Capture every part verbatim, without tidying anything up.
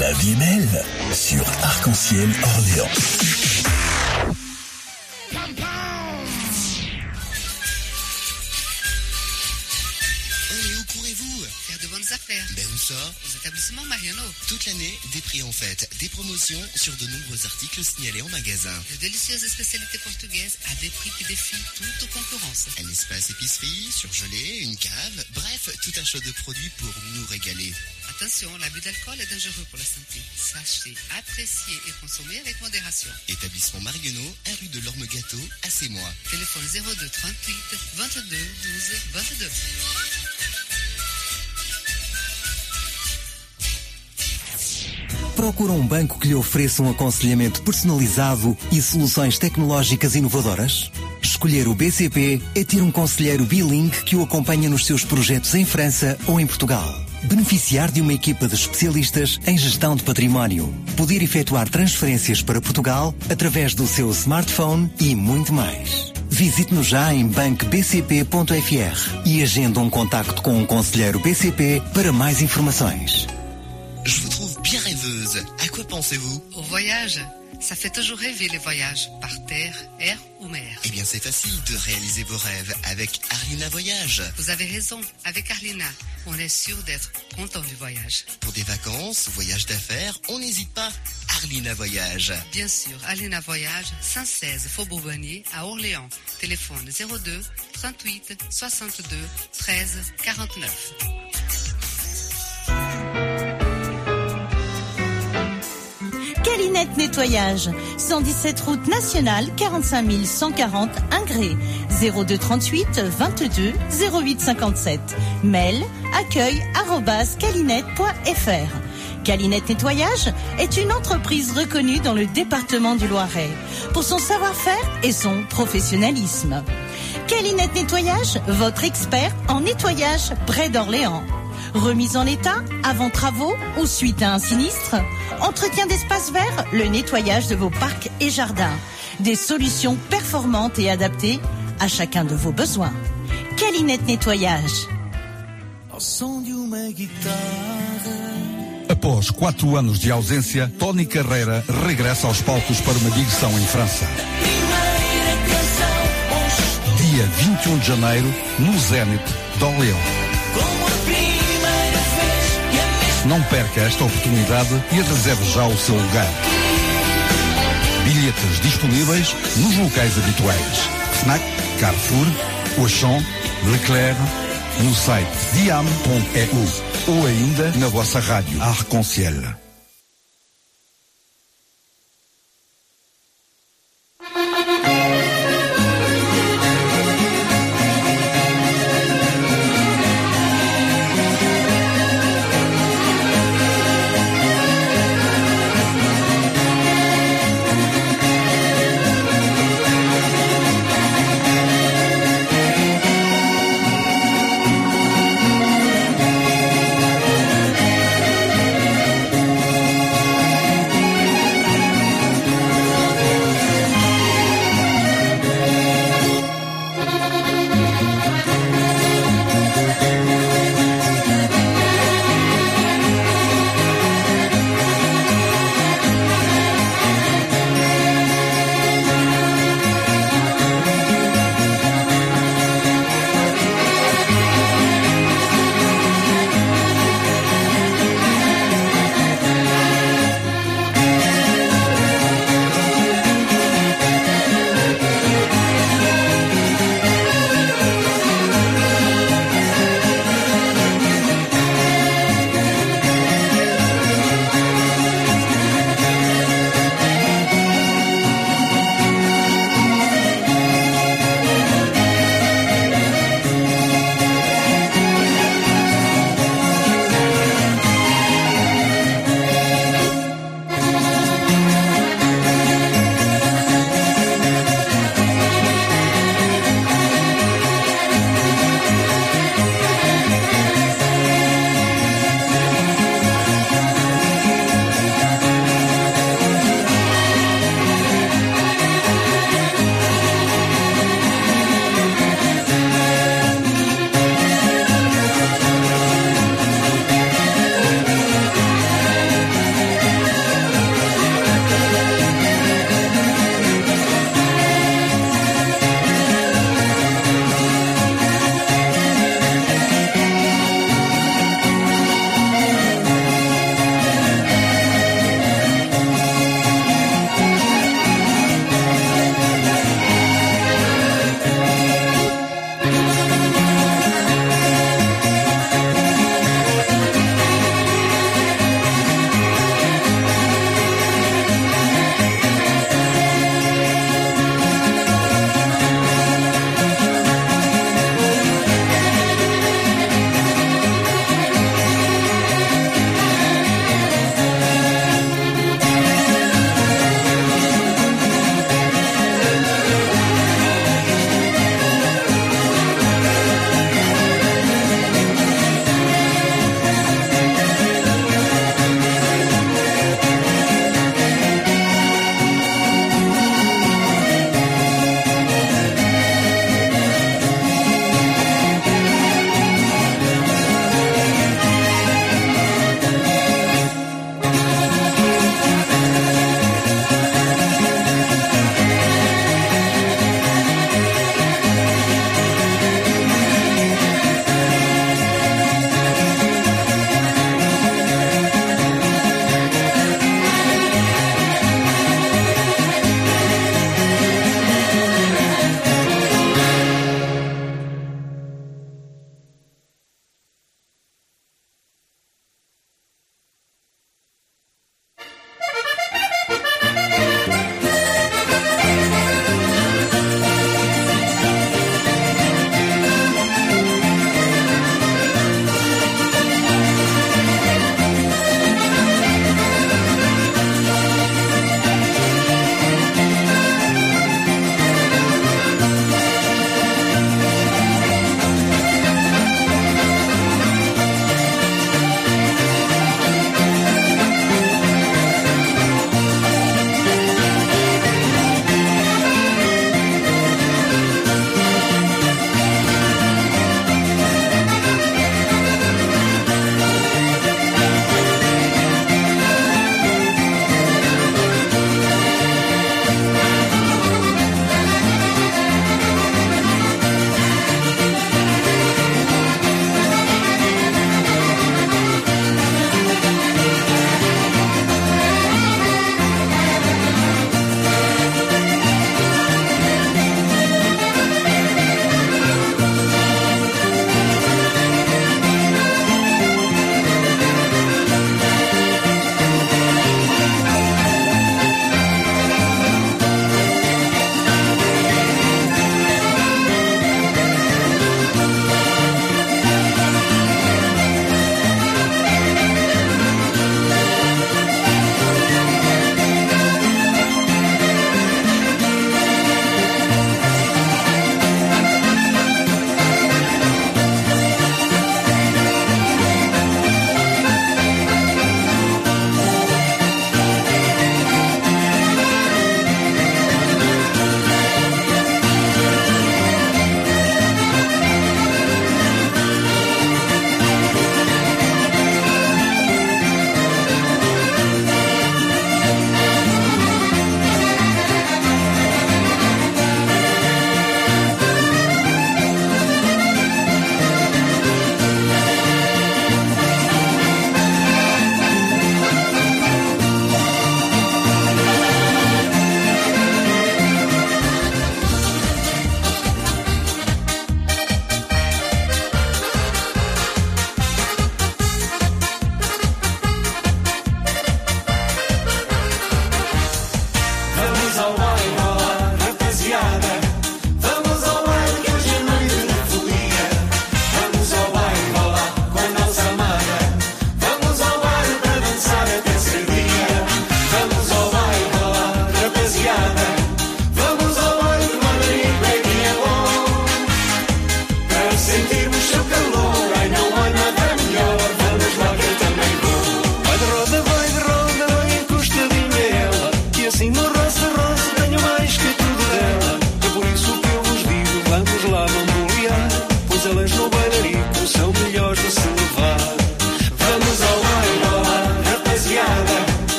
La vie est belle sur Arc-en-Ciel Orléans. Affaires. Ben où ça? Aux établissements Mariano. Toute l'année, des prix en fête, des promotions sur de nombreux articles signalés en magasin. De délicieuses spécialités portugaises à des prix qui défient toute concurrence. Un espace épicerie, surgelé, une cave, bref, tout un choix de produits pour nous régaler. Attention, l'abus d'alcool est dangereux pour la santé. Sachez apprécier et consommer avec modération. Établissement Mariano, un rue de l'Orme Gâteau, à Sémois. Téléphone zéro deux trente-huit vingt-deux douze vingt-deux. Procura um banco que lhe ofereça um aconselhamento personalizado e soluções tecnológicas inovadoras? Escolher o B C P é ter um conselheiro bilingue que o acompanha nos seus projetos em França ou em Portugal. Beneficiar de uma equipa de especialistas em gestão de património. Poder efetuar transferências para Portugal através do seu smartphone e muito mais. Visite-nos já em banco b c p ponto f r e agenda um contacto com um conselheiro B C P para mais informações. Je vous trouve bien rêveuse. À quoi pensez-vous? Au voyage. Ça fait toujours rêver les voyages, par terre, air ou mer. Eh bien, c'est facile de réaliser vos rêves avec Arlina Voyage. Vous avez raison. Avec Arlina, on est sûr d'être content du voyage. Pour des vacances, voyages d'affaires, on n'hésite pas. Arlina Voyage. Bien sûr, Arlina Voyage, cent seize Faubourg Bonnier à Orléans. Téléphone zéro deux trente-huit soixante-deux treize quarante-neuf. Calinette Nettoyage, cent dix-sept route nationale, quarante-cinq mille cent quarante Ingré, zéro deux trente-huit vingt-deux zéro huit cinquante-sept. Mail accueil arobase calinette point f r. Calinette Nettoyage est une entreprise reconnue dans le département du Loiret pour son savoir-faire et son professionnalisme. Calinette Nettoyage, votre expert en nettoyage près d'Orléans. Remise en état, avant travaux ou suite à un sinistre. Entretien d'espaces verts, le nettoyage de vos parcs et jardins. Des solutions performantes et adaptées à chacun de vos besoins. Calinette Nettoyage. Após quatro anos de ausência, Tony Carreira regressa aos palcos para uma digressão em França. Dia vinte e um de janeiro, no Zénith de Orléans. Não perca esta oportunidade e reserve já o seu lugar. Bilhetes disponíveis nos locais habituais. Fnac, Carrefour, Auchan, Leclerc, no site diam ponto e u ou ainda na vossa rádio Arc-en-Ciel.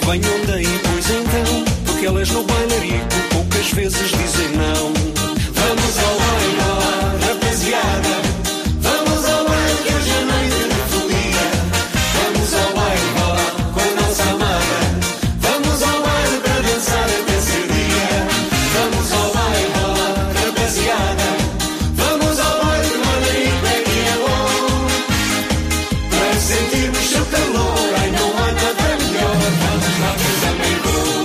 venham daí, pois então, porque elas no bailarico poucas vezes dizem não. Vamos ao baile, ó, rapaziada. Vamos ao baile que hoje a noite de folia. Vamos ao baile, ó, com a nossa amada. Vamos ao baile para dançar até ser dia. Vamos ao baile, ó, rapaziada. Vamos ao baile que bailarico é que é bom. Para sentirmos seu calor, ai não há nada melhor. Vamos lá, meus amigos.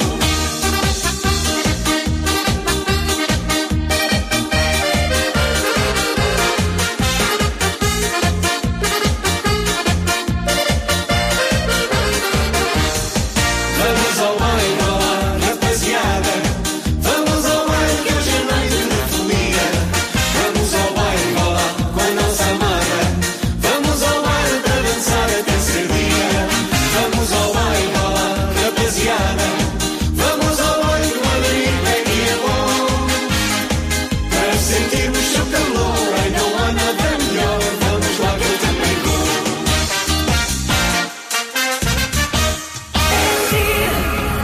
Vamos ao baile, ó, rapaziada. Vamos ao baile que hoje a noite de folia. Vamos ao baile, ó, com a nossa amada. Vamos ao baile para dançar até ser dia. Vamos ao baile, ó, rapaziada. Vamos ao baile que bailarico é que é bom. Para sentirmos seu calor, ai não há nada melhor. Vamos lá que eu também vou.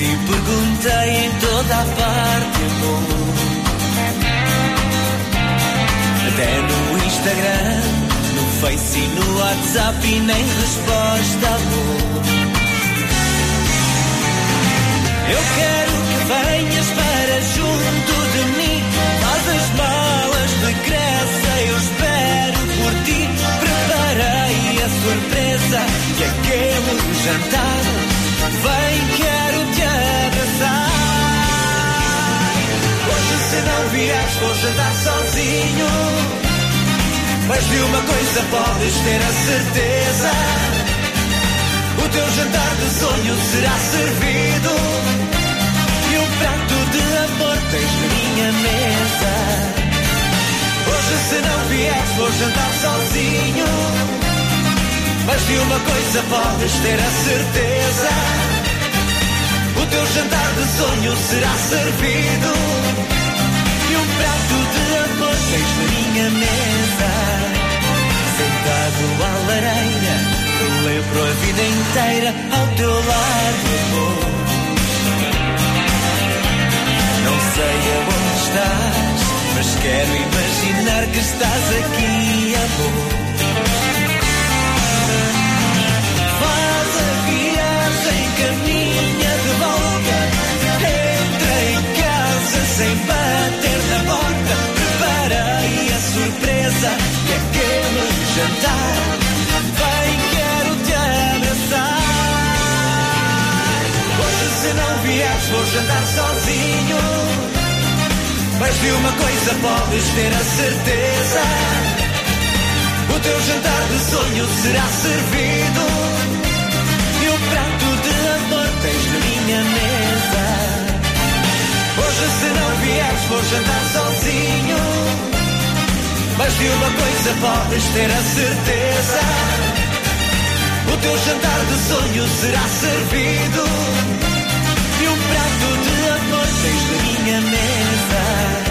ti perguntei em toda a parte, amor. Até no Instagram, no Face e no WhatsApp e nem resposta, amor. Eu quero que venhas para junto de mim. Faz as malas, regressa, eu espero por ti. Preparei a surpresa e aquele jantar. Vem, quero te abraçar. Hoje se não vieres vou jantar sozinho. Mas de uma coisa podes ter a certeza: o teu jantar de sonho será servido e um prato de amor tens na minha mesa. Hoje se não vieres vou jantar sozinho. Mas de uma coisa podes ter a certeza: o teu jantar de sonho será servido e um prato de amor tens na minha mesa. Sentado à lareira, celebro a vida inteira ao teu lado, amor. Não sei aonde estás, mas quero imaginar que estás aqui, amor. Faz a viagem, caminha de volta. Entra em casa sem bater na porta. Preparei a surpresa e aquele jantar. Vem, quero te abraçar. Hoje se não vieres vou jantar sozinho. Mas de uma coisa podes ter a certeza: o teu jantar de sonho será servido e um prato de amor tens na minha mesa. Hoje se não vieres vou jantar sozinho. Mas de uma coisa podes ter a certeza: o teu jantar de sonho será servido e um prato de amor tens na minha mesa.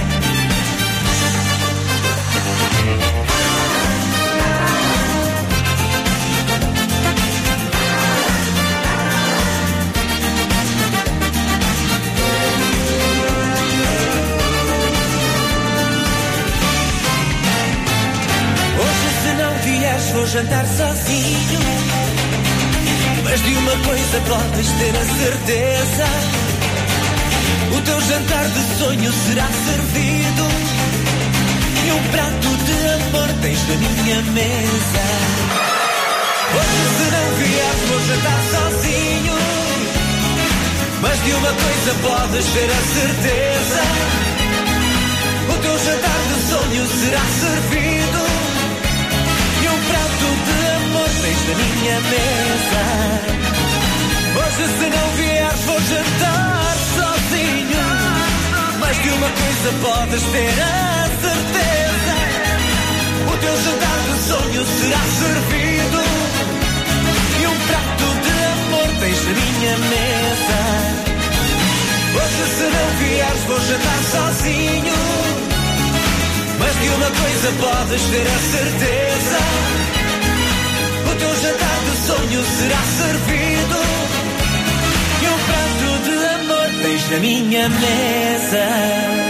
Vou jantar sozinho. Mas de uma coisa podes ter a certeza: o teu jantar de sonho será servido e um prato de amor tens na minha mesa. Hoje se não vieres vou jantar sozinho. Mas de uma coisa podes ter a certeza: o teu jantar de sonho será servido e um prato de amor tens na minha mesa. Hoje se não vieres vou jantar sozinho. Mas de uma coisa podes ter a certeza: o teu jantar de sonho será servido e um prato de amor tens na minha mesa. Hoje se não vieres vou jantar sozinho. Mas de uma coisa podes ter a certeza: o teu jantar de sonho será servido e um prato de amor tens na minha mesa.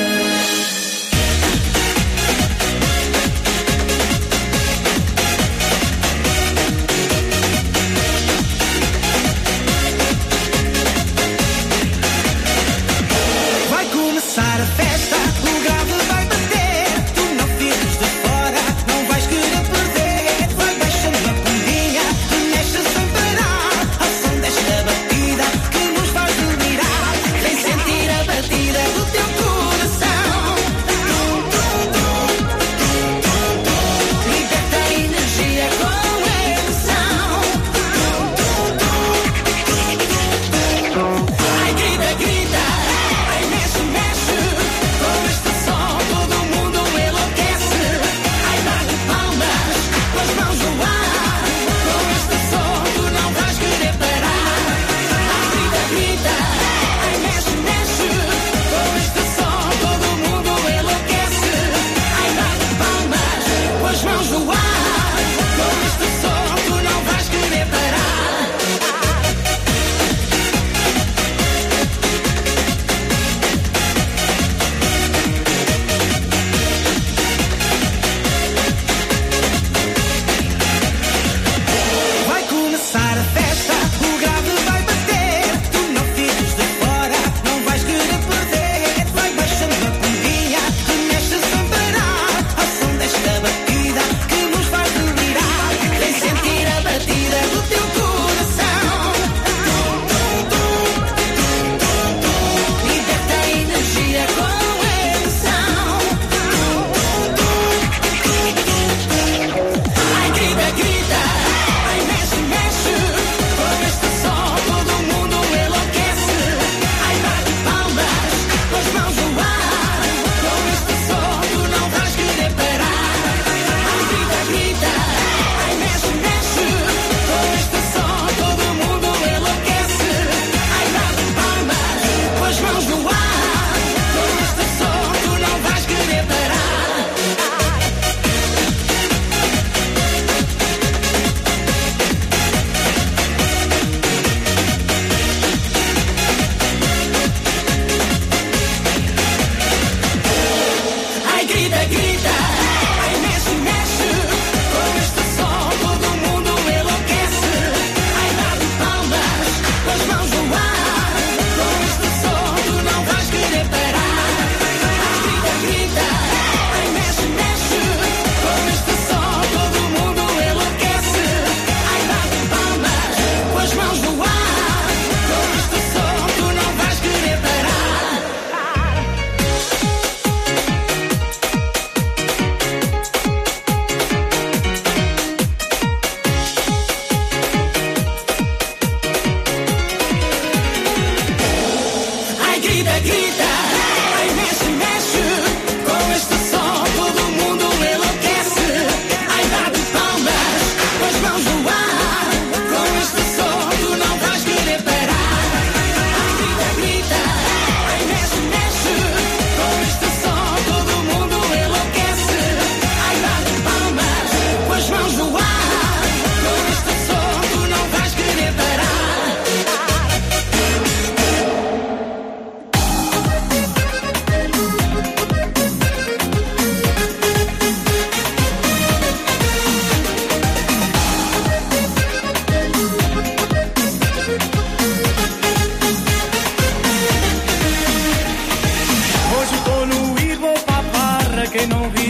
Sentir a batida do teu coração.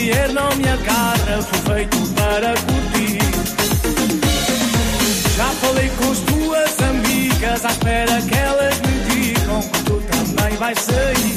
vier não me agarra, fui feito para curtir. Já falei com as tuas amigas, à espera que elas me digam que tu também vais sair.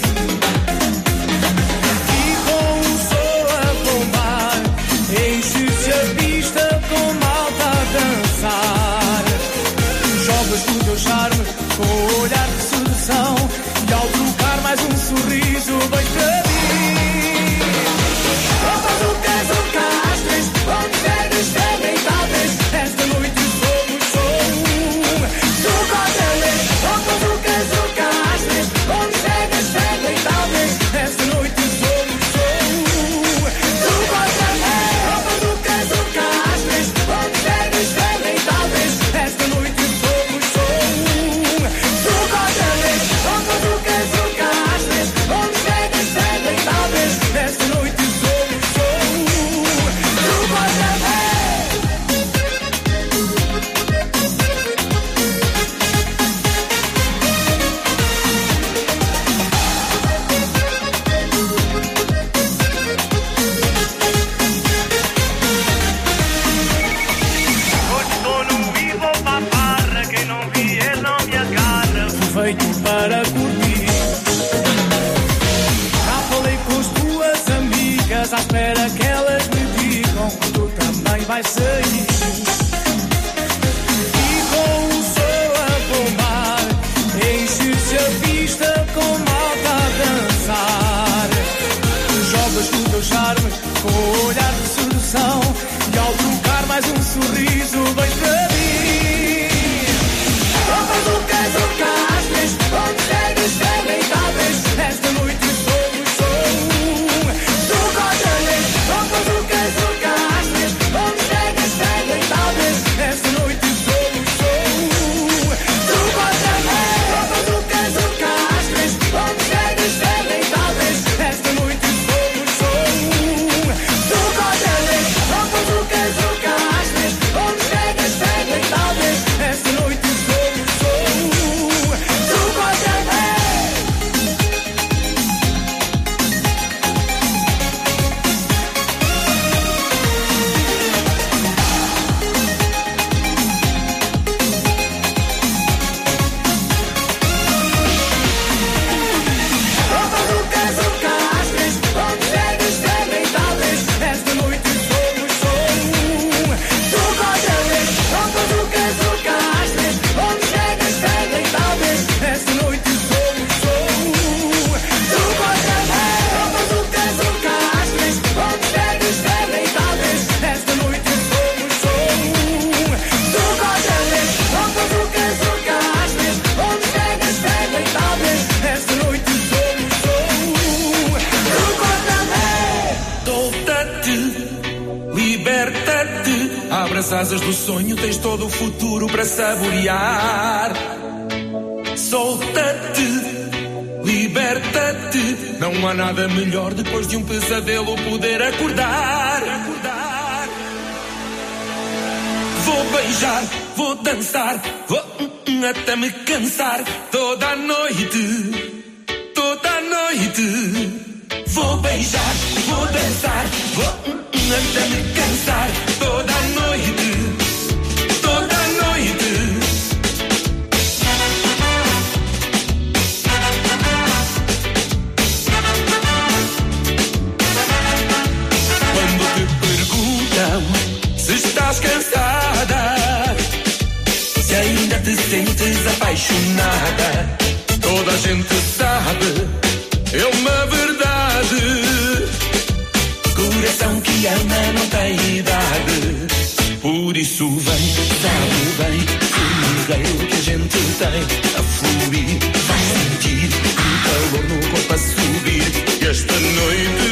E com o sol a bombar, enche-se a pista com malta a dançar. Jogas o teu charme com o olhar de sedução, e ao trocar mais um sorriso vais para mim. Oh, bazucas ou castres, onde chegas seguem talvez, esta noite somos só um. Tu gostas, oh, bazucas ou castres, onde chegas seguem talvez, esta noite somos só um. Tu gostas, oh, bazucas ou castres, onde chegas seguem talvez, esta noite somos só um. Tu gostas, oh, bazucas ou castres, onde chegas seguem talvez, esta noite somos só um. Tu gostas. Hoje estou no vivo para a farra, quem não vier não me agarra. Fui feito para curtir. Já falei com as tuas amigas, à espera que elas me digam que tu também vais sair. E com o sol a bombar, enche-se a pista com malta a dançar. Jogas o teu charme com o olhar de sedução, e ao trocar mais um sorriso vais para mim. Oh, bazucas ou castres, onde chegas seguem talvez, esta noite somos só um. Tu gostas, oh, bazucas ou castres, onde chegas seguem talvez, esta noite somos só um. Tu gostas, oh, bazucas ou castres, onde chegas seguem talvez, esta noite somos só um. Tu gostas, oh, bazucas ou castres, onde chegas seguem talvez, esta noite somos só um. Tu gostas. Oh, bazucas ou castres, onde chegas seguem talvez, esta noite somos só um. Tu gostas, oh, bazucas ou castres, onde chegas seguem talvez, esta noite somos só um. Tu gostas, oh, bazucas ou castres, onde chegas seguem talvez, esta noite somos só um. Tu gostas, oh, bazucas ou castres, onde chegas seguem talvez, esta noite somos só um. Tu gostas. Solta-te, liberta-te, abre as asas do sonho, tens todo o futuro para saborear. Solta-te, liberta-te, não há nada melhor depois de um pesadelo poder acordar. Acordar. Vou beijar, vou dançar, vou hum, até me cansar toda a noite, toda a noite. Vou beijar, vou dançar, vou hum, até me cansar toda a noite, toda a noite. Quando te perguntam se estás cansada, se ainda te sentes apaixonada, toda a gente sabe, é uma verdade. Coração que ama não tem idade, por isso vem, sabe bem, o guerreiro que a gente tem a fluir, vai sentir o calor no corpo a subir. E esta noite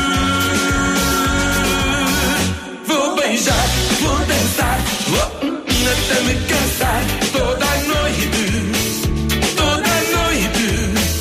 vou beijar, vou dançar, vou até me cansar toda a noite, toda a noite.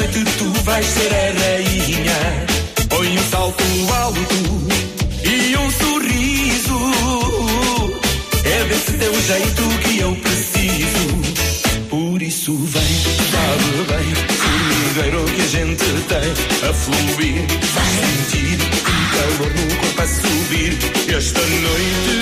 noite tu vais ser a rainha. Põe um salto alto e um sorriso. É desse teu jeito que eu preciso. Por isso vem, sabe bem, formigueiro que a gente tem a fluir. Vai sentir um calor no corpo a subir. Esta noite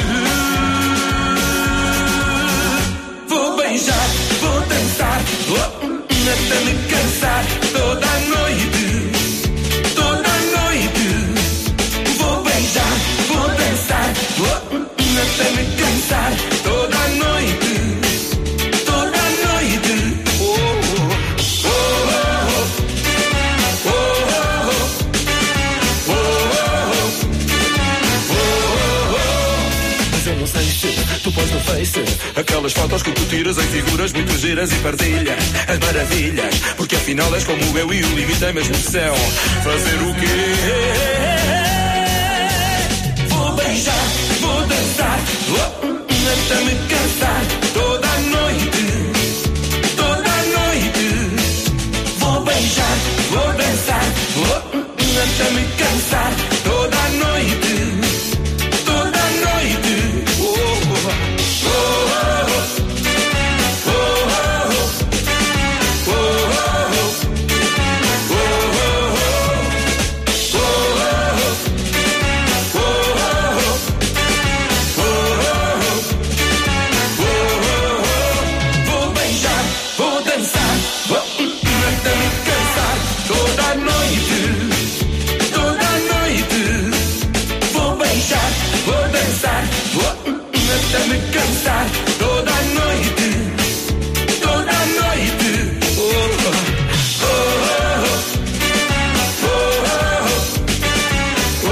vou beijar, vou dançar, oh, até me cansar. Toda a noite, toda a noite vou beijar, vou dançar, oh, até me cansar. Toda a noite, toda a noite, oh, oh, oh, oh, oh, oh, oh. Mas eu não sei se tu pões no Face aquelas fotos que tu tiras em figuras muito giras e partilhas as maravilhas, porque afinal és como eu e o limite é mesmo o céu. Fazer o quê? Vou beijar, vou dançar, oh, até me cansar. Toda a noite, toda a noite vou beijar, vou dançar, oh, até me cansar. Toda a noite, toda a noite, oh, oh, oh, oh, oh, oh, vou beijar, vou dançar, oh, até me cansar. Toda a noite, toda a noite vou beijar, vou dançar, oh, até me cansar. Toda a noite, toda a noite, oh, oh, oh, oh, oh,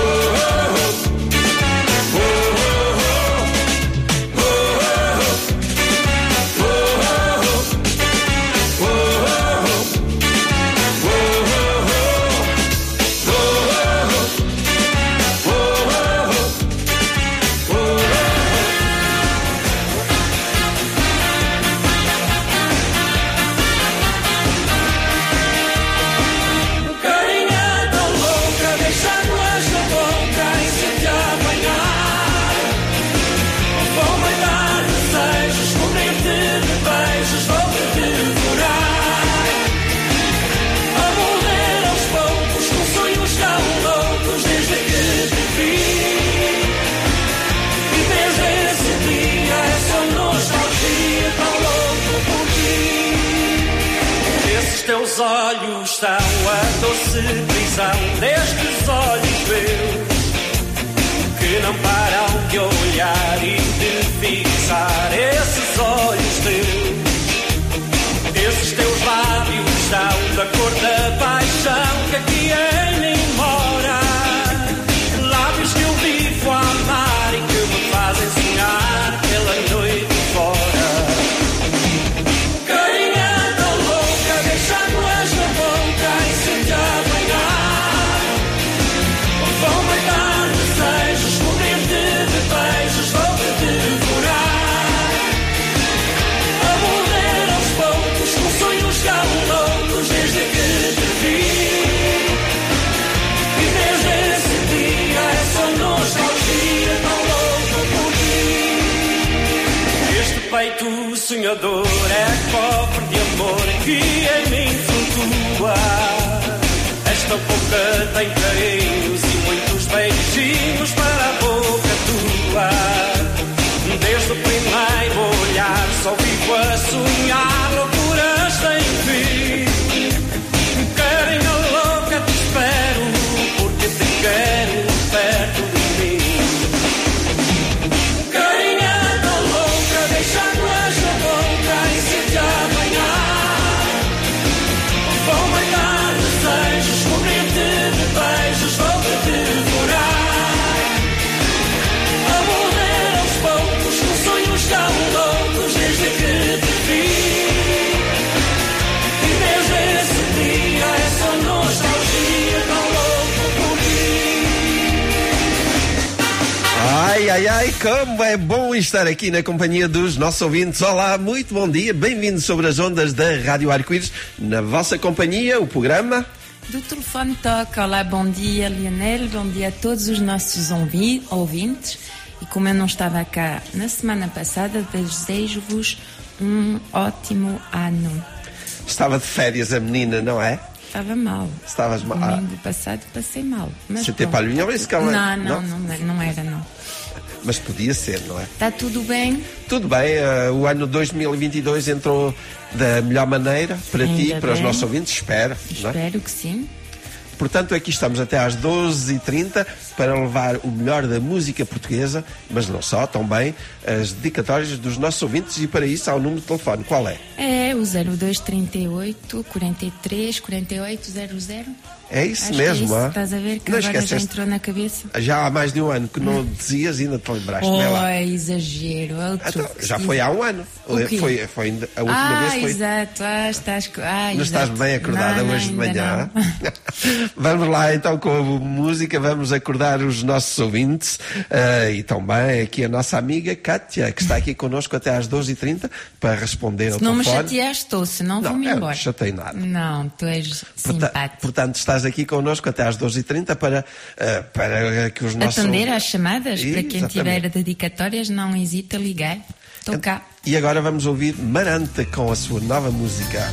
carinha tão louca, deixando-as na boca e se te apanhar. Vou matar desejos, cobrir-te de beijos, vou-te devorar. A morrer aos poucos, com sonhos tão loucos, desde que te vi. E desde esse dia é só nostalgia, tão louco por ti. Esses teus olhos são a doce prisão destes olhos meus, que não param de olhar e de fixar. Esses olhos teus, esses teus lábios são da cor da paixão que aqui em mim mora. Lábios que eu vivo a amar e que me fazem sonhar pela noite fora. Carinha tão louca, deixando-as na boca e sem te apanhar. Vou matar desejos, cobrir-te de beijos, vou-te devorar. A morrer aos poucos, com sonhos tão loucos, desde que te vi. E desde esse dia é só nostalgia, tão louco por ti. Este peito sonhador é cofre de amor que em mim flutua. Esta boca tem carinhos e muitos beijinhos para a boca tua. Desde o primeiro olhar só vivo a sonhar loucuras sem fim. Carinha louca, te espero, porque te quero perto de mim. Carinha tão louca, deixando-as na boca e se te apanhar. Vou matar desejos, cobrir-te de beijos, vou-te devorar. ai, ai, como é bom estar aqui na companhia dos nossos ouvintes. Olá, muito bom dia, bem-vindos sobre as ondas da Rádio Arco-Íris, na vossa companhia, o programa... Do Telefone Toca. Olá, bom dia, Lionel, bom dia a todos os nossos ouvintes. E como eu não estava cá na semana passada, desejo-vos um ótimo ano. Estava de férias a menina, não é? Estava mal. Estavas mal. Domingo passado passei mal. Mas C'était pas l'union, est-ce que... Não, não, não, não, não era, não. Mas podia ser, não é? Está tudo bem? Tudo bem. Uh, o ano dois mil e vinte e dois entrou da melhor maneira para Ainda ti, bem. para os nossos ouvintes, espero. Espero não é? que sim. Portanto, aqui estamos até às doze e trinta para levar o melhor da música portuguesa, mas não só, também as dedicatórias dos nossos ouvintes, e para isso há o número de telefone. Qual é? É o zero dois trinta e oito, quarenta e três, quarenta e oito, zero zero. É isso Acho mesmo, que é isso. ah? Estás a ver que Não agora já esqueceste. entrou na cabeça? Já há mais de um ano que não dizias e ainda te lembraste. Oh, Vê lá. é exagero. É outro Então, que já se foi diz. há um ano. O quê? Foi, foi ainda- a última ah, vez foi. exato. Ah, estás, co- ah, Não estás exato. bem acordada Não, não, hoje de ainda manhã? não. Vamos lá então com a música, vamos acordar os nossos ouvintes uh, e também aqui a nossa amiga Kátia, que está aqui connosco até às doze e trinta para responder ao Se não me telefone. chateaste, estou, senão Não, vou-me eu não embora. te chatei nada. Não, tu és Porta- simpático. portanto, estás aqui connosco até às doze e trinta para, uh, para que os nossos... Atender às chamadas, para quem Exatamente. tiver dedicatórias, não hesita a ligar. Estou cá. E agora vamos ouvir Marante com a sua nova música.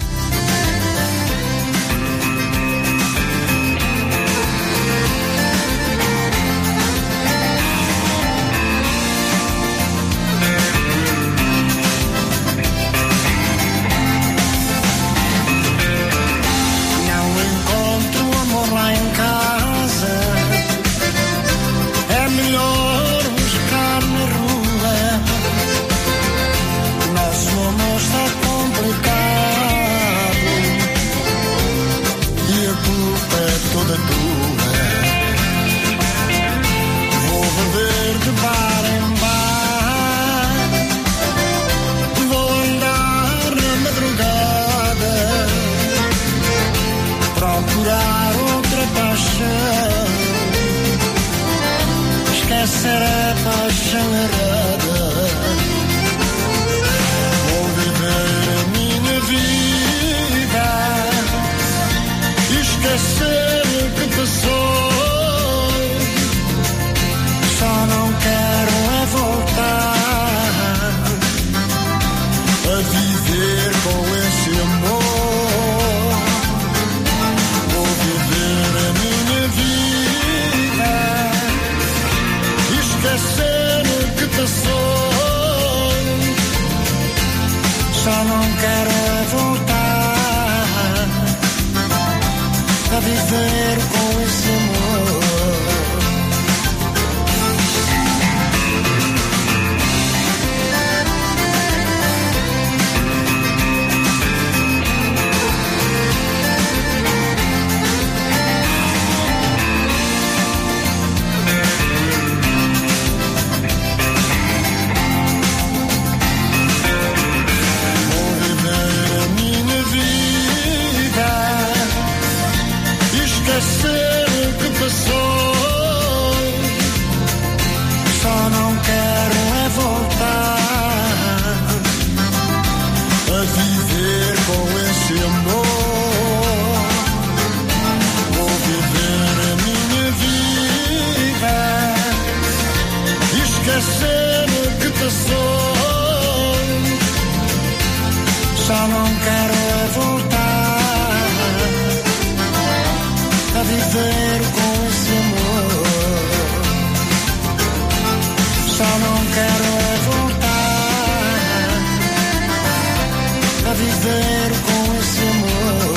Não encontro amor lá em casa. É melhor buscar na rua. Nosso amor está complicado e a culpa é toda tua. Vou beber de bar em bar. Vou andar na madrugada, procurar outra paixão, esquecer a paixão errada. Vou viver a minha vida, esquecer o que passou. Só não quero é voltar a viver com esse amor. Vou viver a minha vida, esquecer o que passou. Só não quero é voltar a viver com esse amor. Vou viver a minha vida, esquecer o que passou. Só não quero é voltar a viver com esse amor. Vou viver a minha vida, esquecer o que passou. Só não quero é voltar a viver com esse amor. Só não quero é voltar a viver com esse amor.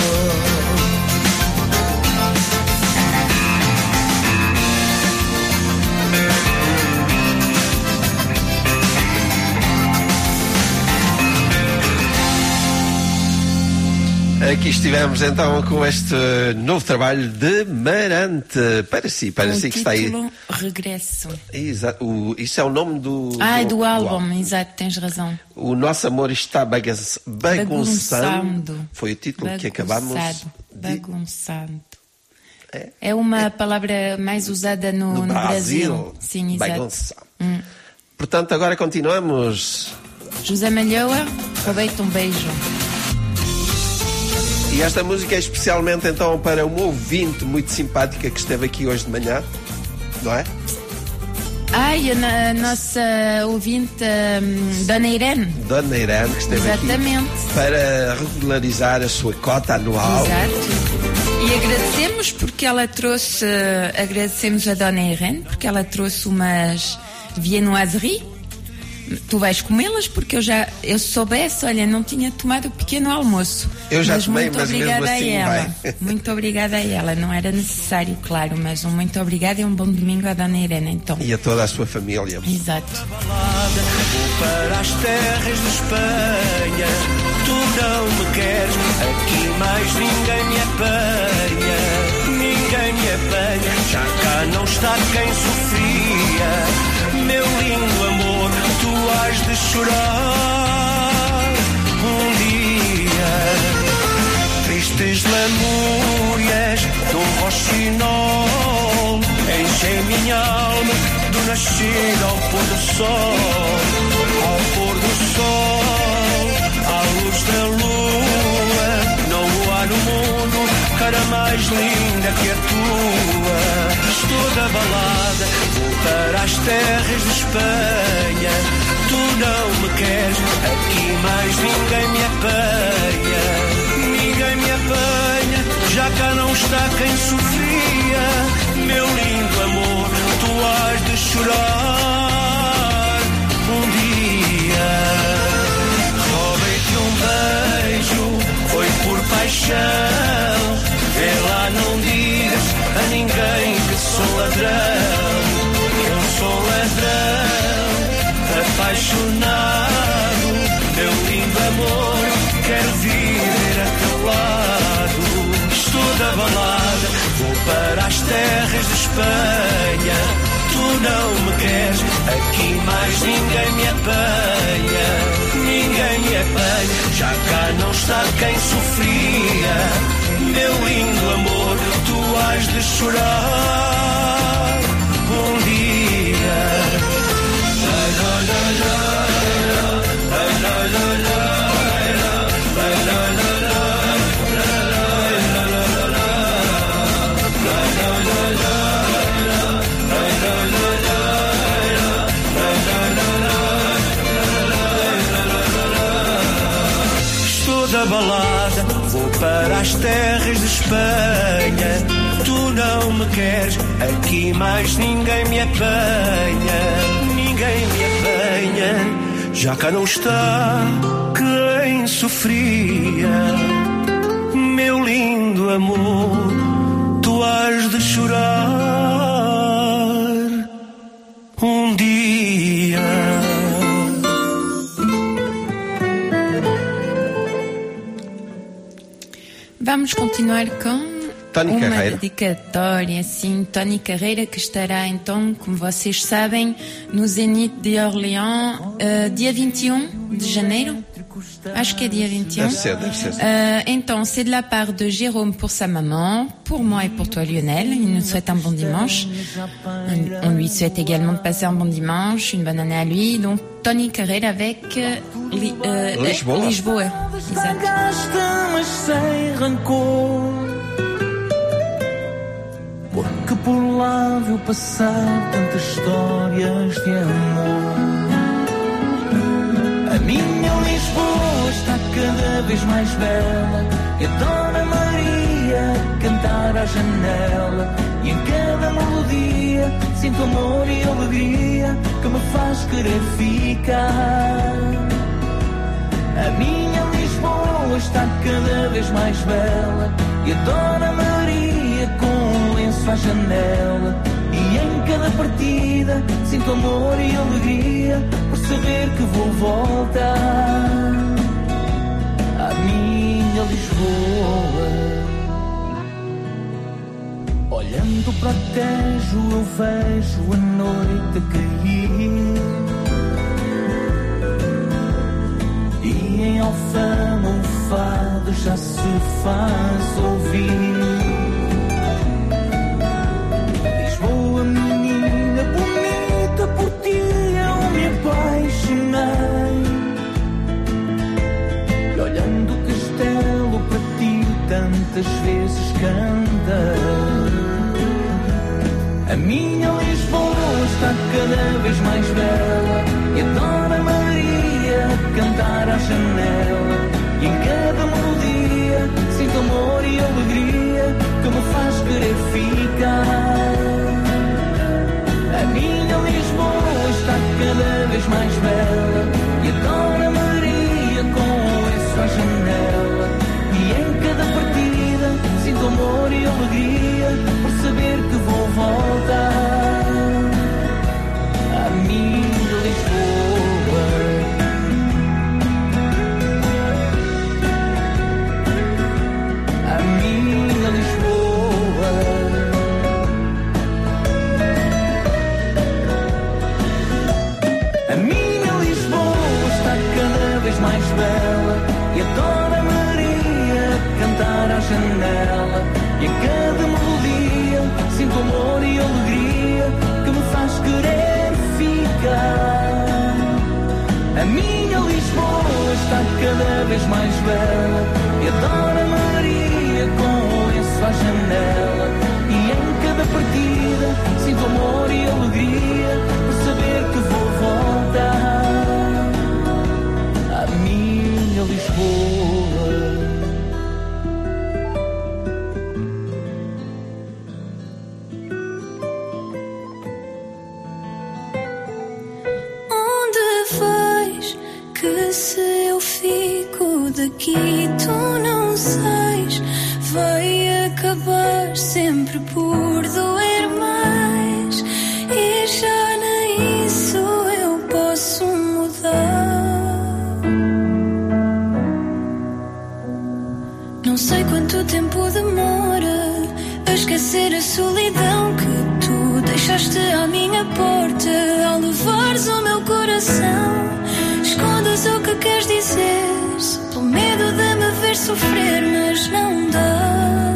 Aqui estivemos então com este novo trabalho de Marante. Para si, para Com si o que está aí. título Regresso. Exa- o- isso é o nome do, Ah, do, do álbum, exato, tens razão. O nosso amor está bagun- bagunçando. Bagunçando. Foi o título que acabamos Bagunçado. de... Bagunçado. É? É uma palavra mais usada no, No no Brasil. Brasil. Sim, exato. Bagunça. Hum. Portanto, agora continuamos. José Malhoa, roubei-te um beijo. E esta música é especialmente então para uma ouvinte muito simpática que esteve aqui hoje de manhã, não é? Ai, a, a nossa ouvinte, um, Dona Irene. Dona Irene, que esteve Exatamente. aqui para regularizar a sua cota anual. Exato. E agradecemos porque ela trouxe, agradecemos a Dona Irene porque ela trouxe umas viennoiseries. Tu vais comê-las porque eu já, eu soubesse, olha, não tinha tomado o pequeno almoço. Eu já mas tomei, muito mas obrigada mesmo assim a ela. vai. Muito obrigada a ela. Não era necessário, claro, mas um muito obrigada e um bom domingo à Dona Irene, então. E a toda a sua família. Exato. Vou para as terras de Espanha. Tu não me queres, aqui mais ninguém me apanha. Ninguém me apanha, já cá não está quem sofria. Meu lindo amor, tu has de chorar um dia. Tristes lamúrias do roxinol enchem minha alma do nascer ao pôr do sol. Ao pôr do sol, à luz da lua, não há no mundo cara mais linda que a tua. Estou da balada, vou para as terras de Espanha. Tu não me queres, aqui mais ninguém me apanha. Ninguém me apanha, já cá não está quem sofria. Meu lindo amor, tu has de chorar um dia. Roubei-te um beijo, foi por paixão. Vê lá, não digas a ninguém que sou ladrão. Eu sou ladrão, apaixonado. Meu lindo amor, quero viver a teu lado. Estou da balada, vou para as terras de Espanha. Tu não me queres, aqui mais ninguém me apanha. Ninguém me apanha, já cá não está quem sofria. Meu lindo amor, tu has de chorar um dia. Estou da balada, vou para as terras de Espanha. Tu não me queres, aqui mais ninguém me apanha. Ninguém me apanha, já cá não está quem sofria. Meu lindo amor, tu has de chorar um dia. Vamos continuar com Tony uma Carreira. dedicatória, sim, Tony Carreira, que estará então, como vocês sabem, no Zénith de Orléans, uh, dia vinte e um de janeiro. Acho que é dia vinte e um. Deve ser, deve ser. Euh, então, c'est de la part de Jérôme pour sa maman, pour moi et pour toi Lionel. Il nous souhaite un bon dimanche. On lui souhaite également de passer un bon dimanche, une bonne année à lui. Donc, Tony Carreira avec euh, li, euh, Lisboa. Lisboa. Exato. Mas sem rancor, porque por lá viu passar tantas histórias de amor. A minha Lisboa está cada vez mais bela, e a Dona Maria cantar à janela, e em cada melodia sinto amor e alegria que me faz querer ficar. A minha Lisboa está cada vez mais bela, e a Dona Maria com um lenço à janela, e em cada partida sinto amor e alegria por saber que vou voltar à minha Lisboa. Olhando para o Tejo eu vejo a noite a cair, e em Alfama o fado já se faz ouvir. Lisboa, menina bonita, por ti eu me canta. A minha Lisboa está cada vez mais bela e a Dona Maria cantar à janela. E em cada melodia sinto amor e alegria que me faz querer ficar. A minha Lisboa está cada vez mais bela e a Dona Maria com isso à janela. E em cada partida sinto amor e alegria por saber que vou voltar à minha Lisboa. À minha Lisboa. A minha Lisboa está cada vez mais bela e a Dona Maria cantar à janela. E a cada melodia sinto amor e alegria que me faz querer ficar. A minha Lisboa está cada vez mais bela e a Dona Maria com lenço à janela. E em cada partida sinto amor e alegria por saber que vou voltar à minha Lisboa. Que se eu fico daqui tu não sais, vai acabar sempre por doer mais. E já nem isso eu posso mudar. Não sei quanto tempo demora a esquecer a solidão que tu deixaste à minha porta ao levares o meu coração. Escondas o que queres dizer, pelo medo de me ver sofrer, mas não dá.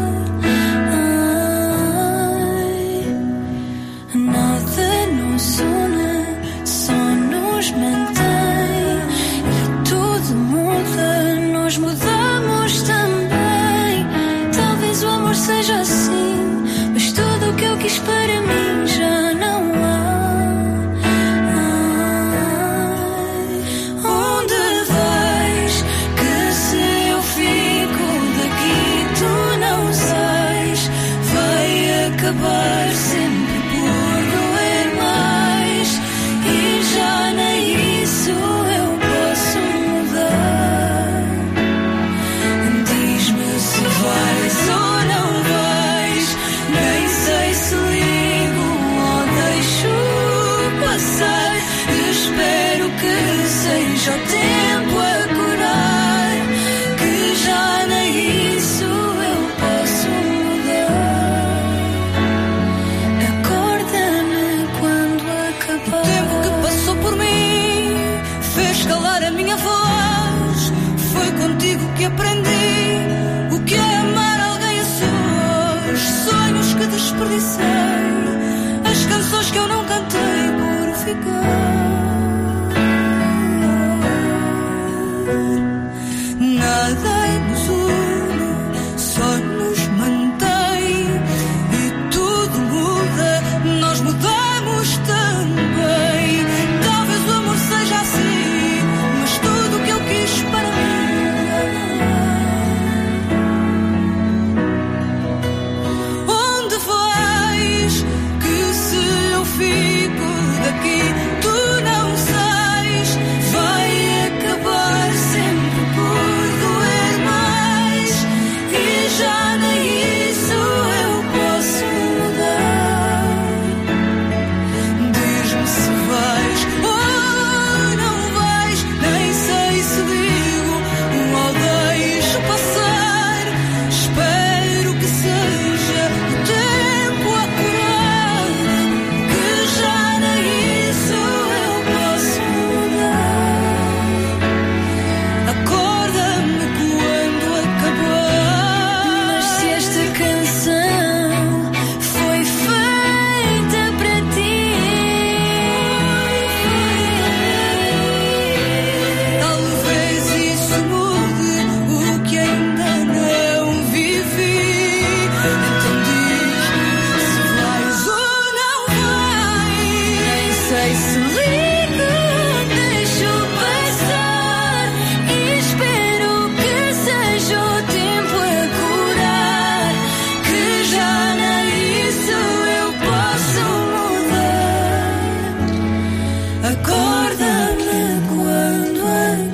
Ai, nada nos une, só nos mantém. E tudo muda, nós mudamos também. Talvez o amor seja assim, mas tudo o que eu quis para mim já não há. Acabar sempre por doer mais. E já nem isso eu posso mudar. Diz-me se vais ou não vais. Nem sei se ligo ou deixo passar. Espero que seja o tempo a curar, que já nem isso eu posso mudar. Calar a minha voz, foi contigo que aprendi o que é amar alguém a sós. Sonhos que desperdicei, as canções que eu não cantei por ficar. Nada nos une, só nos mantém. E tudo muda, nós mudamos também. Talvez o amor seja assim, para mim. Acorda-me quando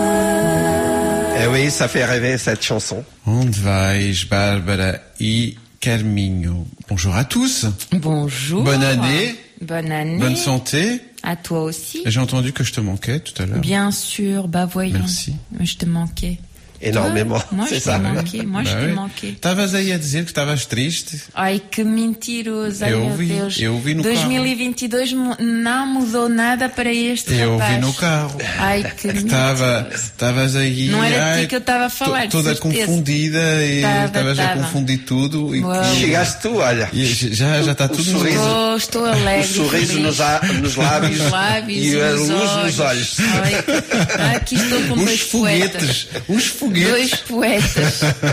acabar. Eh oui, ça fait rêver cette chanson. Onde vais, Bárbara e Carminho. Bonjour à tous. Bonjour. Bonne année. Bonne année. Bonne santé. À toi aussi. J'ai entendu que je te manquais tout à l'heure. Bien sûr, bah voyons. Merci. Je te manquais. Énormément. Moi, c'est je ça. te manquei. Moi, Bah je te oui. manquei. Estavas aí a dizer que estavas triste. Ai, que mentiroso. Ai, Eu meu ouvi, Deus. eu ouvi no dois mil e vinte e dois mu- não mudou nada para este Eu rapaz. ouvi no carro. Ai, que Estava, estavas aí. Não era de ai, ti que eu estava a falar, to- de Toda certeza. confundida e Tava, estavas a tava. confundir tudo. E, Uau. e- Chegaste tu, olha. e já já está O tudo no sorriso. Estou, estou alegre. O sorriso feliz. nos, a- nos lábios, Nos lábios e e a nos luz nos olhos. Ai, ai, aqui estou com Os dois foguetes. poetas. Os foguetes. Dois poetas.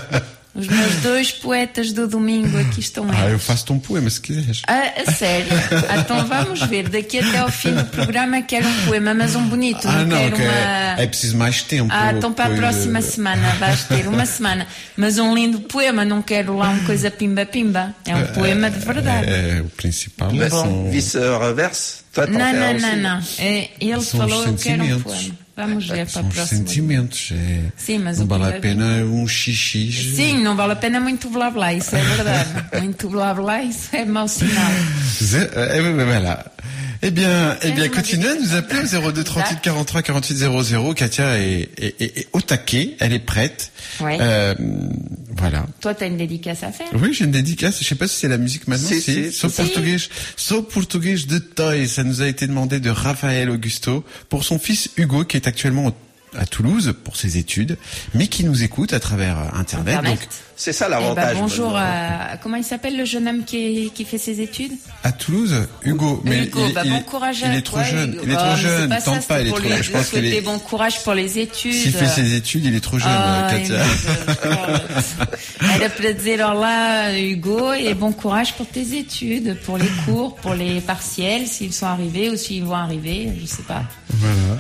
Os meus dois poetas do domingo aqui estão Ah, eu eles. faço-te um poema se quiseres. Ah, a sério? Ah, então vamos ver. Daqui até ao fim do programa quero um poema, mas um bonito. Ah, não, quero que uma... é, é preciso mais tempo. Ah, então para a pois, próxima eh, semana vais ter uma semana. Mas um lindo poema, não quero lá uma coisa pimba-pimba. É um poema de verdade. É, é o principal. Mas são- vice-reverse? Toi, t'en Não, fais não, aussi? não, não. É, ele São falou, os eu quero um sentimentos. poema. Vamos ver para São a os próxima. sentimentos. É, Sim, mas não o vale a primeiro- pena um xixi. Sim, não vale a pena muito blá blá, isso é verdade. Muito blá blá, isso é mau sinal. Zé- eh, eh, voilà. Eh bien, eh bien, Quinze continuez à nous appeler au zéro deux trente-huit quarante-trois quarante-huit zéro zéro. Katia est, est, est, est au taquet, elle est prête. Ouais. Euh, voilà. Toi, t'as une dédicace à faire? Oui, j'ai une dédicace. Je sais pas si c'est la musique maintenant. Si, si, Sou si. portugais. Sou portugais de Toy. Ça nous a été demandé de Raphaël Augusto pour son fils Hugo qui est actuellement au- à Toulouse pour ses études, mais qui nous écoute à travers euh, Internet. Internet. Donc, C'est ça Eh ben, l'avantage. bonjour maintenant. à... Comment il s'appelle le jeune homme qui, est- qui fait ses études? à Toulouse, Hugo. Mais Hugo, il, bah, il bon est- courage à il est toi, trop jeune. Hugo. Il est Oh, trop mais jeune. c'est pas Tente ça, pas, c'est il est pour trop lui jeune. Je pense qu'il souhaiter est. bon courage pour les études. S'il fait ses études, il est trop jeune, Ai, Katia. meu Deus. Era para dizer olá, Hugo, et bon courage pour tes études, pour les cours, pour les partiels, s'ils sont arrivés ou s'ils vont arriver, je sais pas. Voilà.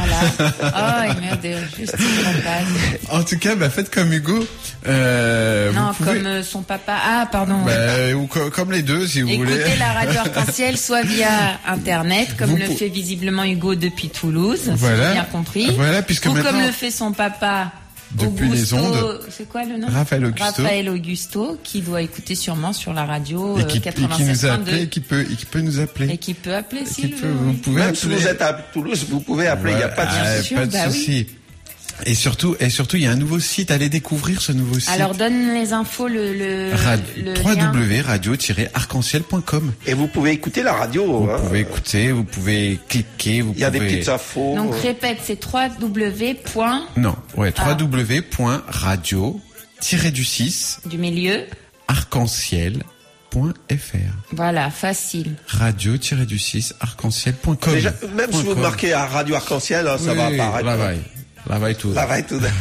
Voilà. Ai, meu Deus, juste une rapaz. En tout cas, bah, faites comme Hugo. Euh, Non, vous pouvez- comme euh, son papa. Ah, pardon. Bah, ou co- comme les deux, si vous Écoutez voulez. la radio Arc-en-Ciel soit via Internet, comme Vous le pou- fait visiblement Hugo depuis Toulouse, si Voilà. j'ai bien compris. Voilà, puisque ou maintenant- comme le fait son papa. Depuis les Augusto, ondes. C'est quoi le nom? Raphaël Augusto. Raphaël Augusto, qui doit écouter sûrement sur la radio Et euh, qui, et qui nous a quatre-vingt-sept appelé, et point deux. qui peut, et qui peut nous appeler. Et qui peut appeler Qui s'il peut- veut. vous oui. pouvez Même si appeler. vous êtes à Toulouse, vous pouvez appeler, il n'y a pas de Voilà, souci. pas de Bah oui. souci. Et surtout, et surtout, il y a un nouveau site. Allez découvrir ce nouveau site. Alors donne les infos, le, le, le w lien. w w point radio tiret arc en ciel point com. Et vous pouvez écouter la radio. Vous hein. pouvez écouter, vous pouvez cliquer, vous Il y a des pouvez... petites infos. Donc répète, c'est w w w point Non, ouais, Ah. w w w point radio tiret du six du milieu. arc en ciel point f r. Voilà, facile. radio tiret du six arc en ciel point com. Déjà, même si vous com. marquez à Radio Arc-en-Ciel, hein, ça va apparaître. Là va, là va et tout. Ça va et tout.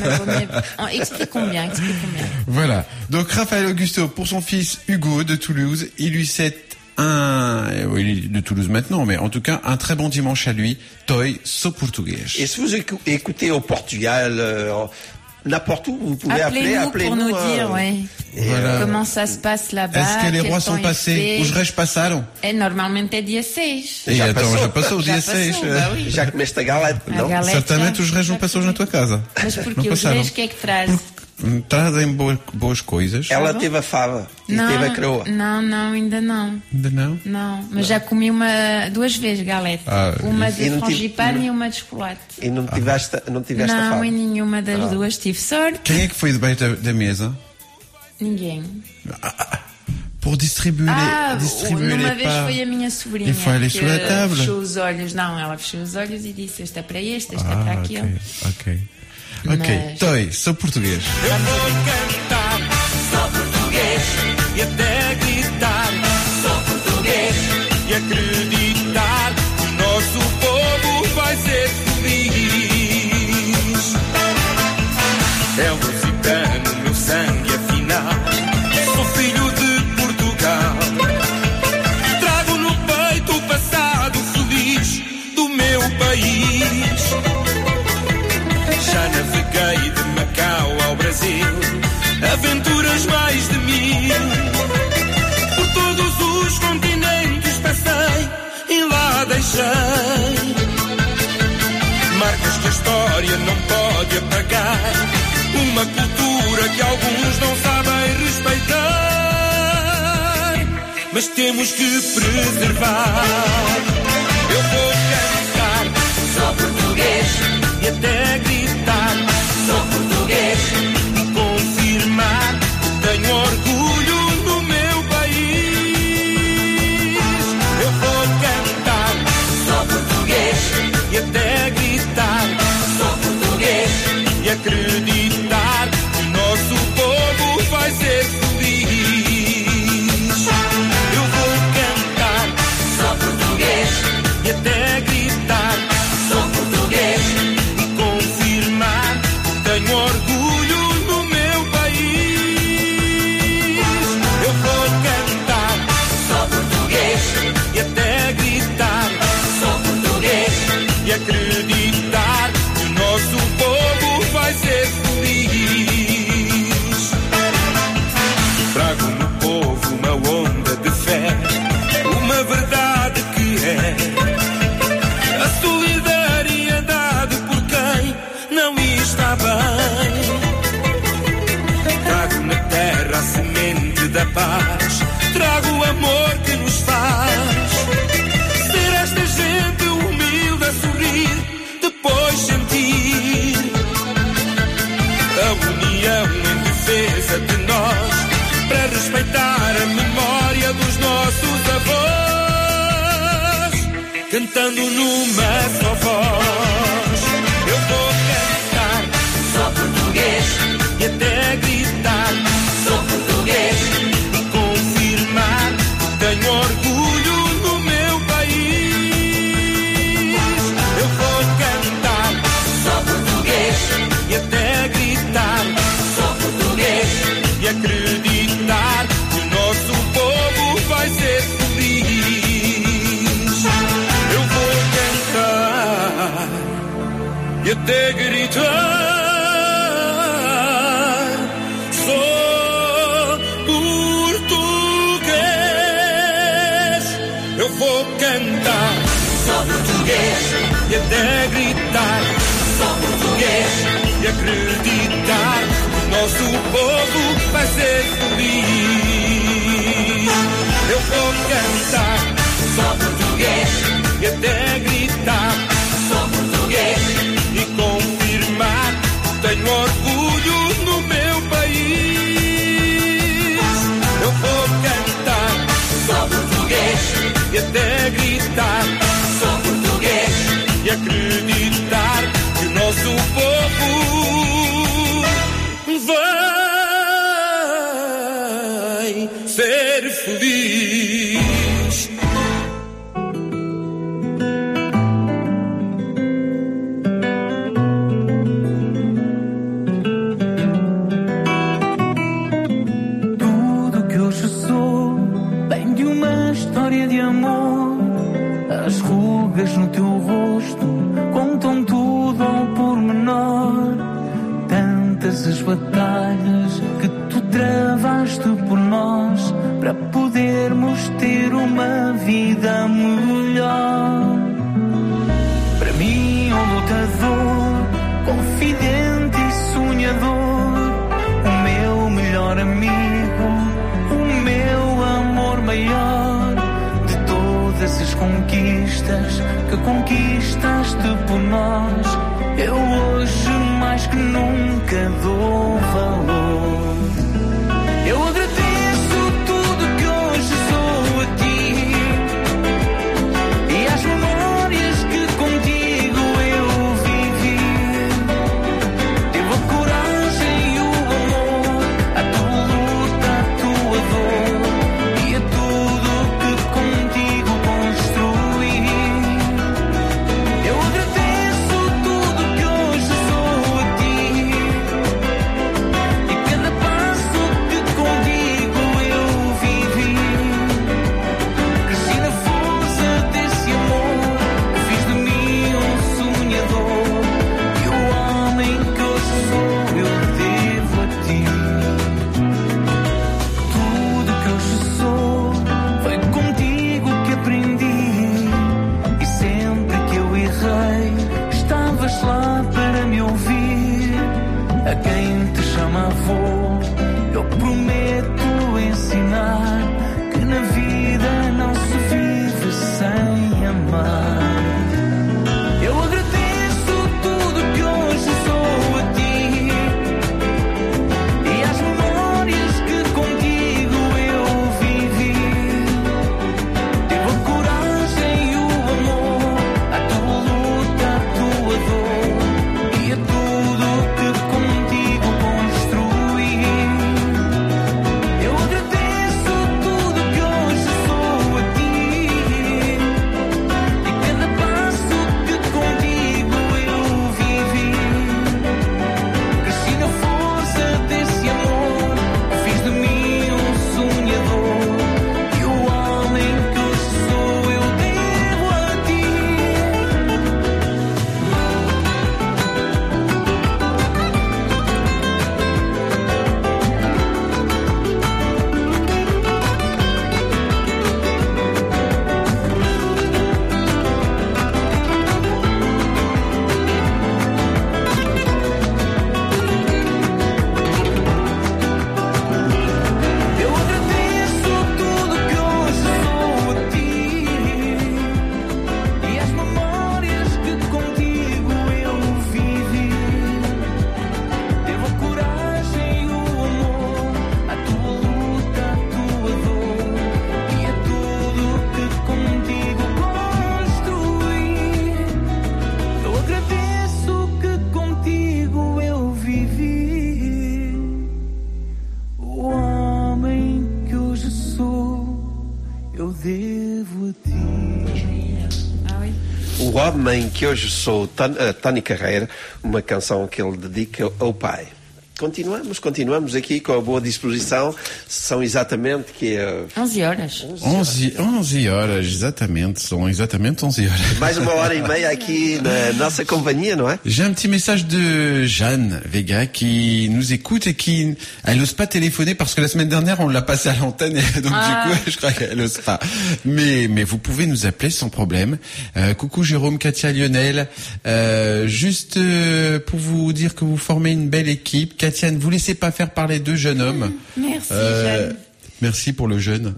Oh, expliquons bien, expliquons bien. Voilà. Donc Raphaël Augusto pour son fils Hugo de Toulouse, il lui souhaite un, oui, il est de Toulouse maintenant, mais en tout cas un très bon dimanche à lui. Toi, so portugais. Et si vous écou- écoutez au Portugal, euh, n'importe où, vous pouvez appeler, Appelez-nous appelez-nous. pour nous hein. dire, ouais. Voilà. Comment ça se passe là-bas. Est-ce que les quel rois temps sont il passés? fait. Os reis passaram? É, normalmente é dia seis. E Já então, passou. já passou o Já dia passou, seis. bah oui. Já comeste a galete, A não? galete. Certamente já- os reis não já passam na tua casa. Mas Não porque os passaram. reis, o que é que traz? Trazem boas, boas coisas. Ela bom? teve a fava e Não, teve a coroa. não, não, ainda não. Ainda não? Não, mas já comi uma, duas vezes galete. Ah, uma e de não tive- frangipane e uma de chocolate. E não tiveste, não tiveste a Não, fava. em nenhuma das Ah. duas tive sorte. Quem é que foi debaixo da, da mesa? Ninguém. Pour distribuer Ah, les, distribuer numa les vez parts. foi a minha sobrinha. E foi ali que sobre a table? Fechou os olhos. Não, ela fechou os olhos e disse: esta é para este, esta é Ah, para ok, aquilo. ok. Ok, Mas- Toy, sou português. Eu vou cantar, sou português, e até gritar, sou português, e acreditar que o nosso povo vai ser feliz. É um lusitano, meu sangue afinal, sou filho de Portugal. Trago no peito o passado feliz do meu país. Já naveguei de Macau ao Brasil, aventuras mais de mil. Por todos os continentes passei e lá deixei que a história não pode apagar, uma cultura que alguns não sabem respeitar, mas temos que preservar. Eu vou cantar só português e até gritar só português e confirmar que tenho orgulho no meu país. Eu vou cantar só português e até gritar só português e acreditar que o nosso povo vai ser feliz. Eu vou cantar só português e até gritar só português e confirmar que tenho orgulho no meu país. Eu vou cantar só português e até gritar só português e acreditar que o nosso povo vai ser feliz. Trago no povo uma onda de fé, uma verdade que é a solidariedade por quem não está bem. Trago na terra a semente da paz, trago o amor que nos faz ser esta gente humilde a sorrir, depois sentir a união em defesa de nós, para respeitar a memória dos nossos avós, cantando numa só voz. Eu vou cantar só português e até gritar só português e confirmar que tenho orgulho no meu país. Eu vou cantar só português e até gritar só português e acreditar que o nosso povo vai ser feliz. Eu vou cantar e até gritar só português. Eu vou cantar só português e até gritar só português e acreditar que o nosso povo vai ser feliz. Eu vou cantar só português e até gritar só português e confirmar que tenho orgulho no meu país. Eu vou cantar só português e até gritar só português e acreditar que o nosso povo vai ser feliz. Tudo que hoje sou vem de uma história de amor. As rugas no teu rosto contam tudo ao pormenor. Tantas as batalhas que tu travaste por nós, para podermos ter uma vida melhor. Para mim, um lutador, confidente e sonhador, o meu melhor amigo, o meu amor maior. De todas as conquistas que conquistaste por nós, eu hoje mais que nunca dou valor. Eu agradeço tudo que hoje sou a ti e às memórias que contigo eu vivi. Tive a coragem e o amor, a tua luta, a tua dor e a tudo que contigo construí. Eu agradeço tudo que hoje sou a ti e avô. Eu prometo ensinar que na vida não se vive sem amar. Eu agradeço tudo que hoje sou a ti e as memórias que contigo eu vivi. Tive a coragem e o amor, a tua luta, a tua dor e a tudo que contigo construí. Eu agradeço tudo que hoje sou a ti e cada passo que contigo eu vivi. Cresci na força desse amor, fiz de mim um sonhador e o homem que hoje sou eu devo a ti. Eu agradeço tudo que hoje sou a ti e as memórias que contigo eu vivi. Devo a coragem e o amor, a tua luta, a tua dor e a tudo que contigo construí. Eu agradeço que contigo eu vivi. O homem que hoje sou, eu devo a ti. O Homem que Hoje Sou, Ton- uh, Tony Carreira, uma canção que ele dedica ao pai. Continuamos, continuamos aqui com a boa disposição. São exatamente que é onze horas. onze, onze horas, exatamente. São exatamente onze horas. mais uma hora e meia aqui na nossa companhia, não é? J'ai un petit message de Jeanne Vega qui nous écoute et qui, elle n'ose pas téléphoner parce que la semaine dernière on l'a passé à l'antenne et donc Ah. du coup je crois qu'elle n'ose pas. Mais mais vous pouvez nous appeler sans problème. Euh, coucou Jérôme, Katia, Lionel. Euh, juste euh, pour vous dire que vous formez une belle équipe. Katia, ne vous laissez pas faire par les deux jeunes hommes. Merci, Euh, Jeanne. Merci pour le jeune.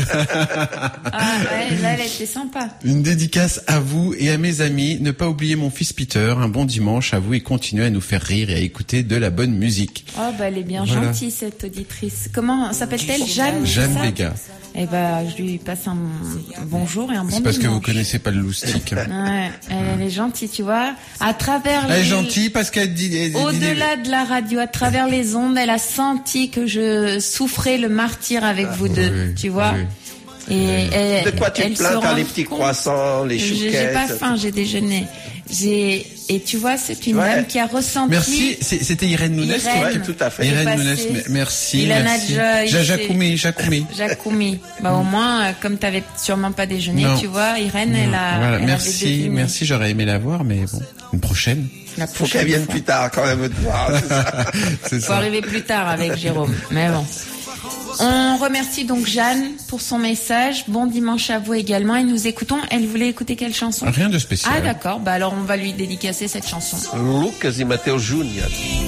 Ah, ouais, là, elle était sympa. Une dédicace à vous et à mes amis. Ne pas oublier mon fils Peter. Un bon dimanche à vous et continuez à nous faire rire et à écouter de la bonne musique. Oh, bah, elle est bien Voilà. gentille, cette auditrice. Comment s'appelle-t-elle? Jeanne? Jeanne c'est ça Vega. Eh ben, je lui passe un bonjour et un bon C'est parce que vous dimanche. connaissez pas le loustic. Ouais, elle, elle est gentille, tu vois. À travers Elle est les... gentille parce qu'elle dit... elle dit- Au-delà de la radio, à travers les ondes, elle a senti que je souffrais le martyre avec vous deux, oui, tu vois. oui. Et elle, De quoi tu elle te plains? se T'as rend les petits compte- croissants, les J'ai- chouquettes. J'ai pas faim, j'ai déjeuné. J'ai et tu vois, c'est une Ouais. dame qui a ressenti. Merci, c'est- c'était Irène Nunes. Irène. Ouais, tout à fait. Irène Passé. Nunes, me- merci, Ilana merci. Joy, Ja- c'est- Jacouми, Jacoumi. Jacoumi. Bah au moins, euh, comme t'avais sûrement pas déjeuné, Non. tu vois, Irène, elle a. Voilà, elle avait merci, deviné. merci, j'aurais aimé la voir, mais bon, une prochaine. La Faut prochaine qu'elle vienne fois. plus tard quand même te voir. c'est ça. C'est Faut ça. arriver plus tard avec Jérôme. Mais bon. On remercie donc Jeanne pour son message. Bon dimanche à vous également. Et nous écoutons. Elle voulait écouter quelle chanson? Rien de spécial. Ah d'accord. Bah alors on va lui dédicacer cette chanson. Lucas e Mateus Júnior.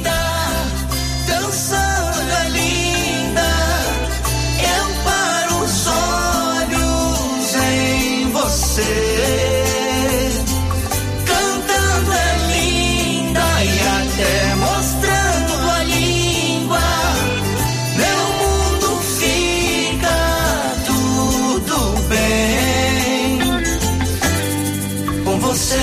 Dançando é linda, eu paro os olhos em você. Cantando é linda e até mostrando a língua. Meu mundo fica tudo bem com você.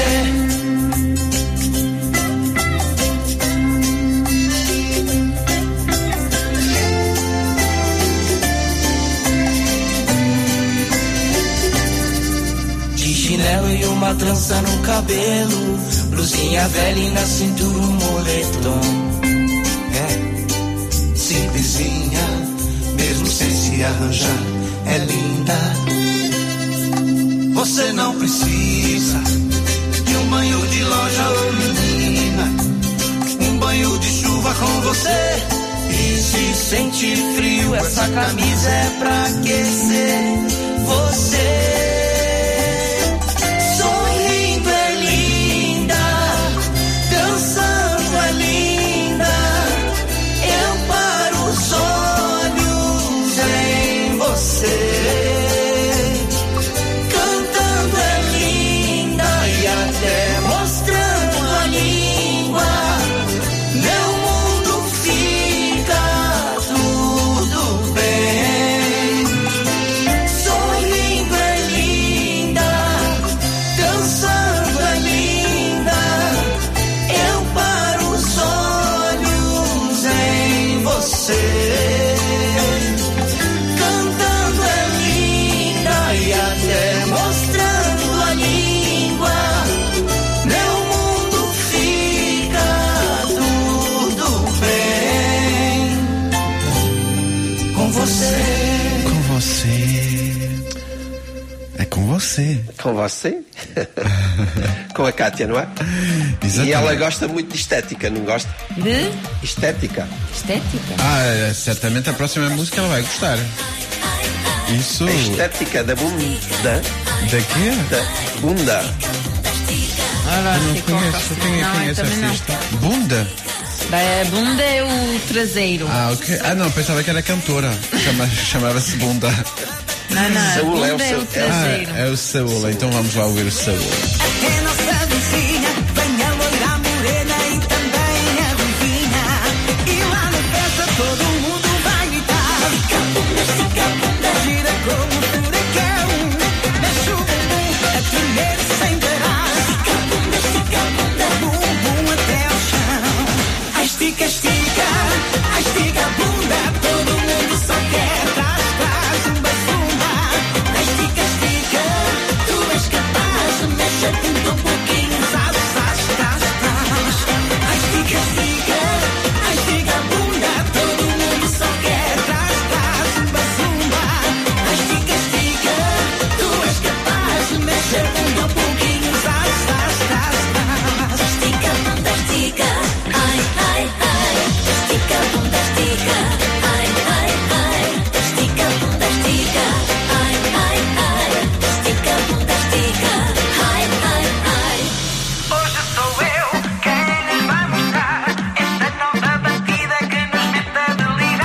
Chinelo e uma trança no cabelo, blusinha velha e na cintura um moletom. É, simplesinha, mesmo sem se arranjar, é linda. Você não precisa de um banho de loja, ô menina, um banho de chuva com você. E se sente frio, essa camisa é pra aquecer você. Sorrindo é linda, dançando é linda, eu com você, com a Kátia, não é? Exatamente. E ela gosta muito de estética, não gosta? De? Estética. Estética? Ah, certamente a próxima música ela vai gostar. Isso. A estética da bunda. Da quê? Da bunda. Ah, não sei conheço, qual quem é não, quem é eu essa também não. artista? Bunda? A bunda é o traseiro. Ah, ok. Ah, não, pensava que era cantora. Chama, chamava-se Bunda. Não, não, a Saúl é o bunda é seu- o traseiro. Ah, é o Saúl. Então vamos lá ouvir o Saúl. É nossa vizinha, vem a loira morena e também a vizinha. E lá na festa todo mundo vai gritar. Fica bunda, fica bunda, gira como um furacão. Mexe o bumbum, a tremer sem parar. Fica bunda, fica bunda, bumbum até ao chão. Ai, estica, estica, ai, estica a bunda. Todo mundo só quer trás, trás, zumba, zumba. Ai, estica, estica, tu és capaz de mexer tudo um pouquinho. Zaz, zaz, trás, trás. Ai, estica, estica, ai, estica a bunda. Todo mundo só quer trás, trás, zumba, zumba. Ai, estica, estica, tu és capaz de mexer tudo um pouquinho. Zaz, zaz, trás, trás. Estica a bunda, estica. Ai, ai, ai. Estica a bunda, estica. Ai, ai, ai. Estica a bunda, estica. Ai, ai, ai. Estica a bunda, estica. Ai, ai, ai. Hoje sou eu quem lhes vai mostrar esta nova batida que nos mete a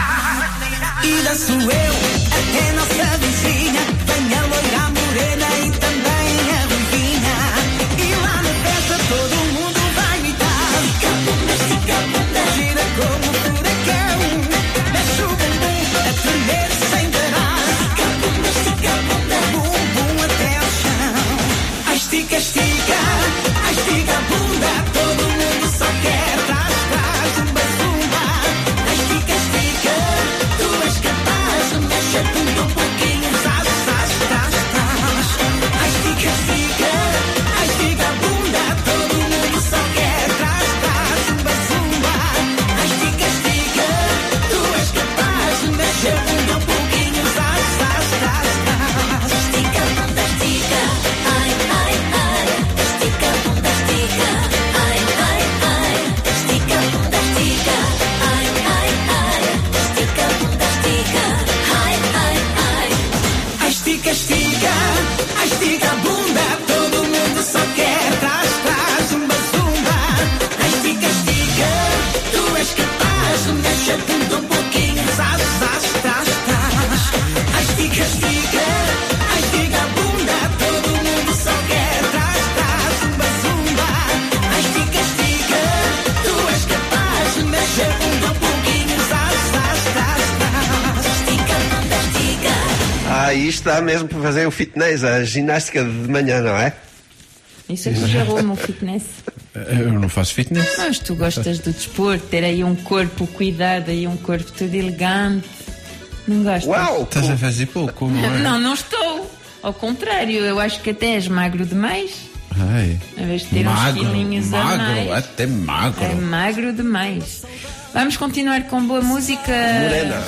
delirar. E danço eu, até nossa vizinha. Vem a loira morena e também a vizinha. E lá na festa todo mundo vai gritar. Estica a bunda, estica a bunda, gira como um furacão. Mexe o bumbum, a tremer sem parar. Estica a bunda, estica a bunda, bumbum até ao chão. Ai, estica, estica, ai, estica a bunda. Todo mundo só quer trás, trás, zumba, zumba. Ai, estica, estica, tu és capaz de mexer tudo um pouquinho. Zaz, zaz, trás, trás. Ai, estica, estica, ai, estica a bunda. Todo mundo só quer trás, trás, zumba, zumba. Ai, estica, estica, tu és capaz de mexer tudo um pouquinho. Zaz, zaz, trás, trás. Estica a bunda, estica. Ai, ai, ai. Estica a bunda, estica. Ai, ai, ai. Estica a bunda, estica. Ai, ai, ai. Estica a bunda, estica. Ai, ai, ai. Ai, estica, estica. Ai, estica a bunda. Todo mundo só quer trás, trás, zumba, zumba. Ai, estica, estica. Tu és capaz de mexer tudo um pouquinho. Zaz, zaz, trás, trás. Ai, estica, estica. Ai, estica a bunda. Todo mundo só quer trás, trás, zumba, zumba. Ai, estica, estica. Tu és capaz de mexer tudo um pouquinho. Zaz, zaz, trás, trás. Estica a bunda, estica. Ah, isto dá mesmo para fazer o fitness, a ginástica de manhã, não é? Isso é que gerou o fitness. Eu não faço fitness. Mas tu gostas do desporto, ter aí um corpo cuidado, aí um corpo todo elegante. Não gostas? Uau! Estás a fazer pouco, não é? Não, não estou. Ao contrário, eu acho que até és magro demais. Ai. Em vez de ter Magro, uns quilinhos a magro, mais. até magro. É magro demais. Vamos continuar com boa música. Morena.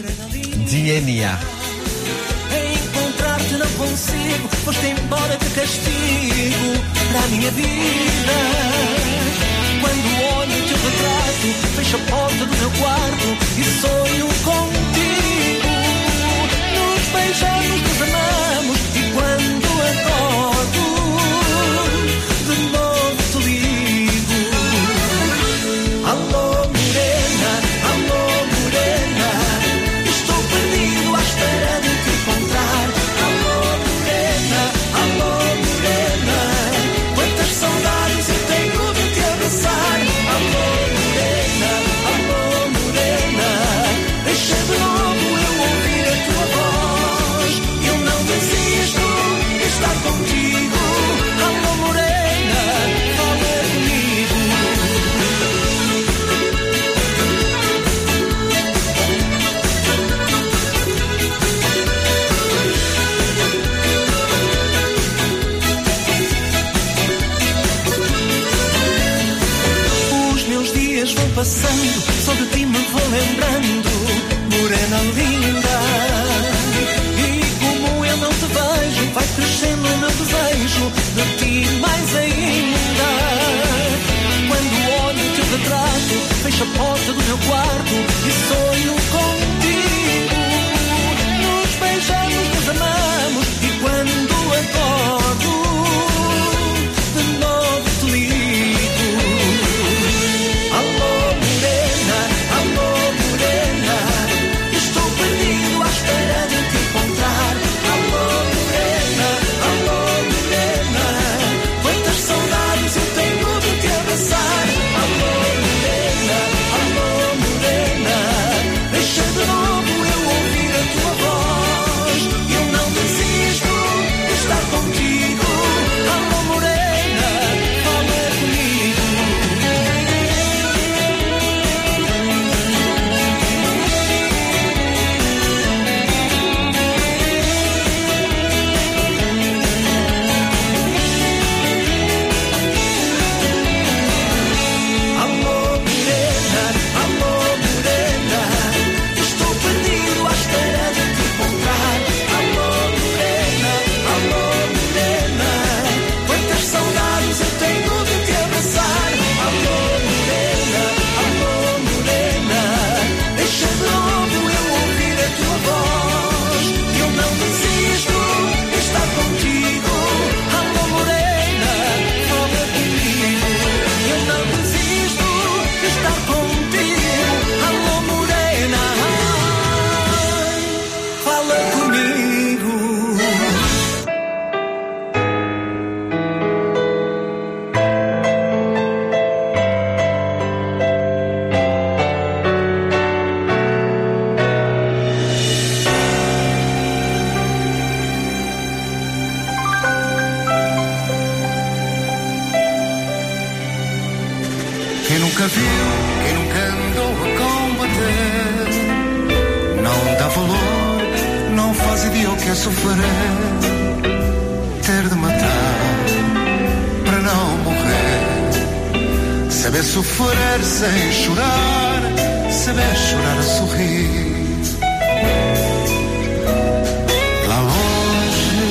D N A. Encontrar-te não consigo, foste embora de castigo para a minha vida. Quando olho o teu retrato, fecho a porta do meu quarto e sonho contigo. Nos beijamos, nos amamos e quando acordo, de novo te ligo. Alô morena, alô morena, estou perdido à espera de te encontrar. Alô morena, alô morena, quantas saudades eu tenho de te abraçar. Alô morena, alô morena, deixa de novo eu ouvir a tua voz. Eu não desisto de estar contigo. Alô morena, fala comigo. Os meus dias vão passando, só de ti me vou lembrando, morena linda. E como eu não te vejo, vai crescendo o meu desejo mais ainda. Quando olho o teu retrato, fecho a porta do meu quarto e sonho contigo. Nos beijamos, nos amamos e quando acordo, de novo te ligo. Alô morena, alô morena, estou perdido à espera de te encontrar. Alô morena, alô morena, quantas saudades eu tenho de te abraçar. Alô morena, alô morena, deixa de novo eu ouvir a tua voz. Eu não desisto de estar contigo. Alô morena, fala comigo. Alô morena, alô morena, estou perdido à espera de te encontrar. Alô morena, alô morena, quantas saudades eu tenho de te abraçar. Alô morena, alô morena, deixa de novo eu ouvir a tua voz. Eu não desisto de estar contigo. Alô morena, fala comigo. Eu não desisto de estar contigo. Alô morena, fala comigo. Quem nunca viu, quem nunca andou a combater, não dá valor, não faz ideia o que é sofrer. Ter de matar para não morrer, saber sofrer sem chorar, saber chorar a sorrir. Lá longe,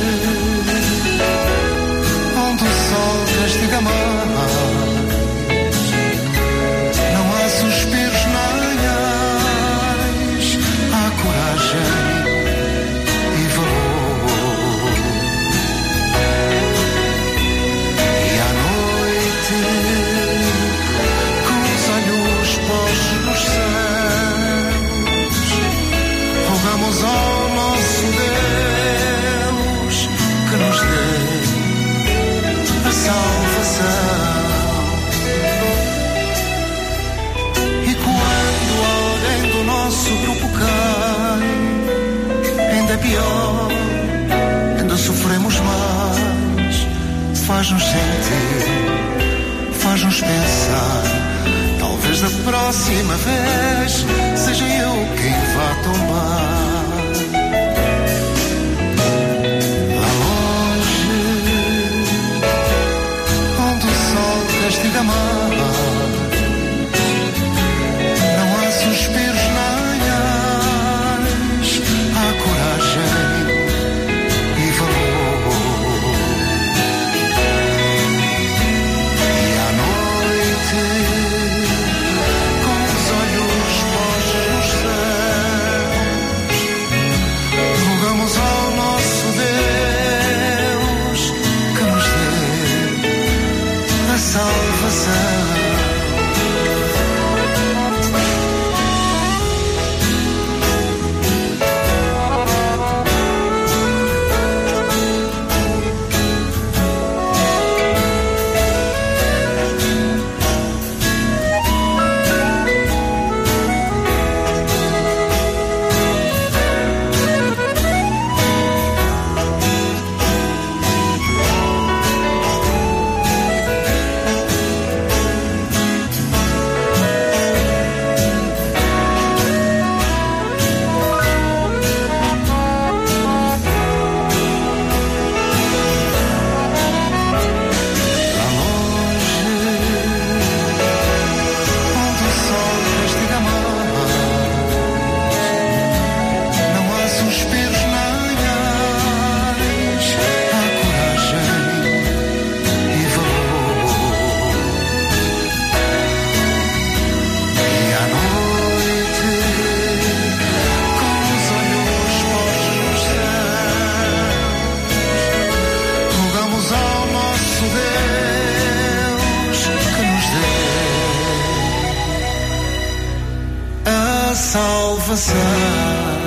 onde o sol castiga mais, não há suspiros nem há coragem e valor. E à noite, com os olhos postos nos céus, rogamos ao nosso Deus que nos dê a salvação. E quando alguém do nosso grupo cai, ainda é pior, ainda sofremos mais. Faz-nos sentir, faz-nos pensar, talvez da próxima vez seja eu quem vá tombar. Lá longe, onde o sol castiga mais, não há suspiros nem há coragem e valor. E à noite, com os olhos postos nos céus, rogamos ao nosso Deus que nos dê a salvação. salvação.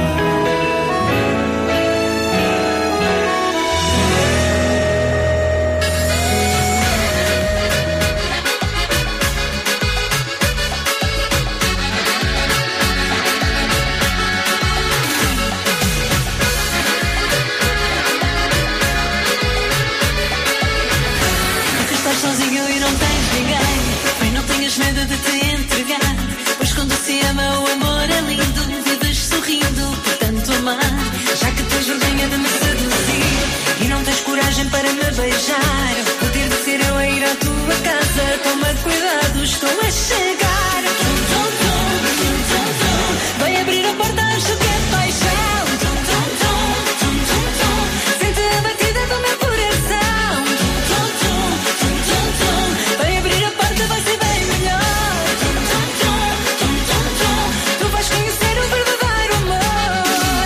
Sozinho e não tens ninguém, bem, não tenhas medo de te entregar, pois quando se ama o amor é lindo, vives sorrindo por tanto amar. Já que tens vergonha de me seduzir e não tens coragem para me beijar, poder de ser eu a ir à tua casa, toma cuidado, estou a chegar. Tum, tum, tum, tum, tum, tum. Vai abrir a porta, acho que é paixão. Tum, tum, tum, tum, tum, tum. Sente a batida do meu coração. Tum, tum, tum, tum, tum, tum. Vai abrir a porta, vai ser bem melhor. Tum, tum, tum, tum, tum, tum. Tu vais conhecer o verdadeiro amor.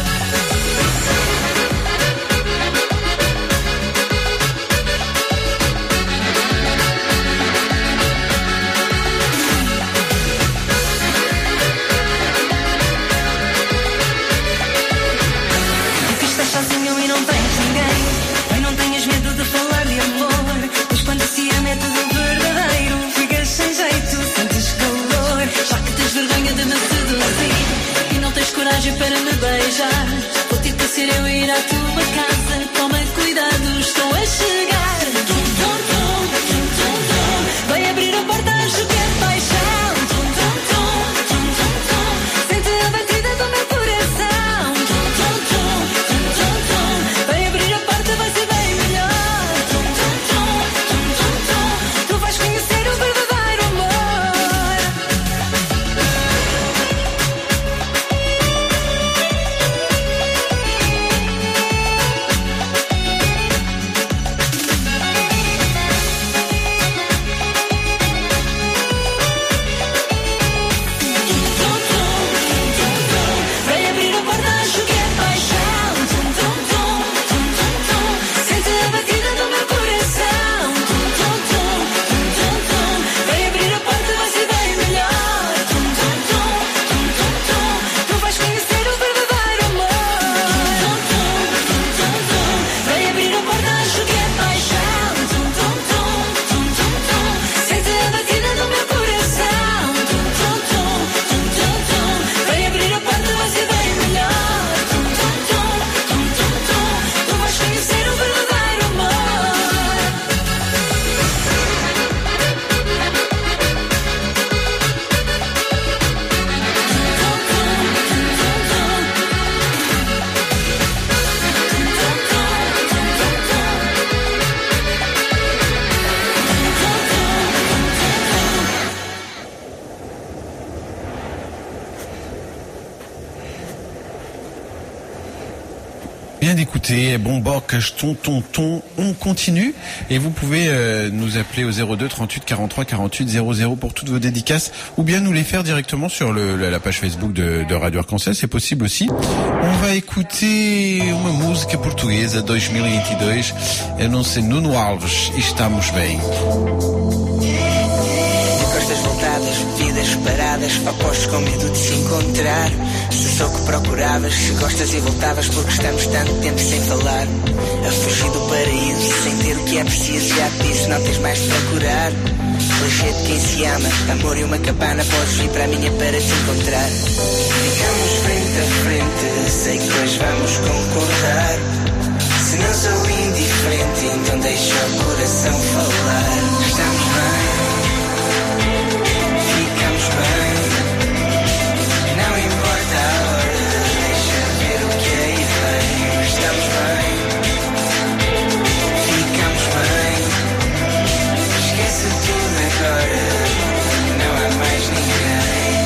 Porque estás sozinho e não tens ninguém, bem, não tenhas medo de falar de amor, pois quando se ama é tudo verdadeiro, ficas sem jeito, sentes calor. Já que tens vergonha de me seduzir e não tens coragem para me beijar, vou ter que ser eu a ir à tua casa, toma cuidado, estou a chegar. Tum, tum, tum, tum, tum, tum. Vai abrir a porta, acho que é paixão. Tum, tum, tum, tum, tum, tum. Sente a batida do meu coração. Tum, tum, tum, tum, tum, tum. Vai abrir a porta, vai ser bem melhor. Tum, tum, tum, tum, tum, tum. Tu vais conhecer o verdadeiro amor. Vai abrir a porta, acho que é paixão. Tum, tum, tum, tum, tum, tum. Sente a batida do meu coração. Tum, tum, tum, tum, tum, tum. Vai abrir a porta, vai ser bem melhor. Tum, tum, tum, tum, tum, tum. Tu vais conhecer o verdadeiro amor. Tum, tum, tum, tum, tum. Vai abrir a porta, acho que é paixão. Tum, tum, tum, tum, tum, tum. Sente a batida do meu coração. Tum, tum, tum, tum, tum, tum. Vai abrir a porta, vai ser bem melhor. Tum, tum, tum, tum, tum, tum. Tu vais conhecer o verdadeiro amor. Bien d'écouter, bon boc, ton, ton, ton, on continue et vous pouvez euh, nous appeler au zéro deux trente-huit quarante-trois quarante-huit zéro zéro pour toutes vos dédicaces ou bien nous les faire directement sur le, la, la page Facebook de, de Radio Arc-en-Ciel, c'est possible aussi. On va écouter uma música portuguesa dois mil e vinte e dois, eu não sei, Nuno Alves, Estamos Bem. Costas voltadas, vidas paradas, opostos com medo de se encontrar. Se sou o que procuravas, se gostas e voltavas, porque estamos tanto tempo sem falar. A fugir do paraíso, sem ter o que é preciso, já te disse, não tens mais de procurar. Clichê de quem se ama, amor e uma cabana, podes vir para a minha para te encontrar. Ficamos frente a frente, sei que hoje vamos concordar. Se não sou indiferente, então deixa o coração falar. Estamos bem. Ficamos bem, não importa a hora, deixa ver o que aí vem. Estamos bem, ficamos bem, esquece tudo agora, não há mais ninguém.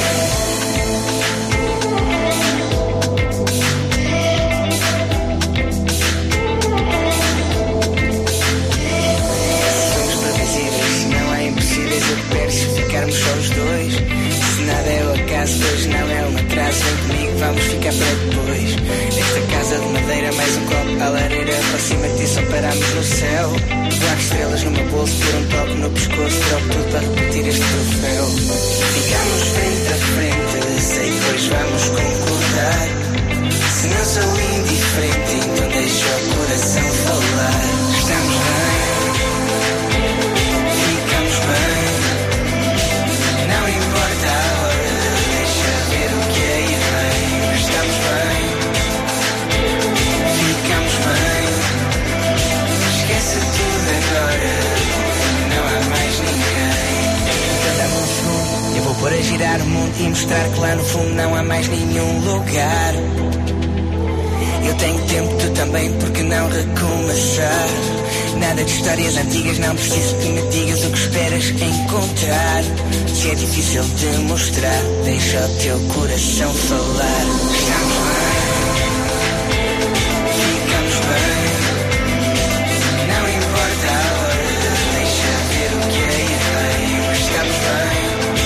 Somos previsíveis, não há impossíveis, eu perco se ficarmos só os dois. Se nada é o acaso, pois não é um atraso, vem comigo, vamos ficar para depois. Nesta casa de madeira, mais um copo à lareira, aproxima-te e só paramos no céu. Quatro estrelas no meu bolso, por um toque no pescoço, troco tudo para repetir este troféu. Ficamos frente a frente, talvez vamos concordar. Se não sou indiferente, então deixa o coração falar. Estamos bem, ficamos bem, não importa a hora, deixa ver o que aí vem. Estamos bem, ficamos bem, esquece tudo agora, não há mais ninguém. Então dá-me um segundo, eu vou pôr a girar o mundo e mostrar que lá no fundo não há mais nenhum lugar. Eu tenho tempo, tu também, porque não recomeçar? Nada de histórias antigas, não preciso que me digas o que esperas encontrar. Se é difícil de mostrar, deixa o teu coração falar. Estamos bem, ficamos bem, não importa a hora, deixa ver o que aí vem. Estamos bem,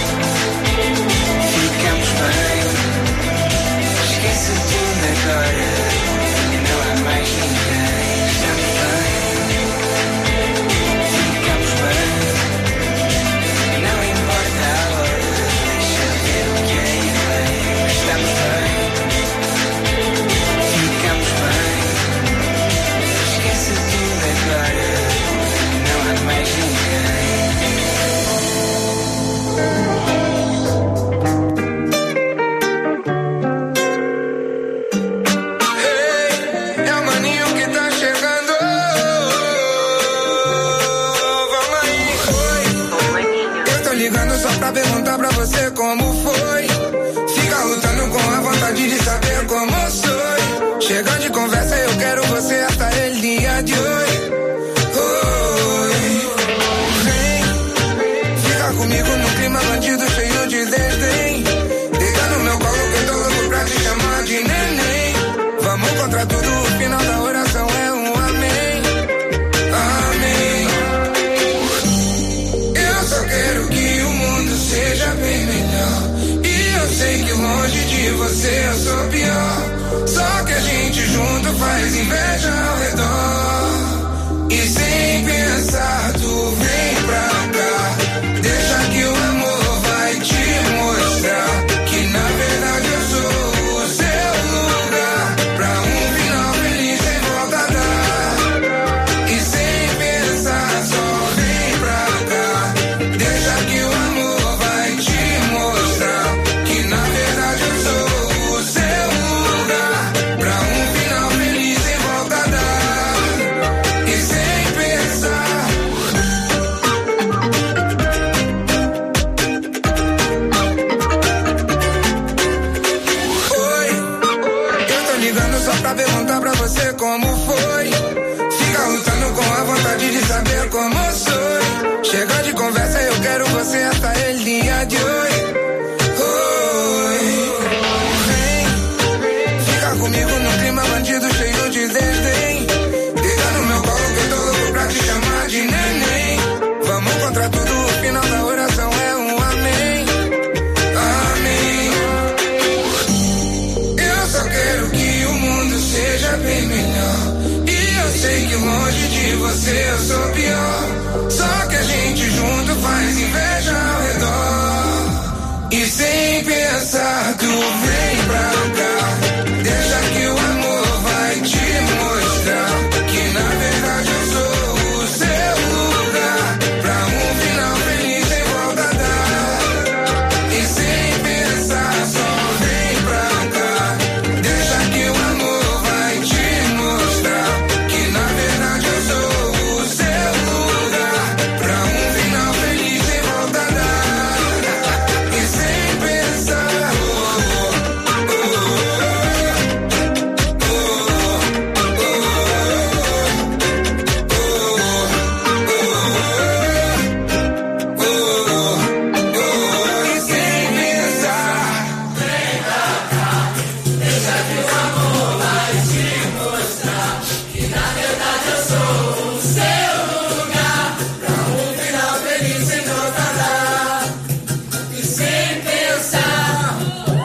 ficamos bem, esquece tudo agora, não há mais ninguém. Estamos bem, ficamos bem, não importa a hora, deixa ver o que aí vem. Estamos bem, ficamos bem, esquece tudo agora, não há mais ninguém. É o maninho que tá chegando. Vamos aí. Eu tô ligando só pra perguntar pra você como foi. Fica lutando com a vontade de saber como sou. Chega de conversa, eu quero você até el dia de hoje. Oi. Vem, fica comigo num clima bandido cheio de desdém. Deita no meu colo que eu tô louco pra te chamar de neném. Vamos contra tudo, o final da oração é um amém. Amém. Eu só quero que o mundo seja bem melhor. E eu sei que longe de você eu sou pior. Só que a gente junto faz inveja ao redor. E sem pensar tu vem pra cá. Deixa que o amor vai te mostrar que na verdade eu sou o seu lugar. Pra um final feliz sem volta a dar. E sem pensar só vem pra cá. Deixa que o amor vai te mostrar que na verdade eu sou o seu lugar. Pra um final feliz sem volta a dar. E sem pensar. Oi, eu tô ligando só pra perguntar pra você como foi. Fica lutando com a vontade de saber como sou. Chega de conversa, eu quero você até el dia de hoje. Oi, vem, fica comigo num clima bandido cheio de desdém. Deita no meu colo que eu tô louco pra te chamar de neném. Vamos contra tudo, o final da oração é um amém. Amém. Eu só quero que o mundo seja bem melhor. E eu sei que longe de você eu sou pior. Só que a gente junto faz inveja ao redor. E sem pensar tu vem pra cá. Deixa que o amor vai te mostrar que na verdade eu sou o seu lugar. Pra um final feliz sem volta a dar. E sem pensar só vem pra cá. Deixa que o amor vai te mostrar que na verdade eu sou o seu lugar. Pra um final feliz sem volta a dar. E sem pensar. Oh, oh, e sem pensar. Vem pra cá. Deixa que o amor vai te mostrar que na verdade eu sou o seu lugar. Pra um final feliz sem volta a dar. E sem pensar.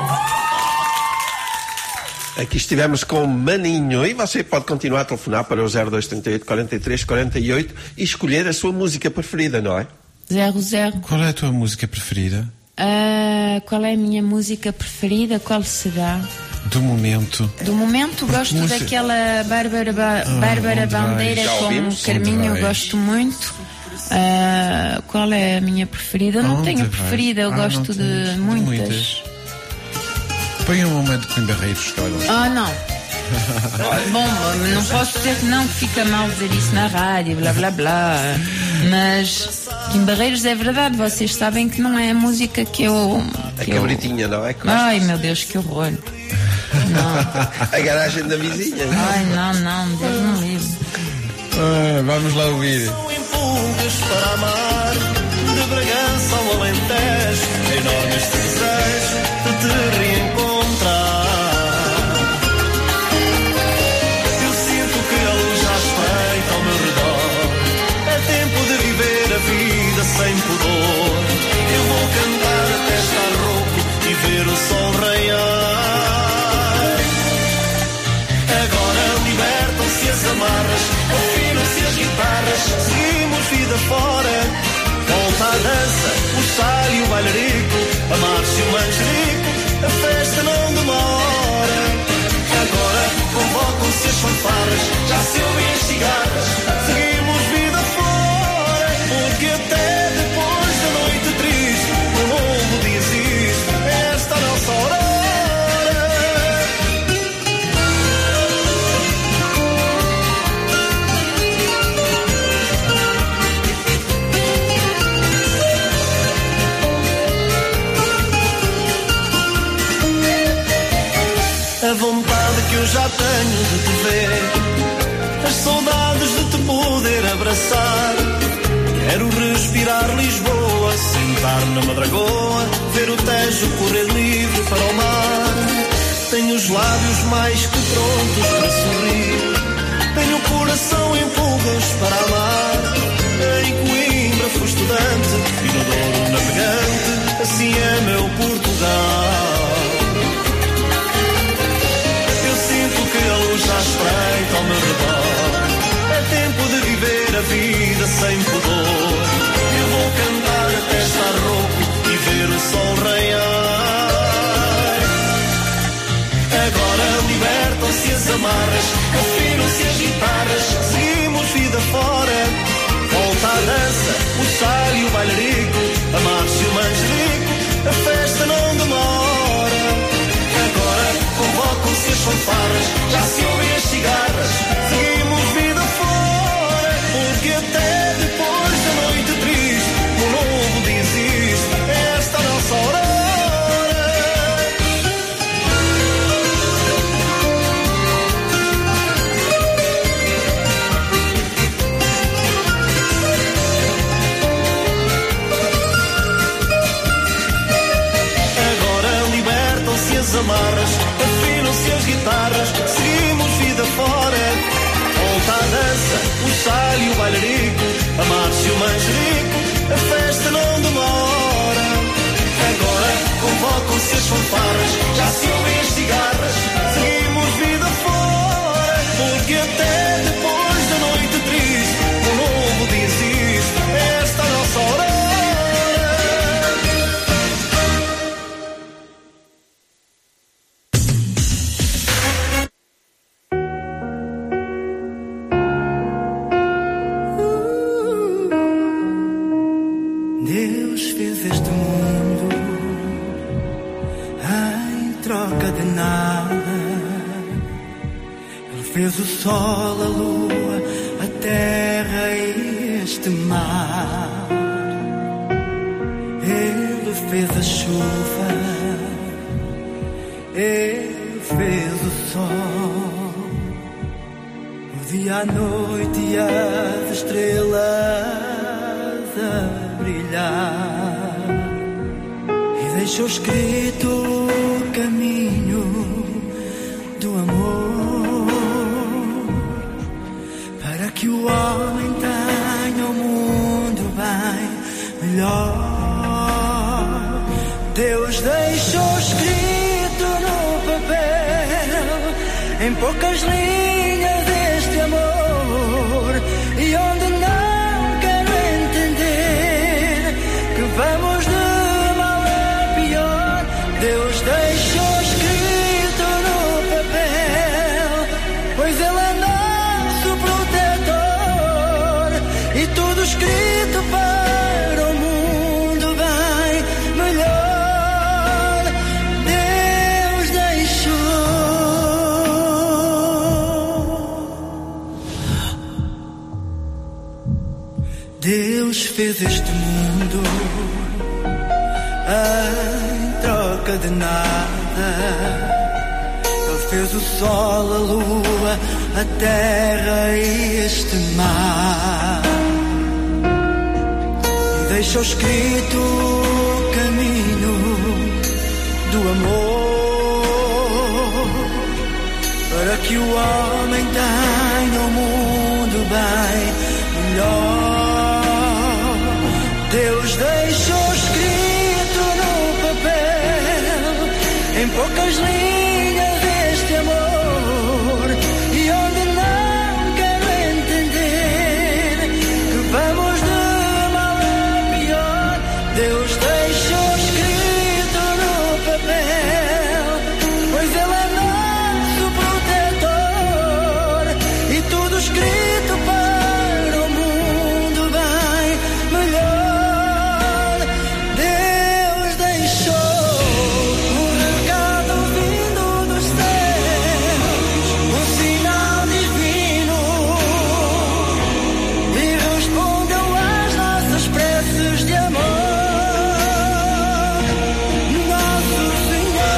Aqui estivemos com Maninho e você pode continuar a telefonar para o zero dois trinta e oito, quarenta e três, quarenta e oito e escolher a sua música preferida, não é? zero zero. Qual é a tua música preferida? Ah, qual é a minha música preferida? Qual será? Do momento. Do momento gosto música... daquela Bárbara, ba... Ah, Bárbara Ondrais. Bandeira com Carminho, gosto muito. Ah, qual é a minha preferida? Eu não Onde tenho vai? preferida, eu Ah, gosto não de tens. muitas. muitas. Põe um momento com Barreiros, que olha. Ah, não. Bom, não posso dizer que não, que fica mal dizer isso na rádio, blá blá blá. Mas Kim Barreiros é verdade, vocês sabem que não é a música que eu. A que cabritinha, eu... não é? Ai meu Deus, que horror. A garagem da vizinha. Ai não, não, Deus não livre. Ah, vamos lá ouvir. Empurras para amar, de Bragança ao Alentejo, enorme este desejo de te reencontrar. Eu sinto que a luz já espreita ao meu redor, é tempo de viver a vida sem pudor. Eu vou cantar até estar rouco e ver o sol raiar. Agora libertam-se as amarras, afinam-se as guitarras, seguimos vida fora. Volta a dança, o saio e o bailarico, a marcha e o manjerico, a festa não demora. Agora convocam-se as fanfarras, já se ouvem as cigarras, seguimos vida fora. Porque até depois da noite triste, um novo dia existe, esta nossa aurora. A vontade que eu já tenho de te ver, as saudades de te poder abraçar. Quero respirar Lisboa, sentar na Madragoa, ver o Tejo correr livre para o mar. Tenho os lábios mais que prontos para sorrir, tenho o coração em pulgas para amar. Em Coimbra fui estudante e no Douro navegante, assim é meu Portugal. Já espreita ao meu redor, é tempo de viver a vida sem pudor. Eu vou cantar até estar rouco e ver o sol raiar. Agora libertam-se as amarras, afinam-se as guitarras, seguimos vida fora. Volta a dança, o saio e o bailarico, a marcha e o manjerico, a festa não demora. Agora convocam-se as fanfarras, já se ouvem as cigarras, seguimos vida fora. Porque até depois da noite triste, um novo dia existe, esta nossa aurora. Agora libertam-se as amarras, afinam-se as guitarras, seguimos vida fora. Volta a dança, o saio e o bailarico, a marcha e o manjerico, a festa não demora. Agora convocam-se as fanfarras, já se ouvem as cigarras, seguimos vida fora. Porque até depois da noite triste, um novo dia existe, esta nossa aurora. Deus fez este mundo em troca de nada. Ele fez o sol, a lua, a terra e este mar. Ele fez a chuva, ele fez o sol, o dia, a noite e as estrelas a brilhar, e deixou escrito o caminho do amor, para que o homem tenha um mundo bem melhor. Deus deixou escrito no papel, em poucas linhas, este amor, e onde não vamos de mal a Deus fez este mundo em troca de nada. Ele fez o sol, a lua, a terra e este mar. E deixou escrito o caminho do amor, para que o homem tenha um mundo bem melhor. Deus deixou escrito no papel, em poucas linhas, este amor, e onde não quero entender que vamos de mal a pior. Deus deixou escrito no papel, pois Ele é nosso protetor, e tudo escrito para o mundo bem melhor. Deus deixou o recado vindo dos céus, um sinal divino, e respondeu às nossas preces de amor. Nosso Senhor.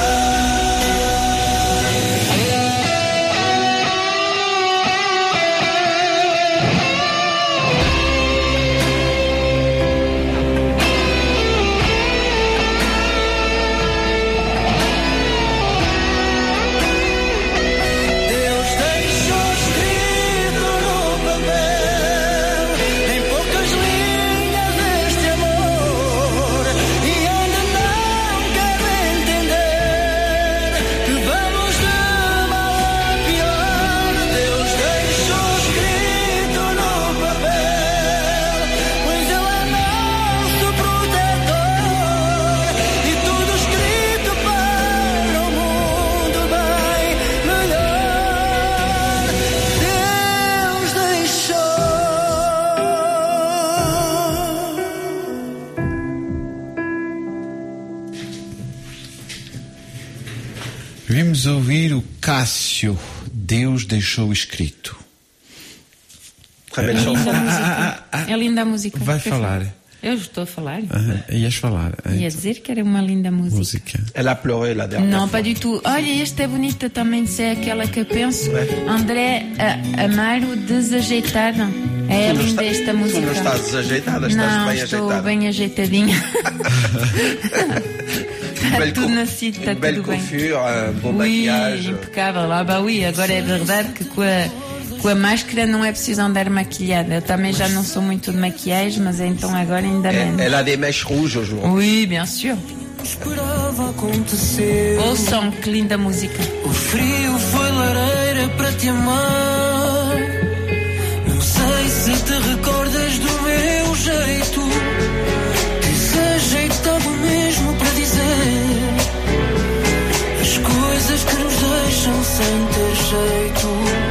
Deus deixou escrito no papel, em poucas linhas, este amor, e onde não quero entender que vamos de mal a pior. Deus deixou escrito no papel, pois Ele é nosso protetor, e tudo escrito para o mundo bem melhor. Deus deixou. Vimos ouvir o Cássio, Deus deixou escrito. É linda a música. É linda a música. Vai Quer falar. Eu estou a falar. Ah, ias falar. Ia dizer que era uma linda música. Música. Elle a pleuré la dernière Não, fois. pas du tout. Olha, esta é bonita também, se é aquela que eu penso. André a, Amaro, Desajeitada. É Tu não linda está- esta tu música. não estás desajeitada, estás Não, bem estou ajeitada. bem ajeitadinha. Está Belle tudo cou- nascido, está Une belle tudo bem. coiffure, un beau Oui, maquillage. impecável. Ah, bah oui, agora é verdade que com a, com a máscara não é preciso andar maquilhada. Eu também já não sou muito de maquiagem, mas então agora ainda menos. Elle a des mèches rouges aujourd'hui. Oui, bien sûr. Esperava acontecer. Ouçam, que linda música. O frio foi lareira para te amar. Não sei se te recordas do meu jeito, desajeitado mesmo para dizer as coisas que nos deixam sem ter jeito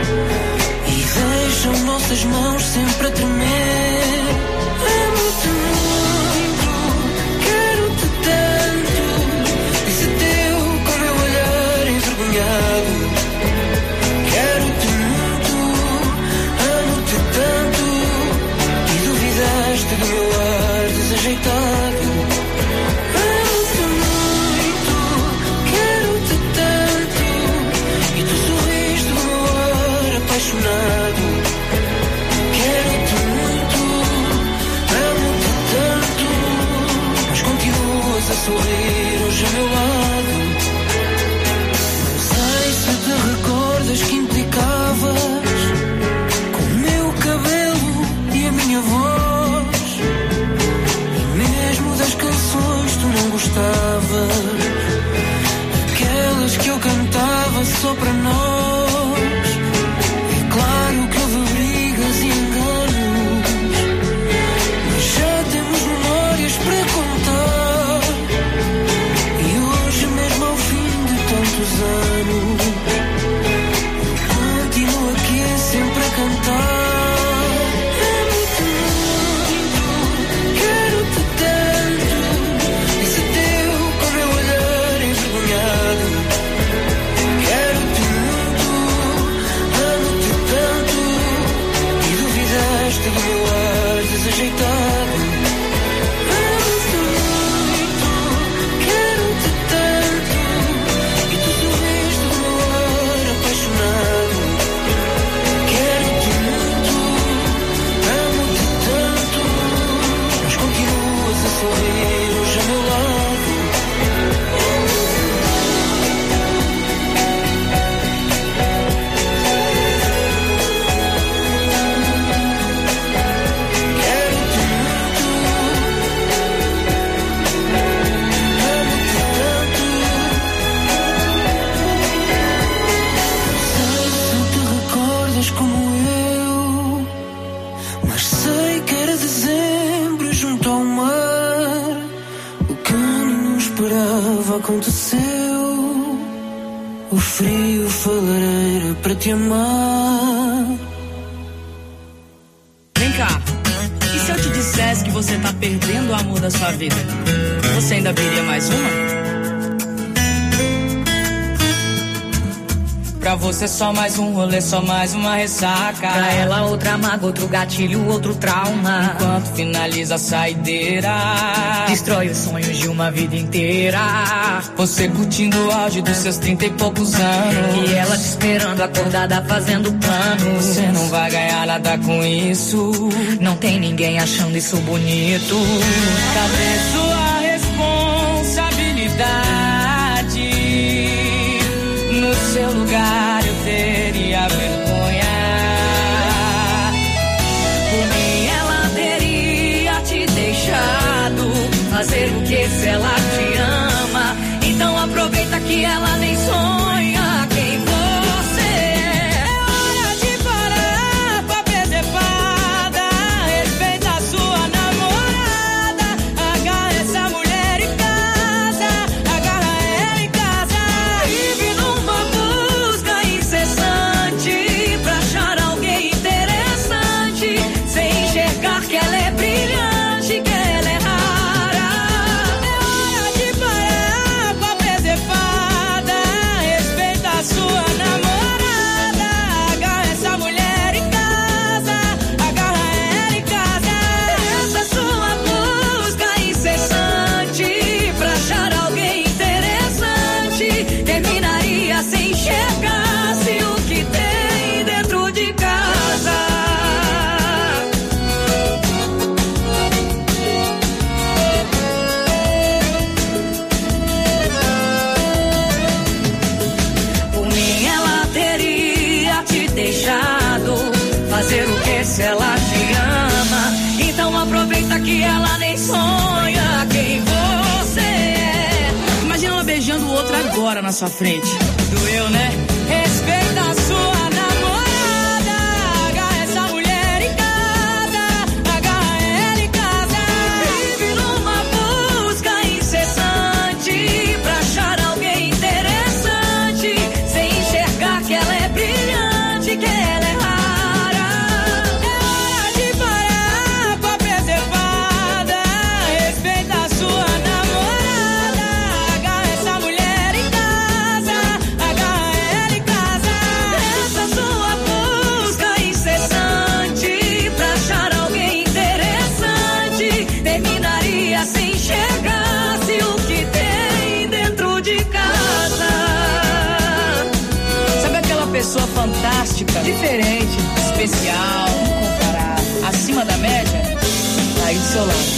e deixam nossas mãos sempre a tremer. Amo-te muito, quero-te tanto, disse teu com meu olhar envergonhado. Quero-te muito, amo-te tanto, e duvidaste do meu ar desajeitado. Amo-te muito, quero-te tanto, e tu sorriste do meu ar apaixonado. Quero-te muito, amo-te tanto, mas continuas a sorrir hoje ao meu lado. Não sei se te recordas que implicavas com o meu cabelo e a minha voz, e mesmo das esperava aconteceu. O frio foi lareira para te amar. Vem cá, e se eu te dissesse que você tá perdendo o amor da sua vida? Você ainda abriria mais uma? Pra você só mais um rolê, só mais uma ressaca. Pra ela outra mágoa, outro gatilho, outro trauma. Enquanto finaliza a saideira, destrói os sonhos de uma vida inteira. Você curtindo o auge dos seus trinta e poucos anos. E ela te esperando acordada fazendo planos. Você não vai ganhar nada com isso. Não tem ninguém achando isso bonito. Cadê sua responsabilidade? No seu lugar eu teria vergonha. Por mim ela teria te deixado fazer o que se ela te ama. Então aproveita que ela nem sonha quem você é. É hora de parar com a presepada. Respeita a sua namorada. Agarra essa mulher em casa. Agarra ela em casa. Vive numa busca incessante pra achar alguém interessante, sem enxergar que ela é brilhante, que ela é rara. É hora de parar com a presepada. Respeita a sua namorada. Agarra essa mulher em casa. Agarra ela em casa. Essa sua busca incessante pra achar alguém interessante terminaria se enxergasse o que tem dentro de casa. Por mim ela teria te deixado fazer o que se ela te ama. Então aproveita que ela nem sonha quem você é. Imagina ela beijando o outro agora na sua frente. Doeu, né? Respeita a sua namorada. Agarra essa mulher em casa. Agarra ela em casa. Vive numa busca incessante pra achar alguém interessante, sem enxergar que ela é brilhante, que ela é rara. É hora de parar com a presepada. Respeita a sua namorada. Agarra essa mulher em casa. Agarra ela em casa. Essa sua busca incessante pra achar alguém interessante terminaria se enxergasse o que tem dentro de casa. Sabe aquela pessoa fantástica, diferente, especial, incomparável, acima da média? Tá aí do seu lado.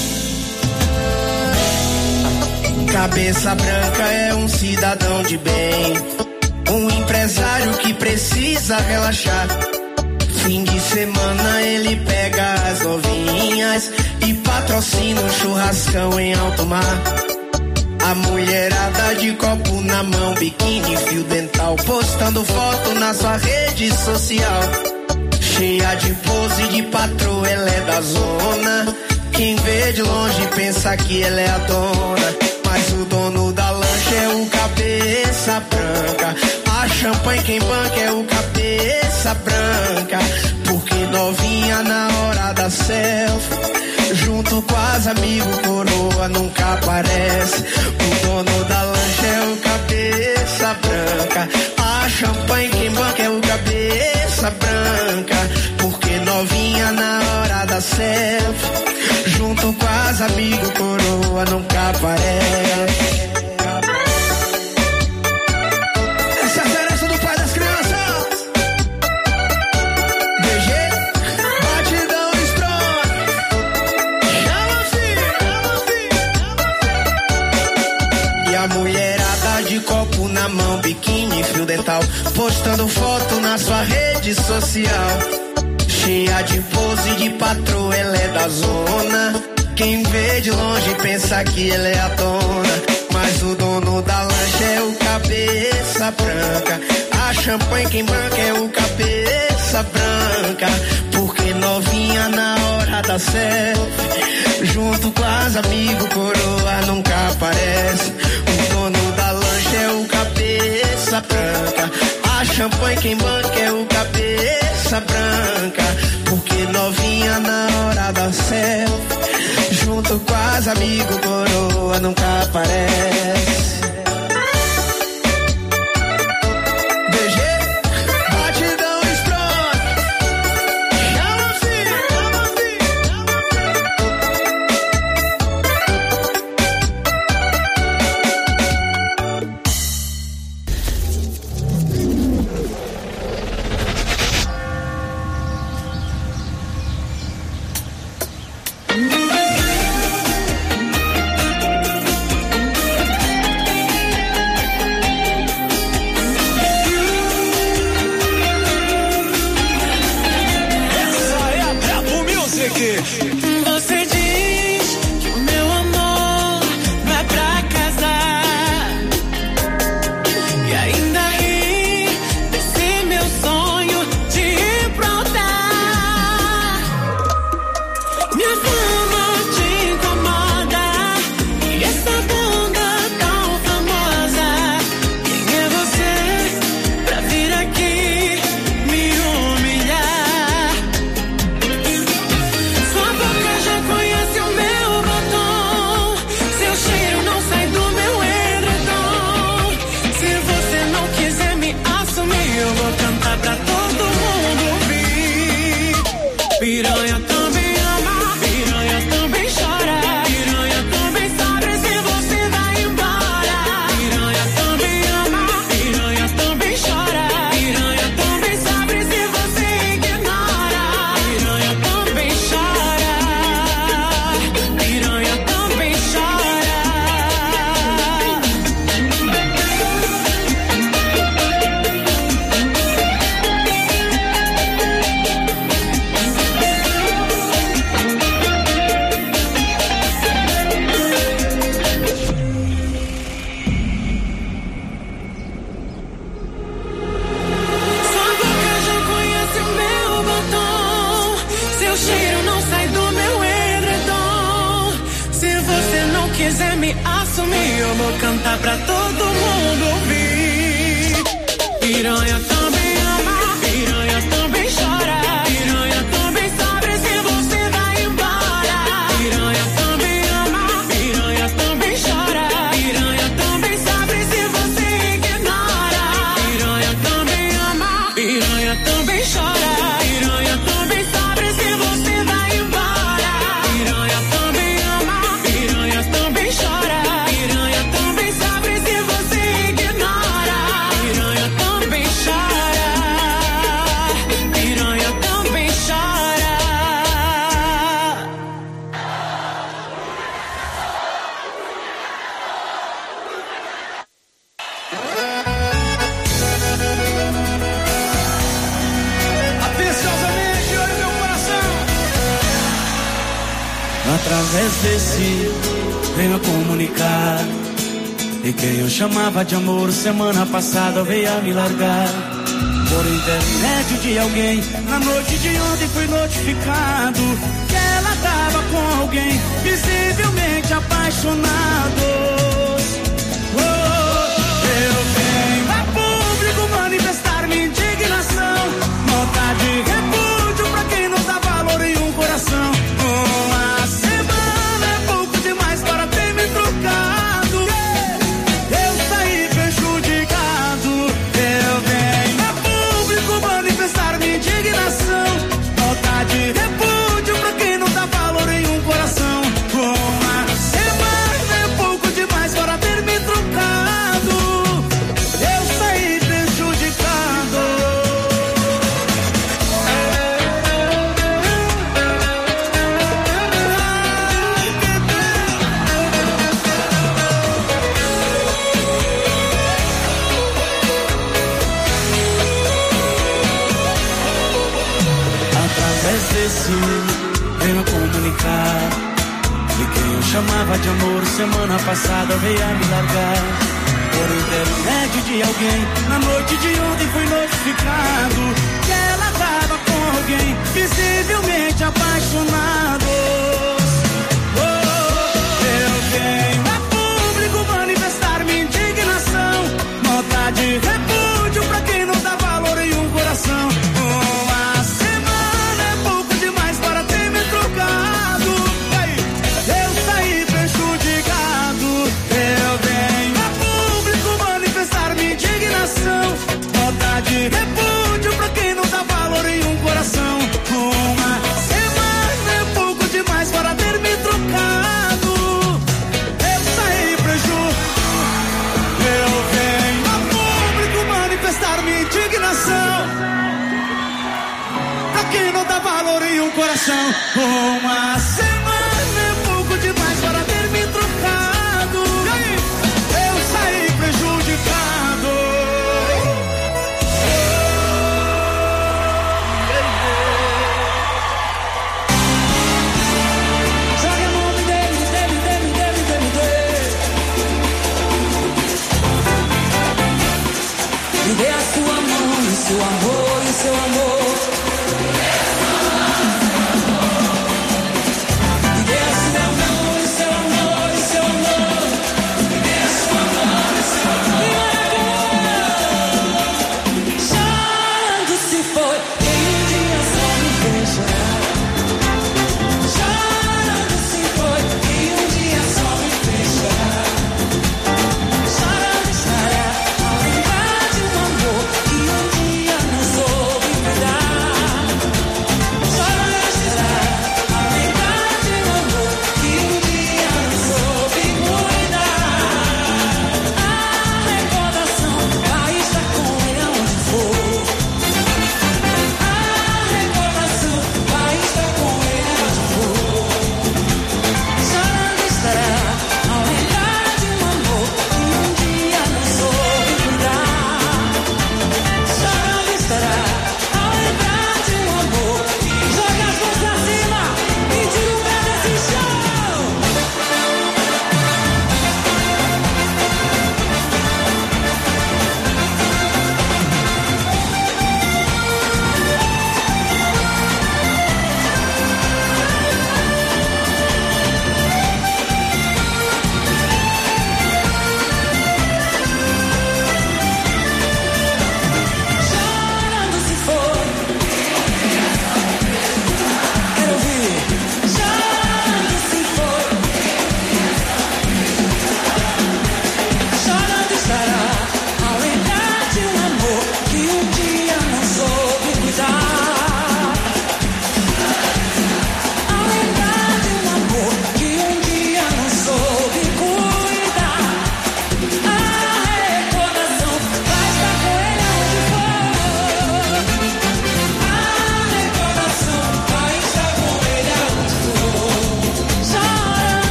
Cabeça branca é um cidadão de bem, um empresário que precisa relaxar. Fim de semana ele pega as novinhas e patrocina um churrascão em alto mar. A mulherada de copo na mão, biquíni, fio dental, postando foto na sua rede social. Cheia de pose de patroa, ela é da zona. Quem vê de longe pensa que ela é a dona, mas o dono da lancha é o cabeça branca. A champanhe quem banca é o cabeça branca. Porque novinha na hora da selfie, junto com as amigos, coroa nunca aparece. O dono da lancha é o cabeça branca. A champanhe quem banca é o cabeça branca. Porque novinha na hora da selfie, junto com as amigos, coroa nunca aparece. Essa é a herança do pai das crianças. D G, batidão strong. Chama, filho, chama, filho. E a mulherada de copo na mão, biquíni, fio dental, postando foto na sua rede social. Cheia de pose de patroa, ela é da zona. Quem vê de longe pensa que ela é a dona, mas Mas o dono da lancha é o cabeça branca. A champanhe quem banca é o cabeça branca. Porque novinha na hora da selfie, junto com as amigos, coroa nunca aparece. O dono da lancha é o cabeça branca. A champanhe quem banca é o cabeça branca. Porque novinha na hora da selfie, junto com as amigos, coroa nunca aparece. Você diz que o meu amor vai pra casar e ainda ri desse meu sonho de ir pro altar. Minha fama te incomoda e essa bunda tão famosa. Quem é você pra vir aqui me humilhar? Piranha também ama, piranha também chora, piranha também sabe se você vai embora. Piranha também ama, piranha também chora, piranha também sabe se você ignora. Piranha também chora, piranha também chora. Quiser me assumir, eu vou cantar pra todo mundo ouvir. Piranha também ama, piranha também chora, piranha também sabe se você vai embora. Piranha também ama, piranha também chora, piranha também sabe se você ignora. Piranha também ama, piranha também chora, piranha também sabe se você vai embora. Piranha também ama, piranha também chora, piranha também sabe se você ignora. Piranha também chora, piranha também chora. Atenciosamente, olha meu coração. Através desse venho comunicar, e quem eu chamava de amor semana passada veio a me largar. Por intermédio de alguém, na noite de ontem fui notificado que ela tava com alguém visivelmente apaixonado. Oh, eu venho a público manifestar minha indignação, nota de repúdio pra quem não dá valor em um coração. Uma semana é pouco demais para ter me trocado. Eu saí prejudicado. Eu venho a público manifestar minha indignação, nota de repúdio pra quem não dá valor em um coração. chamava de amor, semana passada veio a me largar. Por intermédio de alguém, na noite de ontem fui notificado que ela tava com alguém, visivelmente apaixonados. Oh, eu venho a público manifestar minha indignação, nota de repúdio pra quem não dá valor em um coração. Uma semana é pouco demais para ter me trocado. Ei, eu saí prejudicado. Eu venho a público manifestar minha indignação, nota de repúdio pra quem não dá valor em um coração. Uma semana é pouco demais para ter me trocado. Eu saí prejudicado. Eu venho a público manifestar minha indignação, pra quem não dá valor em um coração. Uma semana é pouco demais para ter me trocado. E aí? Eu saí prejudicado. Joga a mão, me dê, me dê, me dê, me dê, me dê, me dê. Me dê a sua mão, e o seu amor, e o seu amor.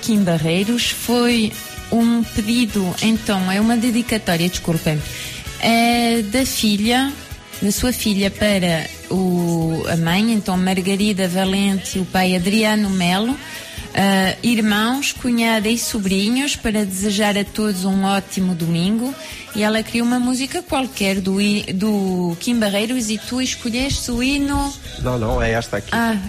Kim Barreiros foi um pedido, então, é uma dedicatória, desculpem, é da filha, da sua filha para o, a mãe, então Margarida Valente e o pai Adriano Melo, uh, irmãos, cunhada e sobrinhos, para desejar a todos um ótimo domingo. E ela criou uma música qualquer do, do Kim Barreiros e tu escolheste o hino... Não, não, é esta aqui. Ah,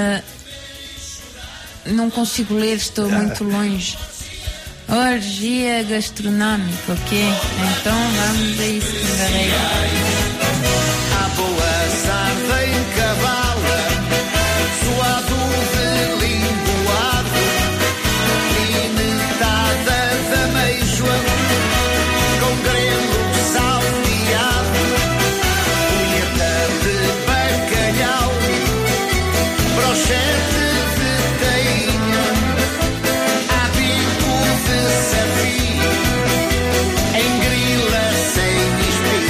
uh, não consigo ler, estou ah. muito longe. Orgia gastronómica, ok? Então vamos a isso, Kim Barreiros. A boa sarda em cavalo, suado de linguado, limitada de ameijoa, com grelo salteado, punheta de bacalhau, brochete de tainha, hábito de safio, em grila sem espinho.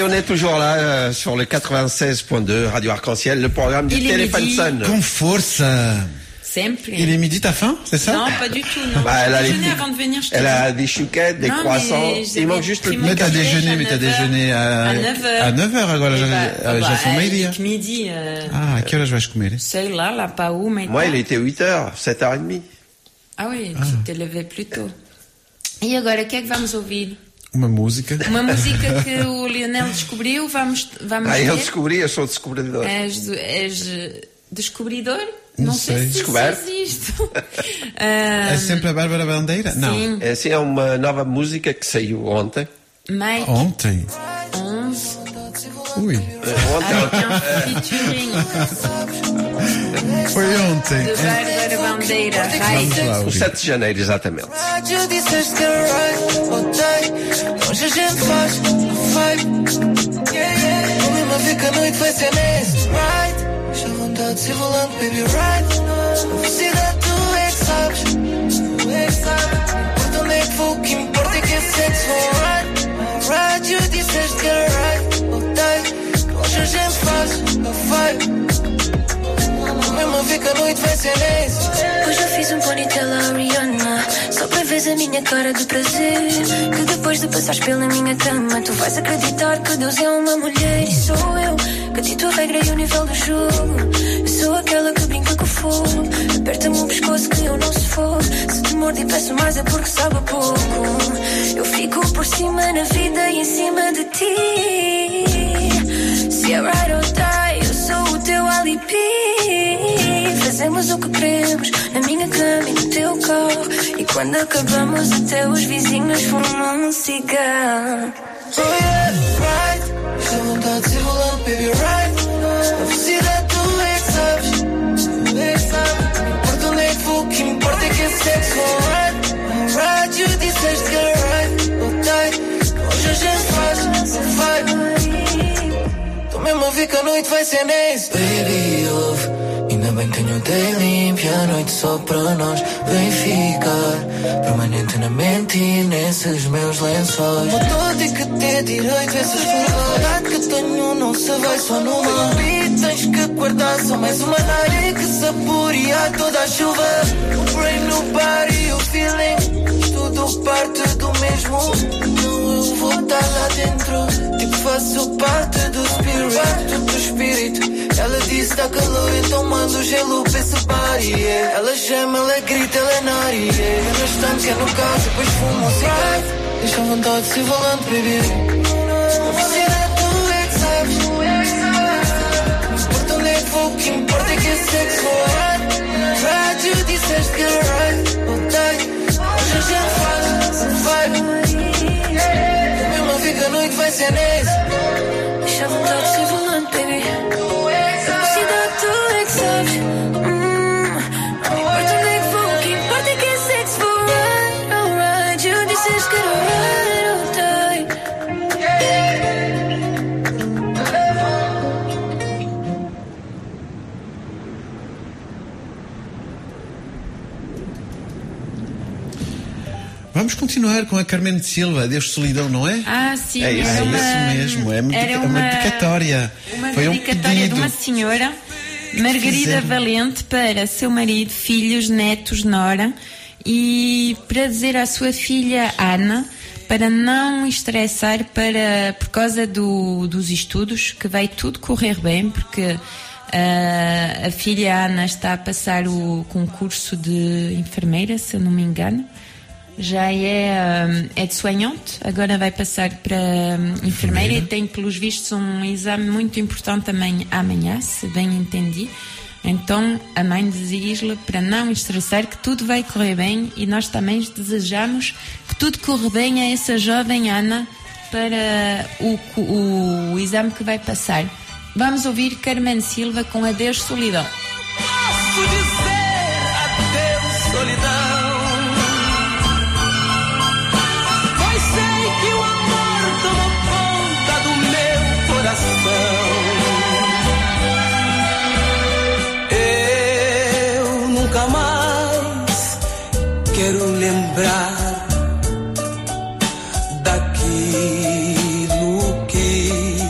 on est toujours là euh, sur le quatre-vingt-seize point deux, Radio Arc-en-Ciel, le programme du Il est téléphone midi. sonne. Com força. Sempre. Il est midi, t'as faim, c'est ça? Non, pas du tout, non. Bah, elle a J'ai les déjeuné petits- avant de venir, je te Elle dis. a des chouquettes, des Non, croissants. mais Il j'avais manque juste le pris petit mon Mais t'as café déjeuné, à mais t'as neuf heures. déjeuné à... À neuf heures. À neuf heures, agora Eh já, bah, ah, já bah, são é, meio-dia. que midi, euh, Ah, a que horas vais comer? sei lá, lá para uma e Moi, tal. il était huit heures, sept heures trente. Ah oui, tu te levais plus tôt. E agora, o que é que vamos ouvir? Uma música. Uma música que o Lionel descobriu, vamos, vamos Ah, ele ver. descobri, eu sou descobridor. És, do- és eh, descobridor? Não sei, sei. se Descoberto. isso existe. É sempre a Bárbara Bandeira? Sim. Essa é uma nova música que saiu ontem. Mike Ontem? onze. Ui. Avec un featuring Foi ontem. de Bárbara Bandeira. Raid. O sete de janeiro, exatamente. Rádio disseste que era right, voltei. Hoje a gente faz vibe. Yeah, yeah. Vou mesmo a ver que a noite vai ser nesse right. Deixa a vontade de ser volante, baby, right. A velocidade tu é que sabes. Tu é que sabes. Não importa onde é que vou, o que importa é que é sexo alright. Rádio disseste que era right, voltei. Hoje a gente faz vibe. Vou mesmo a ver que a noite vai ser nesse. Hoje eu fiz um ponytail à Rihanna, só para veres a minha cara de prazer. Que depois de passares pela minha cama, tu vais acreditar que Deus é uma mulher. E sou eu que dito a regra e o nível do jogo. Eu sou aquela que brinca com fogo. Aperta-me o pescoço que eu não suffoco. Se te mordo e peço mais é porque sabe a pouco. Eu fico por cima na vida e em cima de ti. Se é right or die, eu sou o teu alibi. Fazemos o que queremos na minha cama e no teu carro. E quando acabamos até os vizinhos fumam um cigarro. Oh yeah, right. Esta vontade de ser volante, baby, right. A velocidade tu é que sabes. Tu é que sabes. Não importa onde é que vou, o que importa é que é sexo alright. Alright, you disseste que era right. Voltei. Hoje a gente faz vibe. Tô mesmo a ver que a noite vai ser nesse. Baby, ouve. Ainda bem que tenho o day limpo e a noite só para nós. Vem ficar permanente na mente e nesses meus lençóis. Vou todo e que ter direito a essas verdades que tenho não se vai só numa. E tens que guardar só mais uma área que saborear toda a chuva. O brain, no body, o feeling, tudo parte do mesmo. Não, eu vou estar lá dentro, tipo faço parte do spirit, parte do espírito. Ela disse dá calor, então manda o gelo pra esse body, yeah. Ela chama, ela grita, ela é nari, yeah. É no estante, é no carro, depois fuma um cigarro. Deixa a vontade de ser volante, baby. A velocidade tu é que sabes. Não importa onde é que vou, o que importa é que é sexo alright. Rádio disseste que era right, voltei. Hoje a gente faz vibe. Eu mesmo a ver que a noite vai ser nesse. Deixa a vontade de ser volante, baby. Velocidade tu é que sabes. Hum, não importa onde é que vou, o que importa é que é sexo alright, alright. You disseste que era right, voltei. Vamos continuar com a Carmen de Silva, Deus de Solidão, não é? Ah, sim. É isso, era uma, isso mesmo, é uma, era é uma dedicatória. Uma Foi um dedicatória pedido. de uma senhora, Margarida fizeram. Valente, para seu marido, filhos, netos, nora, e para dizer à sua filha Ana para não estressar para, por causa do, dos estudos, que vai tudo correr bem, porque ah, a filha Ana está a passar o concurso de enfermeira, se eu não me engano. Já é, hum, é de soignante, agora vai passar para hum, enfermeira e tem, pelos vistos, um exame muito importante também amanhã, se bem entendi. Então, a mãe diz-lhe para não estressar, que tudo vai correr bem, e nós também desejamos que tudo corra bem a essa jovem Ana para o, o, o exame que vai passar. Vamos ouvir Carmen Silva com Adeus Solidão. Posso dizer adeus, solidão. Pois sei que o amor tomou conta do meu coração. Eu nunca mais quero lembrar daquilo que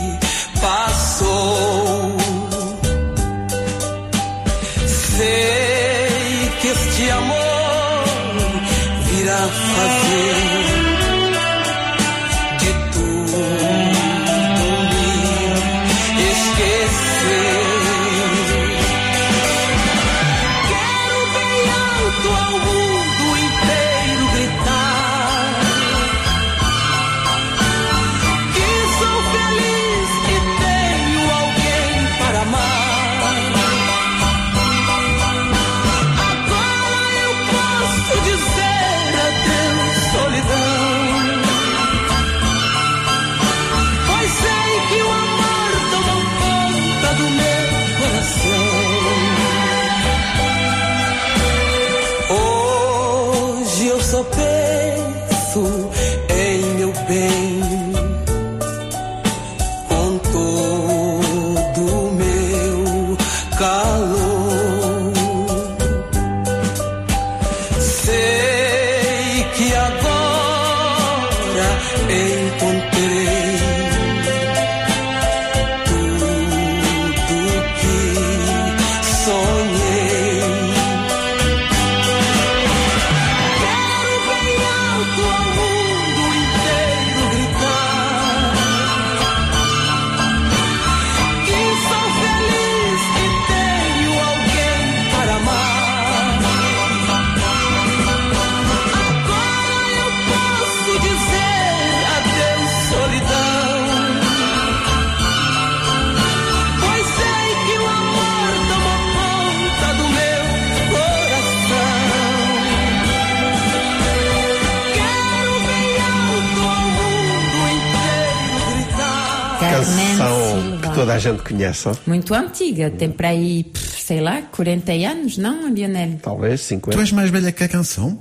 Carmen canção Silva. que toda a gente conhece, hein? Muito antiga, tem para aí, pff, sei lá, quarenta anos, não, Lionel? Talvez Tu cinquenta. és mais velha que a canção?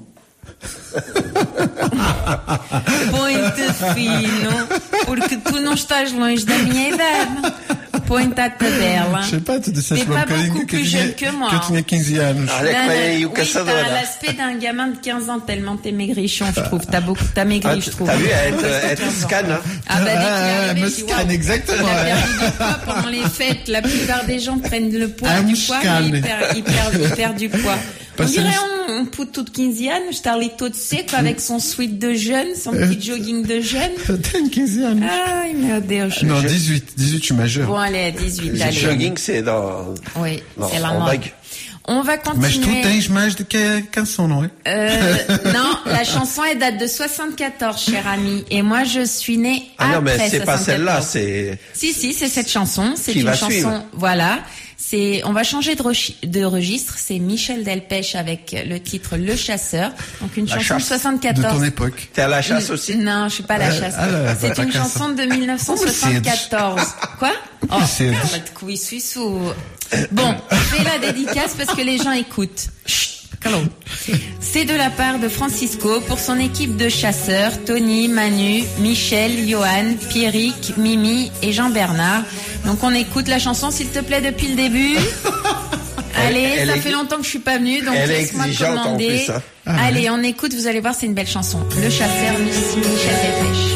Põe-te fino, porque tu não estás longe da minha idade. Põe-te à tabela. Je sais pas, tu T'es disseste pas um bocadinho beaucoup que eu plus tinha, jeune que moi. que eu tinha quinze anos. Olha que vem aí o Oui, caçador. t'as hein? l'aspect d'un gamin de quinze ans, tellement t'es maigrichon, je trouve. T'as beaucoup, t'as maigri, Ah, je trouve. T'as vu, elle te, elle te scanne. Hein? Ah bah dès qu'il est Ah, arrivé, me je dis, scanne, waouh, exactement. il a perdu du poids pendant les fêtes. La plupart des gens prennent le poids Ah, du me poids, scanne. mais ils perdent, ils perdent, ils perdent du poids. On Parce dirait que- un, un puto de quinze anos, está ali todo seco, avec son sweat de jeune, son petit jogging de jeune. Tenho quinze anos. Ai, meu Deus. Non, dix-huit. dix-huit, je suis majeur. Bon, allez, dix-huit, Le allez. jogging, c'est dans. Oui, dans c'est la en mode. bague. On va Mas tu continuer. tens mais do que a canção, não é? Euh, non, la chanson elle date de soixante-quatorze, cher ami. Et moi, je suis née Ah non, mais après c'est pas celle-là, soixante-quatorze. c'est. Si, si, c'est cette chanson. C'est Qui une va chanson. suivre. Voilà. C'est, on va changer de, rechi- de registre. C'est Michel Delpech avec le titre Le Chasseur. Donc une La chanson de chasse. soixante-quatorze. De ton époque. T'es à la chasse aussi? Non, je suis pas à la Euh, chasse. ah, la- C'est la une canção. chanson de mille neuf cent soixante-quatorze. Quoi? Oh, Mercedes. pas de couilles suisses ou... Bon, fais la dédicace parce que les gens écoutent. Chut, calme. C'est de la part de Francisco pour son équipe de chasseurs, Tony, Manu, Michel, Johan, Pierrick, Mimi et Jean-Bernard. Donc on écoute la chanson, s'il te plaît, depuis le début. Allez, elle ça est- fait longtemps que je suis pas venue, donc elle est laisse-moi exigeante en commander. plus, hein. Ah, Allez, on écoute, vous allez voir, c'est une belle chanson. Le chasseur, Miss Michel Delpech.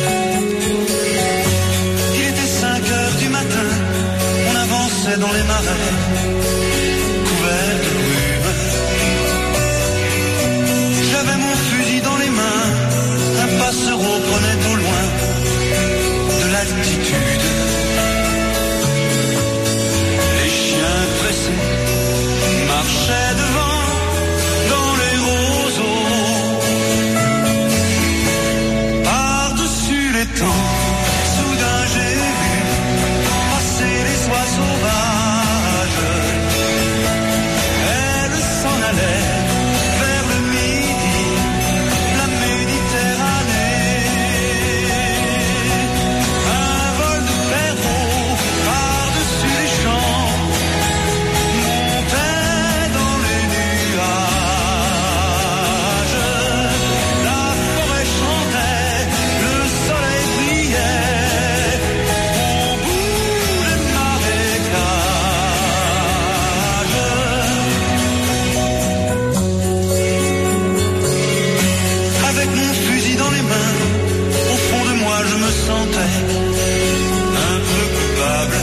Il était cinq heures du matin, on avançait dans les marais, couverts de brume. J'avais mon fusil dans les mains, un passereau prenait au loin de l'altitude. Les chiens pressés marchaient devant dans les roseaux. Par-dessus les temps, soudain j'ai vu passer les oies sauvages. Elles s'en allaient vers le midi, la Méditerranée. Un vol de perdreaux par-dessus les champs montait dans les nuages. La forêt chantait, le soleil brillait au bout des marécages. Avec mon fusil dans les mains, au fond de moi je me sentais un peu coupable.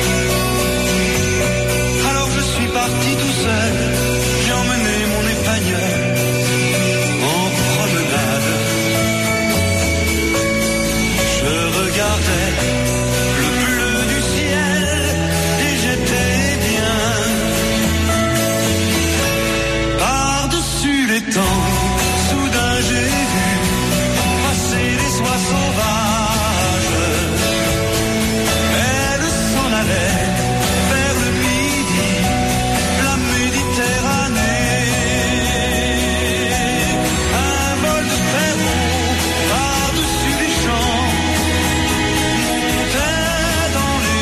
Alors je suis parti tout seul, j'ai emmené mon épagneur en promenade. Je regardais le bleu du ciel et j'étais bien. Par-dessus les temps, soudain j'ai vu passer les oies sauvages. Elles s'en allaient vers le midi, la Méditerranée. Un vol de perdreaux par-dessus les champs montait dans les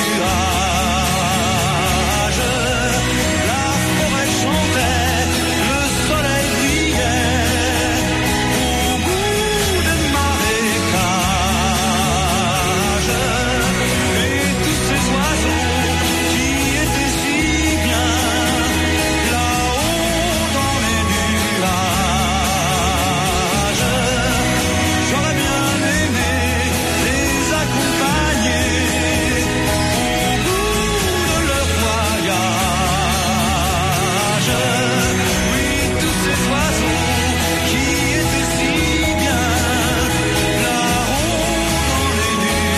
nuages. La forêt chantait, le soleil brillait au bout des marécages. Et tous ces oiseaux qui étaient si bien là-haut dans les nuages. J'aurais bien aimé les accompagner au bout de leur voyage. Oui, tous ces oiseaux qui étaient si bien là-haut dans les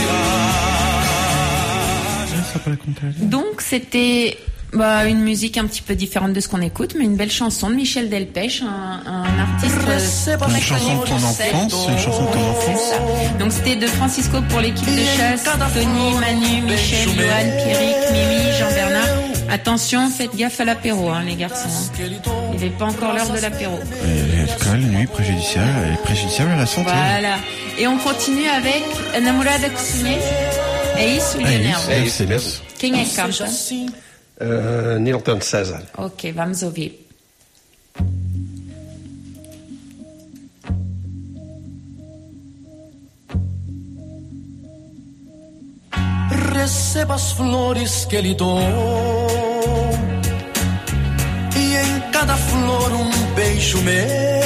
nuages. Donc c'était bah, une musique un petit peu différente de ce qu'on écoute, mais une belle chanson de Michel Delpech, un, un artiste euh, Une très chanson connu de ton français. enfance, c'est une chanson de ton C'est enfance. ça. Donc c'était de Francisco pour l'équipe de chasse, Tony, Manu, Michel, Johan, Pierrick, Mimi, Jean-Bernard. Attention, faites gaffe à l'apéro, hein, les garçons. hein. Il n'est pas encore l'heure de l'apéro. Et l'alcool, la nuit, préjudiciable, est préjudiciable à la santé. Voilà. Et on continue avec Enamorada Cozinha. É isso, Lionel? É isso mesmo. Quem é que canta? Uh, Nilton César. Ok, vamos ouvir. Receba as flores que lhe dou, e em cada flor um beijo meu.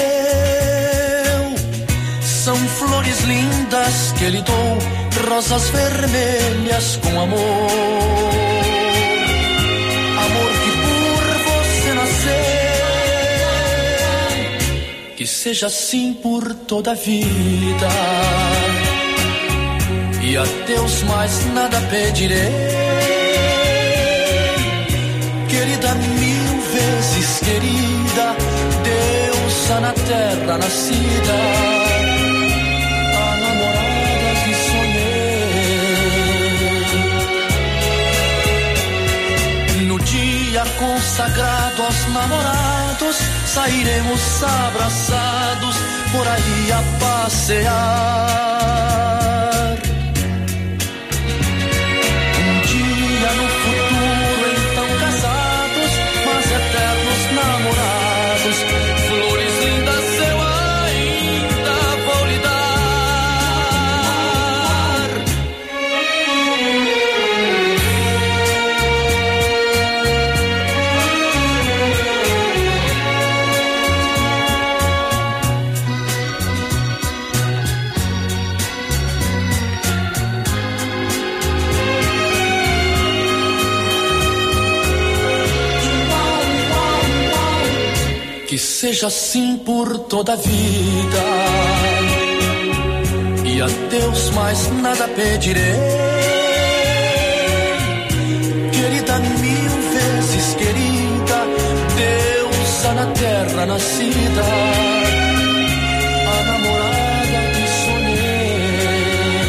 São flores lindas que lhe dou, rosas vermelhas com amor. Amor que por você nasceu, que seja assim por toda a vida. E a Deus mais nada pedirei, querida, mil vezes querida, deusa na terra nascida, a namorada que sonhei. No dia consagrado aos namorados, sairemos abraçados por aí a passear. No futuro, então casados, mas eternos namorados, flores lindas eu ainda vou lhe dar. Que seja assim por toda a vida, e a Deus mais nada pedirei, querida, mil vezes querida, deusa na terra nascida, a namorada que sonhei,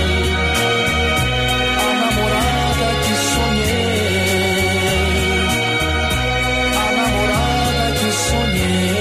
a namorada que sonhei, a namorada que sonhei.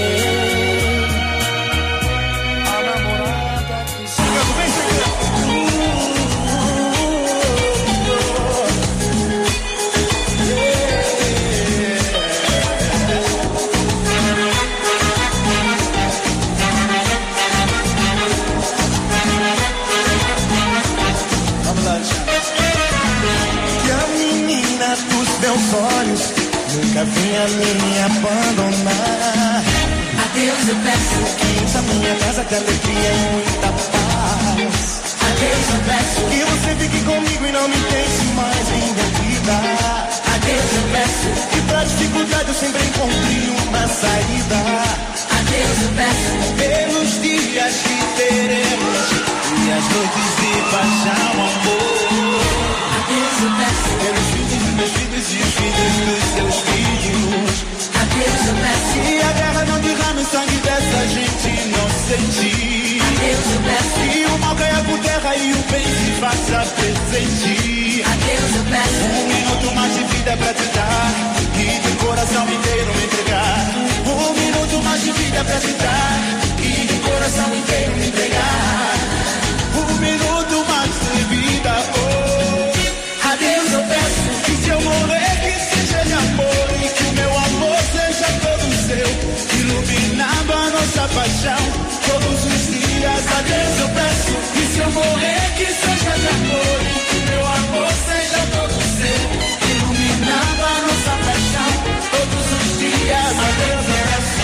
Meus olhos nunca venha me abandonar. Adeus, eu peço que essa minha casa te alegria e muita paz. Adeus, eu peço que você fique comigo e não me pense mais em minha vida. Adeus, eu peço que pra dificuldade eu sempre encontre uma saída. Adeus, eu peço pelos dias que teremos e as noites de paixão, amor. Adeus, eu peço pelos filhos dos meus filhos e os filhos dos seus filhos. Adeus, eu peço que a guerra não derrame sangue dessa gente inocente. Adeus, eu peço que o mal caia por terra e o bem se faça presente. Adeus, eu peço um minuto mais de vida pra te dar e de coração inteiro me entregar. Um minuto mais de vida pra te dar e de coração inteiro me entregar. Um minuto mais de vida, oh. Adeus, eu peço que se eu morrer que seja de amor e que o meu amor seja todo seu, iluminando a nossa paixão todos os dias. Adeus, eu peço que se eu morrer que seja de amor e que o meu amor seja todo seu, iluminando a nossa paixão todos os dias. Adeus, eu peço.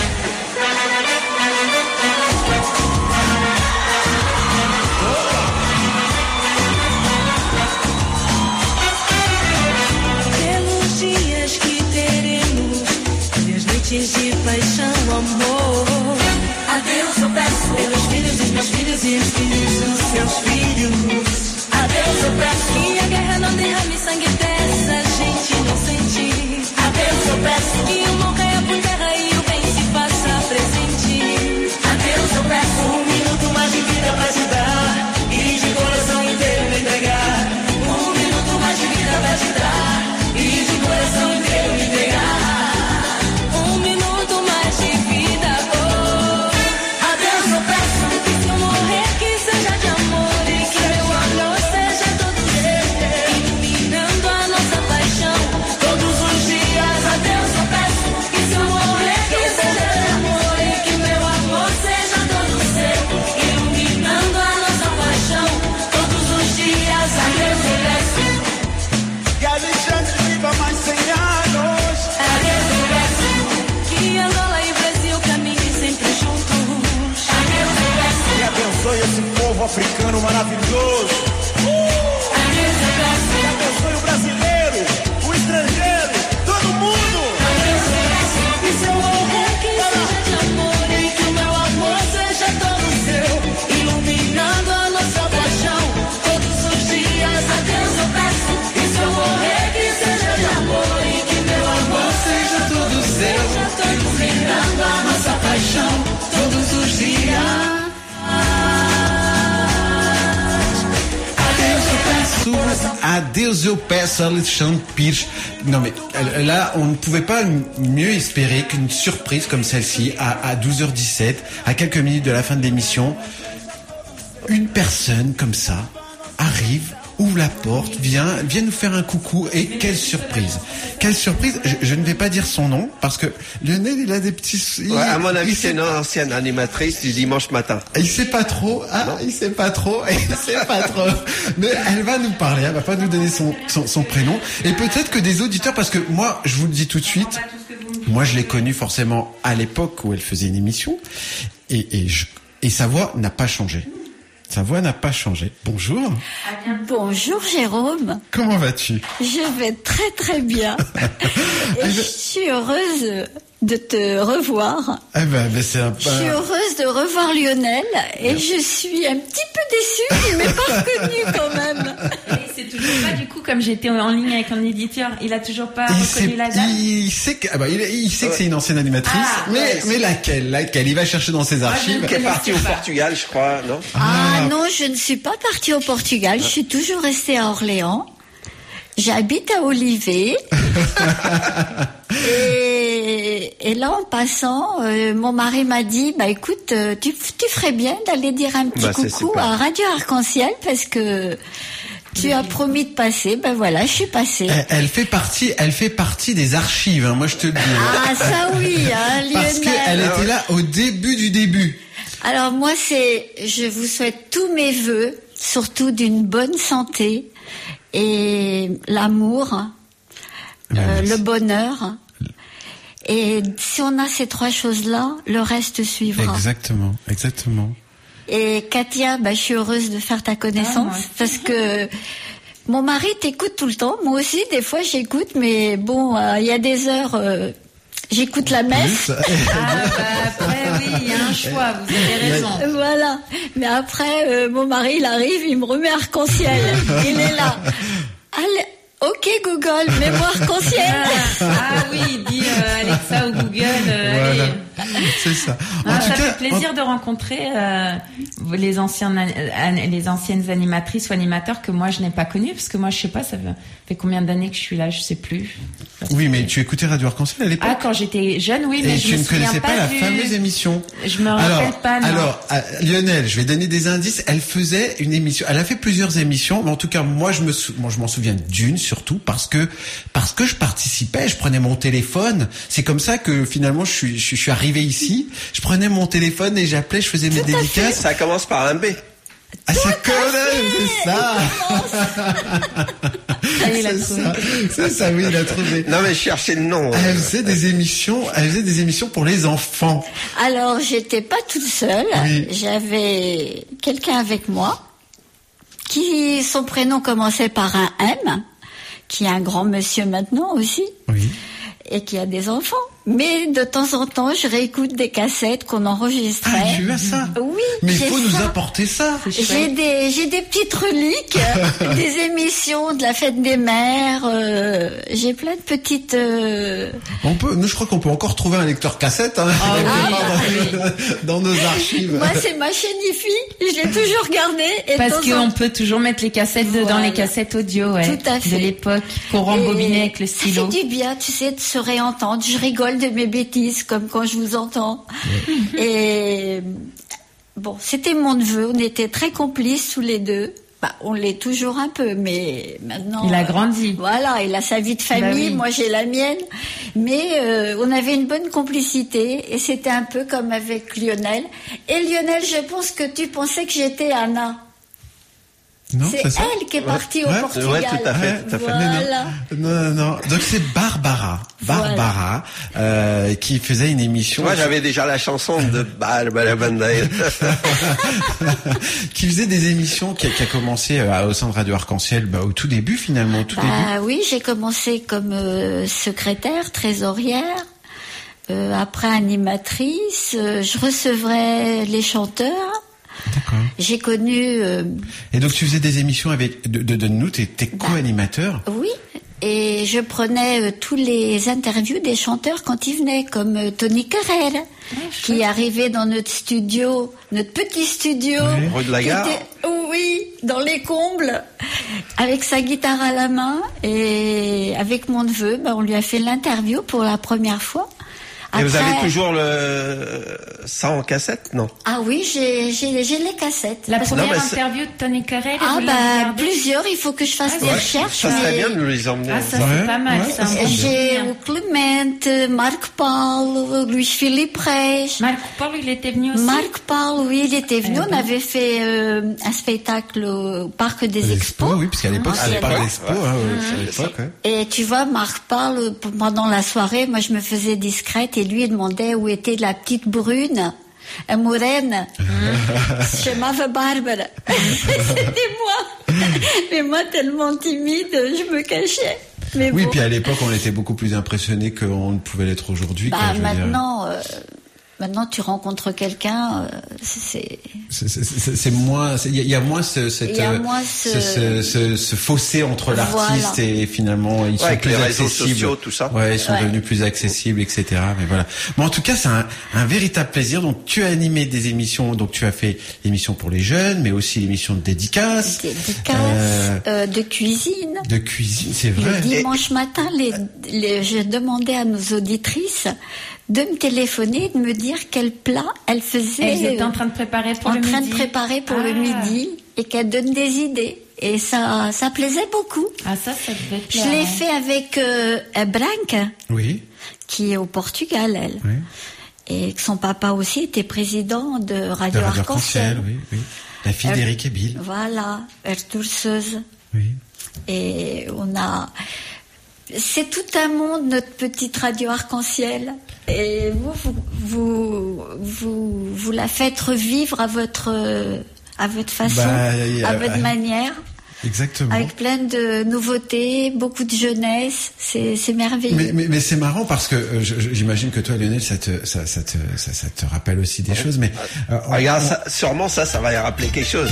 de paixão, amor. Adeus, eu peço pelos filhos dos meus filhos e os filhos dos seus filhos. Adeus, eu peço que a guerra não derrame sangue dessa gente inocente. Adeus, eu peço que o mal caia por terra e o bem se faça presente. Adeus, eu peço um minuto mais de vida pra te dar e de coração inteiro me entregar. Um minuto mais de vida pra te dar e de coração inteiro me entregar. Adeus, eu peço que se eu morrer que seja de amor. americano maravilhoso. Que abençoe o brasileiro, o estrangeiro, todo mundo. E seu amor que seja de amor e que o meu amor seja todo seu, iluminando a nossa paixão todos os dias. A Deus eu peço. E seu morrer que seja de amor e que meu amor seja todo seu, iluminando a nossa paixão todos os dias. À Deus eu peço, Alexandre Pires. Non mais là, on ne pouvait pas mieux espérer qu'une surprise comme celle-ci, à, à douze heures dix-sept, à quelques minutes de la fin de l'émission, une personne comme ça arrive, ouvre la porte, vient, vient nous faire un coucou, et quelle surprise. Quelle surprise. Je, je ne vais pas dire son nom, parce que Lionel, il a des petits... Il, Ouais, à mon avis, il c'est une ancienne animatrice du dimanche matin. Il sait pas trop, ah, non. il sait pas trop, il sait pas trop. Mais elle va nous parler, elle va pas nous donner son, son, son prénom. Et peut-être que des auditeurs, parce que moi, je vous le dis tout de suite, moi, je l'ai connue forcément à l'époque où elle faisait une émission, et, et, je, et sa voix n'a pas changé. Sa voix n'a pas changé. Bonjour. Bonjour Jérôme. Comment vas-tu? Je vais très très bien. Et je suis heureuse de te revoir. Eh ben, ben c'est un peu... Je suis heureuse de revoir Lionel et je suis un petit peu déçue qu'il m'ait pas reconnue quand même. Et c'est toujours pas du coup, comme j'étais en ligne avec un éditeur, il a toujours pas il reconnu sait, la dame. Il sait que, ah bah, il, il sait que c'est une ancienne animatrice, Ah, mais, ouais, mais laquelle, laquelle? Il va chercher dans ses archives. Qui est partie au Portugal, je crois, non? Ah non, je ne suis pas partie au Portugal, je suis toujours restée à Orléans. J'habite à Olivet. et, et là, en passant, euh, mon mari m'a dit, bah écoute, euh, tu, tu ferais bien d'aller dire un petit Bah, c'est coucou super. à Radio Arc-en-Ciel parce que tu as promis de passer. Ben voilà, je suis passée. Elle, elle fait partie, elle fait partie des archives, hein, moi je te le dis. Ah ça oui, hein, Lionel. Parce qu'elle était là au début du début. Alors moi, c'est, je vous souhaite tous mes vœux, surtout d'une bonne santé et l'amour, euh, le bonheur. Et si on a ces trois choses-là, le reste suivra. Exactement, exactement. Et Katia, bah, je suis heureuse de faire ta connaissance parce que mon mari t'écoute tout le temps. Moi aussi, des fois, j'écoute, mais bon, il euh, y a des heures, euh, j'écoute la messe. Ah, bah, après, oui, il y a un choix, vous avez raison. Voilà. Mais après, euh, mon mari, il arrive, il me remet arc-en-ciel. Il est là. Allez. Ok Google, mets-moi arc-en-ciel. Ah, ah oui, dit euh, Alexa ou Google. Euh, Voilà. allez. C'est ça. En Ah, tout ça cas, fait plaisir en- de rencontrer euh, les anciennes an- les anciennes animatrices ou animateurs que moi je n'ai pas connus, parce que moi je sais pas, ça fait, fait combien d'années que je suis là, je sais plus. Oui, mais tu écoutais Radio Arc-en-Ciel à l'époque. Ah, quand j'étais jeune, oui, mais Et je tu me ne souviens connaissais pas, la du- fameuse émission. Je me rappelle alors, pas. Non. Alors, à- Lionel, je vais donner des indices. Elle faisait une émission. Elle a fait plusieurs émissions, mais en tout cas, moi, je me, sou- moi, je m'en souviens d'une surtout parce que parce que je participais. Je prenais mon téléphone. C'est comme ça que finalement, je suis je, je suis arrivé ici. Je prenais mon téléphone et j'appelais, je faisais mes dédicaces. Ça commence par un B. Ah, ça connaît, c'est ça. Ah, il a C'est trouvé. ça, c'est ça, oui, il a trouvé. Non, mais je cherchais le nom. Elle faisait des émissions, elle faisait des émissions pour les enfants. Alors, j'étais pas toute seule. Oui. J'avais quelqu'un avec moi qui, son prénom commençait par un M, qui est un grand monsieur maintenant aussi. Oui. Et qui a des enfants. Mais de temps en temps, je réécoute des cassettes qu'on enregistrait. Ah, tu as ça? Oui. Mais il j'ai faut nous ça. apporter ça. J'ai des, j'ai des petites reliques, des émissions de la fête des mères. euh, j'ai plein de petites. euh, On peut, nous, je crois qu'on peut encore trouver un lecteur cassette, hein, quelque part dans, dans nos archives. Moi, c'est ma chaîne I F I. Je l'ai toujours gardée. Et de Parce temps en qu'on peut toujours mettre les cassettes dedans, Voilà. les cassettes audio, ouais, Tout à fait. de l'époque, qu'on rembobinait avec le stylo. Ça fait du bien, tu sais, de se réentendre. Je rigole de mes bêtises, comme quand je vous entends. Et bon, c'était mon neveu. On était très complices tous les deux. Bah, on l'est toujours un peu, mais maintenant. Il a grandi. euh, voilà, il a sa vie de famille. Bah oui. Moi, j'ai la mienne. Mais euh, on avait une bonne complicité, et c'était un peu comme avec Lionel. Et Lionel, je pense que tu pensais que j'étais Anna. Non, c'est, c'est ça elle qui est partie Ouais. au Portugal. Ouais, tout à fait, tout à fait. Voilà. Non, non, non. Donc c'est Barbara, Barbara, euh, qui faisait une émission. Moi, j'avais déjà la chanson de Barbara Bandeira. qui faisait des émissions, qui a, qui a commencé euh, au sein de Radio Arc-en-Ciel, bah, au tout début finalement, au tout Bah, début. oui, j'ai commencé comme euh, secrétaire, trésorière, euh, après animatrice. Euh, je recevrais les chanteurs. D'accord. J'ai connu. Euh, Et donc tu faisais des émissions avec de, de, de nous, t'es, t'es co-animateur. oui. Et je prenais euh, tous les interviews des chanteurs quand ils venaient, comme euh, Tony Carrère, qui arrivait dans notre studio, notre petit studio. Oui. Rue de la qui Gare. était- oui, dans les combles, avec sa guitare à la main. Et avec mon neveu, ben, on lui a fait l'interview pour la première fois. Et vous Après- avez toujours le ça en cassette, non? Ah oui, j'ai, j'ai, j'ai les cassettes. La Parce que- première Non, mais c'est- interview de Tony Carrère, Ah vous l'avez bah regardée plusieurs, il faut que je fasse des Ouais, recherches. ça serait mais- bien de nous les emmener. Ah, ça c'est pas mal, ça. un bon J'ai souvenir. o Clemente, Marc Paulo, Luis Philippe Reis. Marc Paul, il était venu aussi. Marc Paulo, oui, il était venu. Eh On ben. avait fait euh, un spectacle au Parc des Les Expos. oui, parce qu'à l'époque Ah, c'était c'est pas vrai. d'expo, hein, ouais, à l'époque. Ouais. Et tu vois, Marc Paulo, pendant la soirée, moi je me faisais discrète et lui il demandait où était la petite brune, la moraine. Je m'appelle Barbara. C'était moi. Mais moi tellement timide, je me cachais. Mais Oui, bon. puis à l'époque on était beaucoup plus impressionnés qu'on ne pouvait l'être aujourd'hui. Bah, quoi, je veux dire. maintenant, euh, maintenant tu rencontres quelqu'un, euh, c'est... C'est, c'est, c'est, c'est moins, il y, a- y a moins ce, cette, Il y a euh, moins ce- ce, ce, ce- ce fossé entre l'artiste Voilà. et finalement ils Ouais, sont avec plus les réseaux accessibles. sociaux, tout ça. Ouais, ils sont Ouais. devenus plus accessibles, et cetera. Mais voilà. Bon, en tout cas, c'est un, un véritable plaisir. Donc, tu as animé des émissions. Donc, tu as fait l'émission pour les jeunes, mais aussi l'émission de dédicaces, Dédicace, euh, euh, de cuisine. de cuisine. C'est Le vrai. dimanche matin, les, les, je demandais à nos auditrices de me téléphoner, de me dire quel plat elles faisaient. Elles étaient en train de préparer pour en le train midi. de préparer pour le Ah. midi et qu'elles donnent des idées. Et ça, ça plaisait beaucoup. Ah, ça, ça devait Je plaire, l'ai hein. fait avec euh, Branca, Oui. qui est au Portugal, elle. Oui. Et que son papa aussi était président de De Radio Radio Arc-en-Ciel. Arc-en-Ciel, oui, oui. La fille Elle- d'Éric et Bill. Voilà, Arthur Seuze. Oui. Et on a... C'est tout un monde, notre petite radio arc-en-ciel. Et vous, vous, vous, vous, vous la faites revivre à votre, à votre façon, Bah, y a- à votre euh, manière, Exactement. avec plein de nouveautés, beaucoup de jeunesse. C'est, c'est merveilleux. Mais, mais, mais c'est marrant parce que euh, je- je- j'imagine que toi, Lionel, ça te, ça, ça te, ça, ça te rappelle aussi des choses. Mais euh, on- Regarde, on- ça, sûrement ça, ça va y rappeler quelque chose.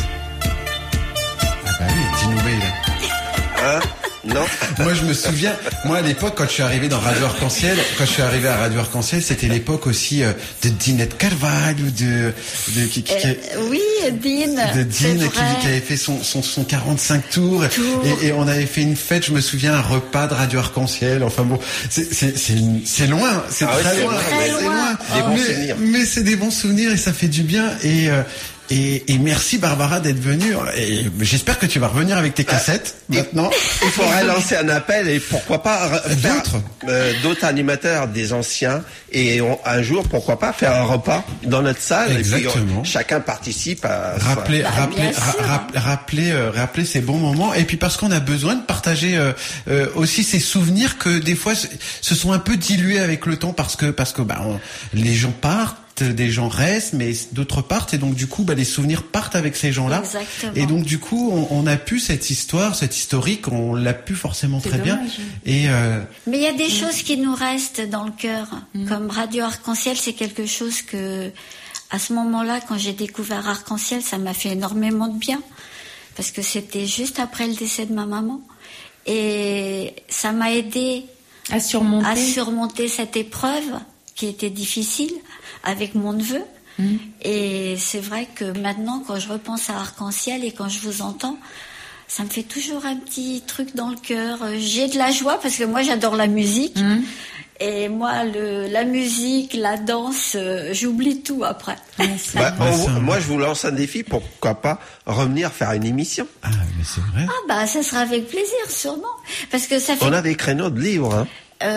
Ah bah oui, dis-nous, là. Hein? Non? Moi, je me souviens, moi, à l'époque, quand je suis arrivé dans Radio Arc-en-Ciel, quand je suis arrivé à Radio Arc-en-Ciel, c'était l'époque aussi euh, de Dinette Carvalho, de, de, qui, qui, qui- Euh, oui, Dean. de c'est Dean vrai. qui, qui avait fait son, son, son quarante-cinq tours, Tours. Et, et on avait fait une fête, je me souviens, un repas de Radio Arc-en-Ciel. Enfin bon, c'est c'est c'est une- c'est loin, c'est Ah ouais, très c'est loin, très mais loin. c'est loin. Des bons mais, souvenirs. mais c'est des bons souvenirs et ça fait du bien. Et euh, et, et merci Barbara d'être venue. Et j'espère que tu vas revenir avec tes cassettes maintenant. Il faudrait lancer un appel et pourquoi pas re- faire D'autres. euh, d'autres animateurs, des anciens, et on- un jour, pourquoi pas faire un repas dans notre salle. Et Exactement. puis, on- chacun participe à... Rappeler, Bah, rappeler, bien ra- sûr. ra- rappeler, euh, rappeler ces bons moments. Et puis parce qu'on a besoin de partager euh, euh, aussi ces souvenirs que des fois se- se sont un peu dilués avec le temps parce que parce que bah on- les gens partent, des gens restent, mais d'autres partent et donc du coup bah les souvenirs partent avec ces gens-là. Exactement. Et donc du coup on, on a pu cette histoire, cette historique, on l'a pu forcément C'est très bien. dommage. Et euh, Mais il y a des choses qui nous restent dans le cœur. Comme Radio Arc-en-Ciel, c'est quelque chose que, à ce moment-là, quand j'ai découvert Arc-en-Ciel, ça m'a fait énormément de bien. Parce que c'était juste après le décès de ma maman. Et ça m'a aidé À surmonter. à surmonter cette épreuve qui était difficile avec mon neveu. Mm. Et c'est vrai que maintenant, quand je repense à Arc-en-Ciel et quand je vous entends, ça me fait toujours un petit truc dans le cœur. Euh, J'ai de la joie parce que moi, j'adore la musique. Mm. Et moi, le, la musique, la danse, euh, j'oublie tout après. Ouais, c'est- Bah, Ouais, on- ça- moi, je vous lance un défi, pourquoi pas revenir faire une émission. ah mais c'est vrai. Ah bah, ça sera avec plaisir, sûrement. Parce que ça fait... On a des créneaux de livres, hein.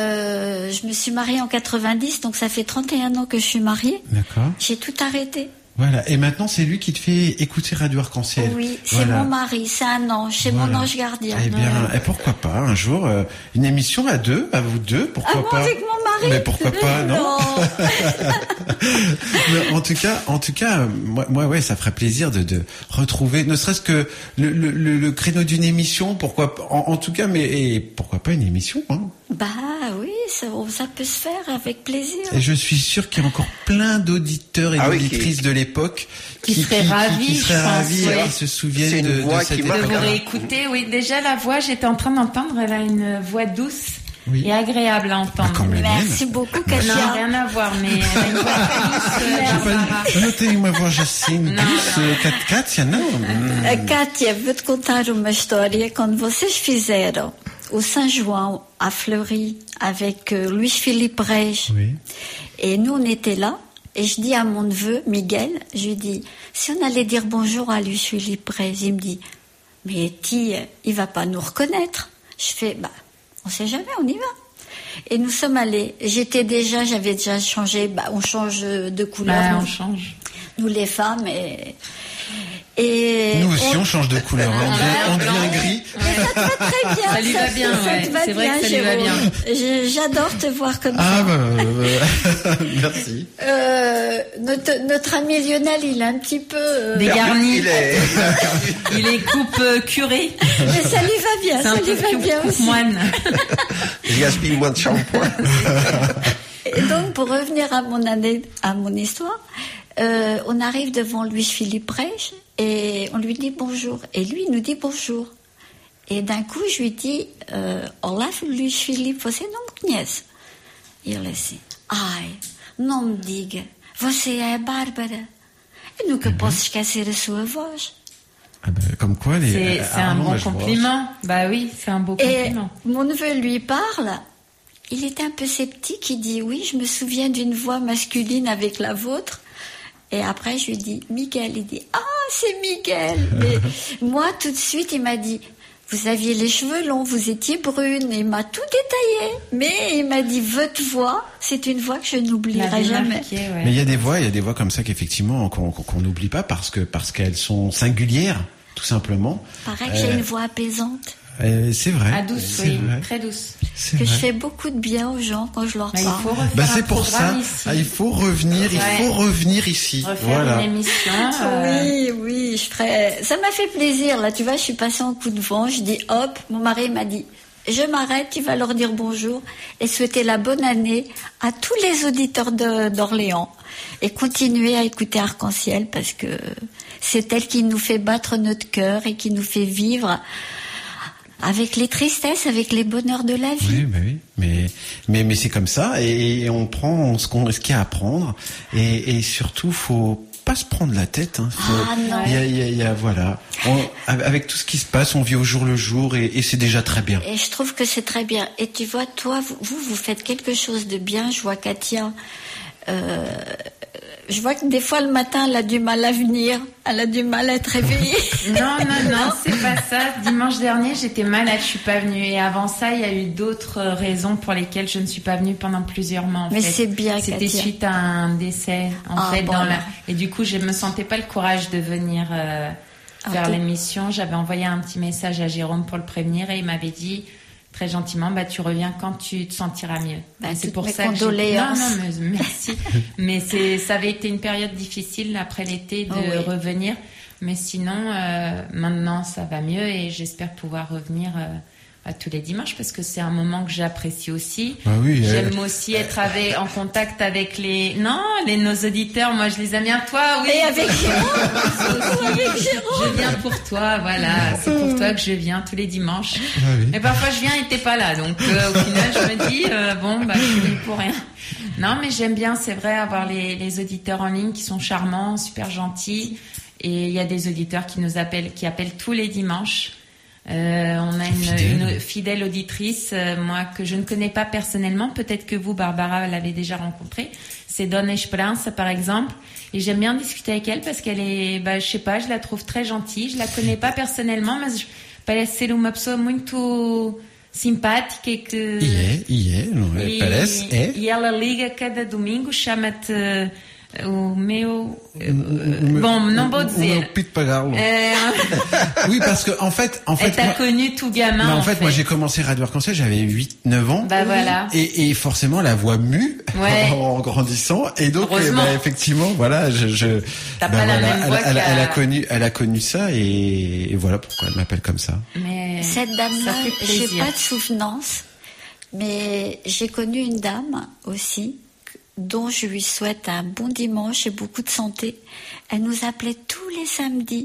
Euh, je me suis mariée en quatre-vingt-dix, donc ça fait trente et un ans que je suis mariée. D'accord. J'ai tout arrêté. Voilà. Et maintenant, c'est lui qui te fait écouter Radio Arc-en-Ciel. Oui, c'est Voilà. mon mari, c'est un ange, c'est Voilà. mon ange gardien. Eh bien, et pourquoi pas un jour euh, une émission à deux, à vous deux, pourquoi Ah, moi pas avec mon mari. Mais pourquoi pas, non, Mais en tout cas, en tout cas, euh, moi, moi, ouais, ça ferait plaisir de, de retrouver, ne serait-ce que le, le, le, le créneau d'une émission, pourquoi pas, en, en tout cas, mais et pourquoi pas une émission, hein. Bah oui, ça, ça peut se faire avec plaisir. Et je suis sûr qu'il y a encore plein d'auditeurs et Ah oui, d'auditrices qui- de l'époque Qui seraient ravis, qui seraient je pense, ravis oui. et qui se C'est souviennent une de, de voix cette qui De marque. vous époque. réécouter, oui. Déjà, la voix, j'étais en train d'entendre, elle a une voix douce Oui. et agréable à entendre. Comme la mienne. Merci beaucoup, Non, Katia. rien à voir, mais elle a une voix très douce. euh, Barbara. Eu não tenho uma voz assim, Não, doce, Cat- Kátia, não. Hum. A Kátia, vou-te contar uma história. Quando vocês fizeram o São João à Fleury avec euh, Louis-Philippe Reis, Oui. et nous on était là, et je dis à mon neveu, Miguel, je lui dis, si on allait dire bonjour à Louis-Philippe Reis, il me dit, mais Ti, il va pas nous reconnaître. Je fais, bah, on sait jamais, on y va. Et nous sommes allés. J'étais déjà, j'avais déjà changé, bah, on change de couleur. Bah, nous, on change. nous les femmes, et... et Nous aussi, on change de couleur. hein. On devient, on blanc. devient gris. Très bien. Ça lui va bien, ça ouais. te va C'est vrai bien, que ça lui va Jérôme. bien. Je- J'adore te voir comme Ah, ça. bah, euh, merci. Euh, notre, notre ami Lionel, il est un petit peu... euh, Dégarni. Il est... Il est coupe euh, curé. mais ça lui va bien, C'est un ça lui peu va coupe, bien coupe aussi. moine. Je gaspille moins de shampoing. Et donc, pour revenir à mon année, à mon histoire, euh, on arrive devant Louis-Philippe Reich et on lui dit bonjour. Et lui, il nous dit bonjour. Et d'un coup, je lui dis, euh, Olá, Luís-Filipe, você não me conhece? E ele assim, ai, não me diga, você é a Bárbara. Eu nunca posso esquecer a sua voz. Ah bah, comme quoi, les. C'est euh, c'est un Armand, bon bah, je vois. compliment. Bah oui, c'est un beau Et compliment. mon neveu lui parle. Il était un peu sceptique. Il dit oui, je me souviens d'une voix masculine avec la vôtre. Et après, je lui dis Miguel. Il dit ah, c'est Miguel. Mais moi, tout de suite, il m'a dit vous aviez les cheveux longs, vous étiez brune. Et il m'a tout détaillé. Mais il m'a dit votre voix, c'est une voix que je n'oublierai L'avait jamais. marqué, ouais. Mais il y a des voix, il y a des voix comme ça qu'effectivement qu'on qu'on- qu'on n'oublie pas parce que parce qu'elles sont singulières, tout simplement. Pareil que j'ai Euh, une voix apaisante. euh, c'est vrai. Ah, douce, c'est oui, vrai. très douce. C'est Que vrai. je fais beaucoup de bien aux gens quand je leur Bah, il parle. faut refaire Bah un c'est pour ça. programme ici. Ah, il faut revenir, il Ouais. faut revenir ici. Refaire Voilà. une émission. euh, Oui, oui, je ferais. Ça m'a fait plaisir, là, tu vois, je suis passée en coup de vent, je dis hop, mon mari m'a dit, je m'arrête, tu vas leur dire bonjour et souhaiter la bonne année à tous les auditeurs de- d'Orléans et continuer à écouter Arc-en-Ciel parce que c'est elle qui nous fait battre notre cœur et qui nous fait vivre avec les tristesses, avec les bonheurs de la vie. Oui, bah oui, mais mais mais c'est comme ça et, et on prend ce qu'on ce qu'il y a à prendre et, et surtout faut pas se prendre la tête. Hein. Faut- Ah, non. il y a, il y a, il y a- voilà, On- avec tout ce qui se passe, on vit au jour le jour et, et c'est déjà très bien. Et je trouve que c'est très bien. Et tu vois, toi, vous, vous, vous faites quelque chose de bien. Je vois Katia. Euh, je vois que des fois, le matin, elle a du mal à venir. Elle a du mal à être réveillée. Non, non, non, c'est pas ça. Dimanche dernier, j'étais malade, je suis pas venue. Et avant ça, il y a eu d'autres raisons pour lesquelles je ne suis pas venue pendant plusieurs mois. En Mais fait. c'est bien, C'était Katia. suite à un décès, en Ah, fait, bon, dans la. alors. Et du coup, je me sentais pas le courage de venir euh, Ah, faire t'es- l'émission. J'avais envoyé un petit message à Jérôme pour le prévenir et il m'avait dit très gentiment, bah tu reviens quand tu te sentiras mieux. Bah, Et c'est toutes pour mes ça que j'ai- condoléances. non, non, mais merci. Mais c'est, ça avait été une période difficile après l'été de Oh oui. revenir. Mais sinon, euh, maintenant, ça va mieux et j'espère pouvoir revenir euh, à tous les dimanches parce que c'est un moment que j'apprécie aussi. Ah oui, J'aime euh, aussi être avec, en contact avec les, non, les nos auditeurs. Moi, je les aime bien. Toi, oui. Et avec Jérôme. avec Jérôme. Je viens pour toi, voilà. C'est pour toi que je viens tous les dimanches. Ah oui. Mais parfois, je viens et t'es pas là. Donc, euh, au final, je me dis, euh, bon, bah, je suis venue pour rien. Non, mais j'aime bien, c'est vrai, avoir les, les auditeurs en ligne qui sont charmants, super gentils. Et il y a des auditeurs qui nous appellent, qui appellent tous les dimanches. Euh, on a une Fidèle. fidèle. une fidèle auditrice, euh, moi, que je ne connais pas personnellement. Peut-être que vous, Barbara, l'avez déjà rencontrée. C'est Dona Esperança, par exemple. Et j'aime bien discuter avec elle parce qu'elle est, bah, je sais pas, je la trouve très gentille. Je la connais pas personnellement, mas je- parece ser uma pessoa muito simpática e que... E é, e é, não é? E, Parece, é. e ela liga cada domingo, chama-te o meu, bom, não vou O dizer. meu pito pagalo. É, Oui, parce que en fait, en fait, t'as moi- connu tout gamin. mais en en fait, moi j'ai commencé Radio Arc-en-Ciel, j'avais huit neuf ans. Bah voilà. Et, et forcément la voix mue Ouais. en grandissant. Et donc, eh Heureusement. ben, effectivement, voilà, je, je T'as ben pas la voilà, même elle, voix elle- qu'à- elle a connu, elle a connu ça et, et voilà pourquoi elle m'appelle comme ça. Mais Cette dame-là, ça fait j'ai plaisir. pas de souvenance, mais j'ai connu une dame aussi, dont je lui souhaite un bon dimanche et beaucoup de santé. Elle nous appelait tous les samedis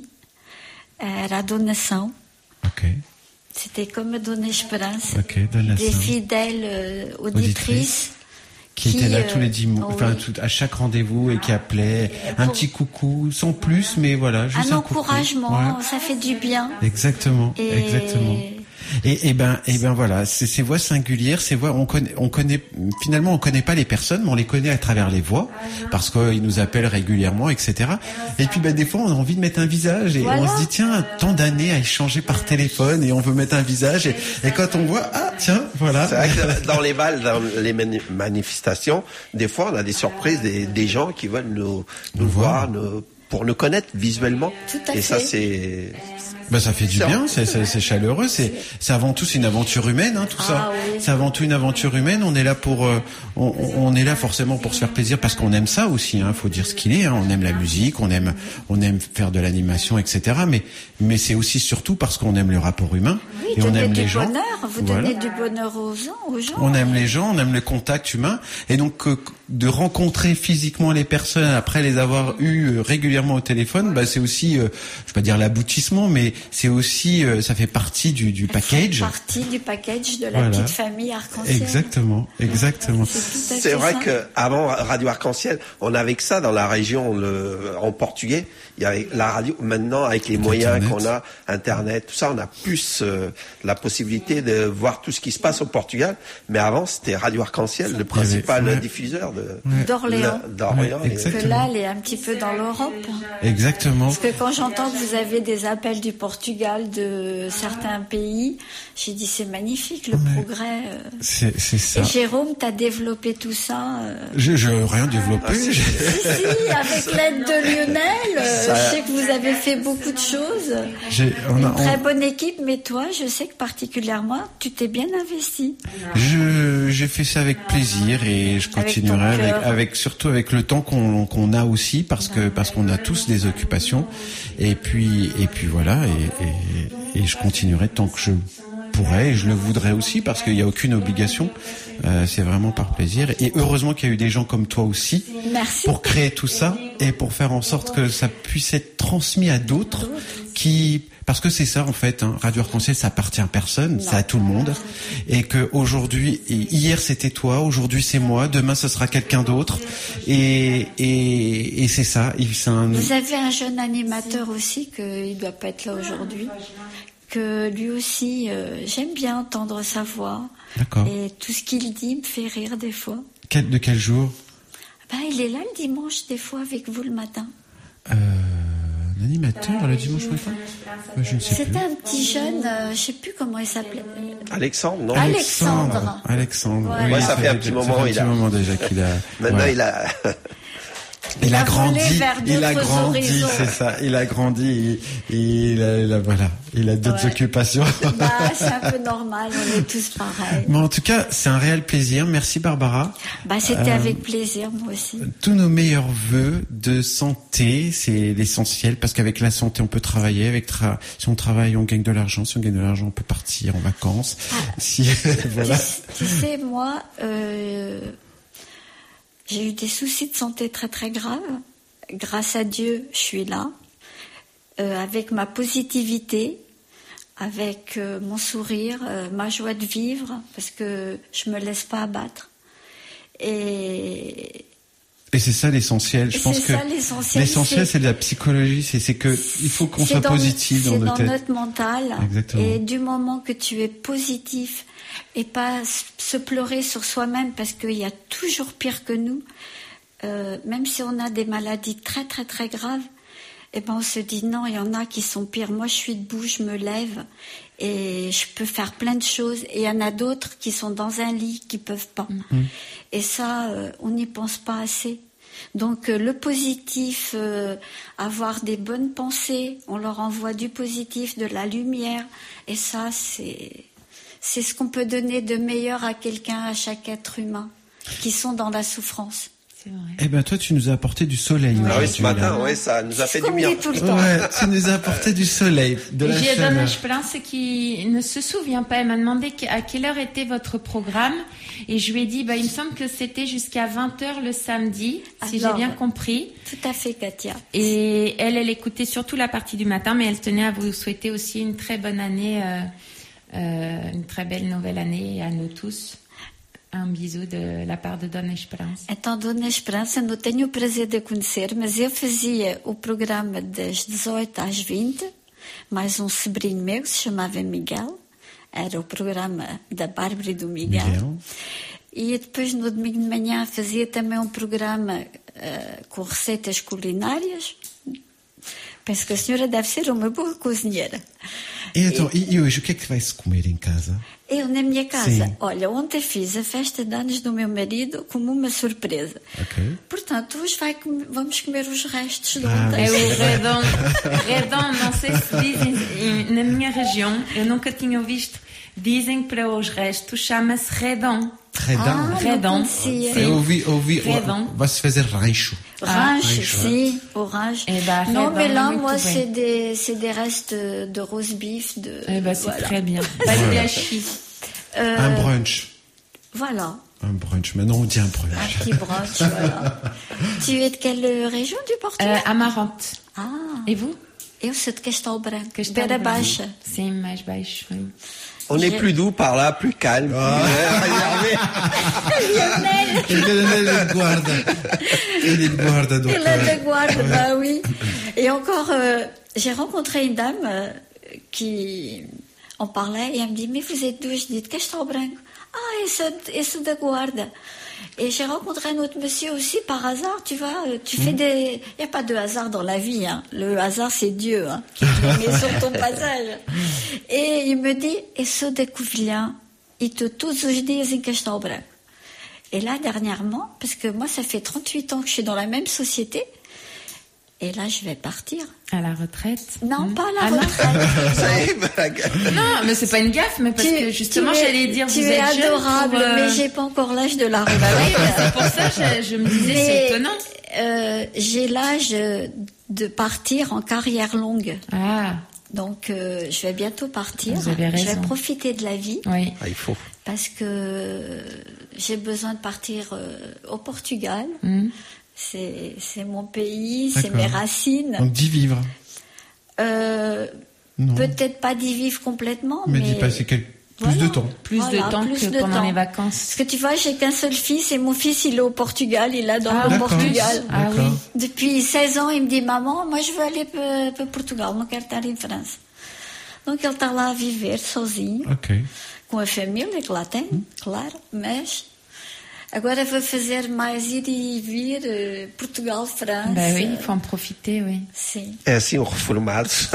à la Donação. Ok. C'était comme Donner Esperança. Ok, Donação. Des fidèles euh, auditrices. Auditrices. Qui, était là euh, tous les dimanches, oh enfin oui. tout- à chaque rendez-vous et qui appelait un petit coucou, sans plus, mais voilà, juste Un un, coucou. encouragement, Ouais. ça fait du bien. Exactement, Et- exactement. Et, et ben, et ben voilà, c'est ces voix singulières, ces voix, on connaît, on connaît, finalement, on connaît pas les personnes, mais on les connaît à travers les voix, parce qu'ils nous appellent régulièrement, et cetera. Et puis, ben, des fois, on a envie de mettre un visage, et Voilà. on se dit, tiens, tant d'années à échanger par téléphone, et on veut mettre un visage, et, et quand on voit, ah, tiens, voilà. C'est vrai que dans les balles, dans les mani- manifestations, des fois, on a des surprises, des, des gens qui veulent nous, nous voir, nous- pour nous connaître visuellement. Tout à Et ça, fait. c'est... Ben ça fait du C'est- bien, c'est, c'est, c'est chaleureux, c'est, c'est avant tout c'est une aventure humaine, hein, tout ça. Ah oui. C'est avant tout une aventure humaine. On est là pour, euh, on, on est là forcément pour se faire plaisir parce qu'on aime ça aussi. Hein, faut dire ce qu'il est. Hein, on aime la musique, on aime, on aime faire de l'animation, et cetera. Mais, mais c'est aussi surtout parce qu'on aime le rapport humain Oui, et on donnez aime du les gens. bonheur, vous Voilà. donnez du bonheur aux gens. Aux gens. On aime les gens, on aime le contact humain, et donc euh, de rencontrer physiquement les personnes après les avoir eues euh, régulièrement au téléphone, bah, c'est aussi, euh, je vais pas dire l'aboutissement, mais c'est aussi, euh, ça fait partie du, du package. Partie du package de la Voilà. petite famille arc-en-ciel. Exactement, exactement. C'est C'est vrai ça. que avant Radio Arc-en-Ciel, on avait que ça dans la région, le, en portugais. Il y avait la radio. Maintenant, avec les moyens Internet. qu'on a, Internet, tout ça, on a plus euh, la possibilité de voir tout ce qui se passe au Portugal. Mais avant, c'était Radio Arc-en-Ciel, le principal ouais. diffuseur de D'Orléans. le- d'Orléans. Ouais, Et- Que exactement. là, elle est un petit peu dans l'Europe. Exactement. Parce que quand j'entends que vous avez des appels du Portugal, de certains pays, j'ai dit c'est magnifique le progrès. euh. C'est, c'est ça. Et Jérôme, t'as développé tout ça. euh. Je, je rien développé. Si, si, avec l'aide de Lionel, euh, Ça- je sais que vous avez fait beaucoup de choses. J'ai- on a- Une très on- bonne équipe, mais toi, je sais que particulièrement, tu t'es bien investi. Je, j'ai fait ça avec plaisir et je Avec ton continuerai avec, cœur. avec surtout avec le temps qu'on, qu'on a aussi parce que parce qu'on a tous des occupations et puis et puis voilà et, et, et je continuerai tant que je pourrais et je le voudrais aussi parce qu'il n'y a aucune obligation. Euh, c'est vraiment par plaisir et heureusement qu'il y a eu des gens comme toi aussi Merci. pour créer tout ça et pour faire en sorte que ça puisse être transmis à d'autres qui parce que c'est ça en fait hein, Radio Arc-en-Ciel ça appartient à personne, c'est à tout le monde et que aujourd'hui et hier c'était toi, aujourd'hui c'est moi, demain ce sera quelqu'un d'autre et et, et c'est ça, il c'est un Vous avez un jeune animateur aussi, qu'il ne doit pas être là aujourd'hui, que lui aussi, euh, j'aime bien entendre sa voix. D'accord. Et tout ce qu'il dit me fait rire des fois. Quel, de quel jour Ben, il est là le dimanche, des fois, avec vous le matin. euh, l'animateur le dimanche matin Euh, je ne sais plus. C'était un petit jeune, euh, je ne sais plus comment il s'appelait. Alexandre, non Alexandre. Alexandre. Ouais. Oui, Ouais, ça fait un petit ça moment, fait un il petit a- moment déjà qu'il a. Maintenant, ouais. il a... Il, Il a a volé grandi, vers il a d'autres grandi, horizons. c'est ça. Il a grandi et, et il, a, il a- voilà, il a d'autres Ouais. occupations. Bah, c'est un peu normal, on est tous pareils. Mais en tout cas, c'est un réel plaisir. Merci Barbara. Bah, c'était Euh, avec plaisir, moi aussi. Tous nos meilleurs vœux de santé, c'est l'essentiel parce qu'avec la santé, on peut travailler. Avec tra- si on travaille, on gagne de l'argent. Si on gagne de l'argent, on peut partir en vacances. Si voilà. Tu, tu sais, moi, euh, j'ai eu des soucis de santé très très graves. Grâce à Dieu, je suis là, euh, avec ma positivité, avec euh, mon sourire, euh, ma joie de vivre, parce que je me laisse pas abattre. Et Et c'est ça l'essentiel. Je Et pense c'est que ça, l'essentiel, l'essentiel, c'est- c'est de la psychologie. C'est, c'est que il faut qu'on c'est soit dans- positif dans c'est nos dans têtes. notre mental. Exactement. Et du moment que tu es positif et pas s- se pleurer sur soi-même parce qu'il y a toujours pire que nous, euh, même si on a des maladies très très très graves, eh ben on se dit non, il y en a qui sont pires. Moi, je suis debout, je me lève et je peux faire plein de choses. Et il y en a d'autres qui sont dans un lit, qui peuvent pas. Mm. Et ça, euh, on n'y pense pas assez. Donc euh, le positif, euh, avoir des bonnes pensées, on leur envoie du positif, de la lumière, et ça c'est c'est ce qu'on peut donner de meilleur à quelqu'un, à chaque être humain, qui sont dans la souffrance. Eh ben toi, tu nous as apporté du soleil. Ah oui, aujourd'hui, ce matin, là. oui, ça nous a C'est fait ce du qu'on bien. dit tout le temps. Ouais, tu nous as apporté du soleil, de la J'ai Dona chaleur. Esperança qui ne se souvient pas. Elle m'a demandé à quelle heure était votre programme. Et je lui ai dit, bah, il me semble que c'était jusqu'à vingt heures le samedi, si Alors, j'ai bien compris. Tout à fait, Katia. Et elle, elle écoutait surtout la partie du matin, mais elle tenait à vous souhaiter aussi une très bonne année, euh, euh, une très belle nouvelle année à nous tous. Um bisou de la part de Dona Esperança. Então, Dona Esperança, não tenho o prazer de a conhecer, mas eu fazia o programa das dezoito às vinte, mais um sobrinho meu que se chamava Miguel, era o programa da Bárbara e do Miguel. Miguel. E depois, no domingo de manhã, fazia também um programa uh, com receitas culinárias. Penso que a senhora deve ser uma boa cozinheira. E então, e, e hoje, o que é que vai se comer em casa? Eu, na minha casa, Sim. olha, ontem fiz a festa de anos do meu marido como uma surpresa. Ok. Portanto, hoje vai com- vamos comer os restos de Ah, ontem. É o redão. Redão, não sei se dizem em- na minha região, eu nunca tinha visto. Dizem que para os restos chama-se redão. Redão? Ah, Redão. não conhecia. Sim. Eu ouvi, ouvi, Redão. vai-se fazer rancho. Rancho, rancho, si, au rancho. Eh ben, non, redon, mais là, muito moi, bem. c'est des, c'est des restes de roast beef. De, Eh ben, c'est voilà. très bien. Pas de gâchis. Euh, Un brunch. Voilà, Un brunch. Maintenant, on dit un brunch. un petit brunch, voilà. Tu es de quelle région du Portugal? Euh, Amarante. Ah, Et vous? eu sou de Castelo Branco, Castelo Beira Branco. Baixa. Sim, mais baixo. Oui. On est plus doux par là, plus calme. Lionel, Ele é de guarda. Ele é de guarda, donc. il est euh, de Guarde, bah oui. Et encore, euh, j'ai rencontré une dame euh, qui, on parlait et elle me dit, mais vous êtes d'où? Je dis, de Castelo Branco. Ah, et c'est, et c'est de Guarda. Et j'ai rencontré un autre monsieur aussi par hasard, tu vois, euh, tu fais des... Il n'y a pas de hasard dans la vie, hein. Le hasard, c'est Dieu, hein, qui te met sur ton passage. Et il me dit, et sou de Covilhã, e tu todos os dias em Castelo Branco. Et là, dernièrement, parce que moi, ça fait trente-huit ans que je suis dans la même société, et là, je vais partir. À la retraite? Non, pas à la Ah, non. retraite. Non, mais c'est pas une gaffe, mais parce Tu- que justement, tu es- j'allais dire, tu vous es êtes jeune adorable, pour, euh, mais j'ai pas encore l'âge de la retraite. Bah oui, bah c'est pour ça, je, je me disais, c'est Mais, étonnant. euh, j'ai l'âge euh, de partir en carrière longue. Ah, Donc, euh, je vais bientôt partir. Vous avez Je vais raison. profiter de la vie. oui. Ah, il faut. Parce que j'ai besoin de partir euh, au Portugal. Mm. C'est, c'est mon pays, c'est D'accord. mes racines. Donc, d'y vivre. Euh, Non. peut-être pas d'y vivre complètement, Mais mais... d'y passer quel- plus Voilà. de temps. Plus Voilà, de temps plus que de pendant temps. les vacances. Parce que tu vois, j'ai qu'un seul fils et mon fils, il est au Portugal, il adore Ah, le d'accord. Portugal. Ah oui. D'accord. Depuis seize ans, il me dit, maman, moi je veux aller para, para Portugal, não quero estar em França. Donc ele está lá a viver sozinho, Ok. com a família que lá tem, claro, mas agora vou fazer mais ir e vir eh, Portugal, França. Bah oui, il faut en profiter, oui. Sim. É assim, um reformados.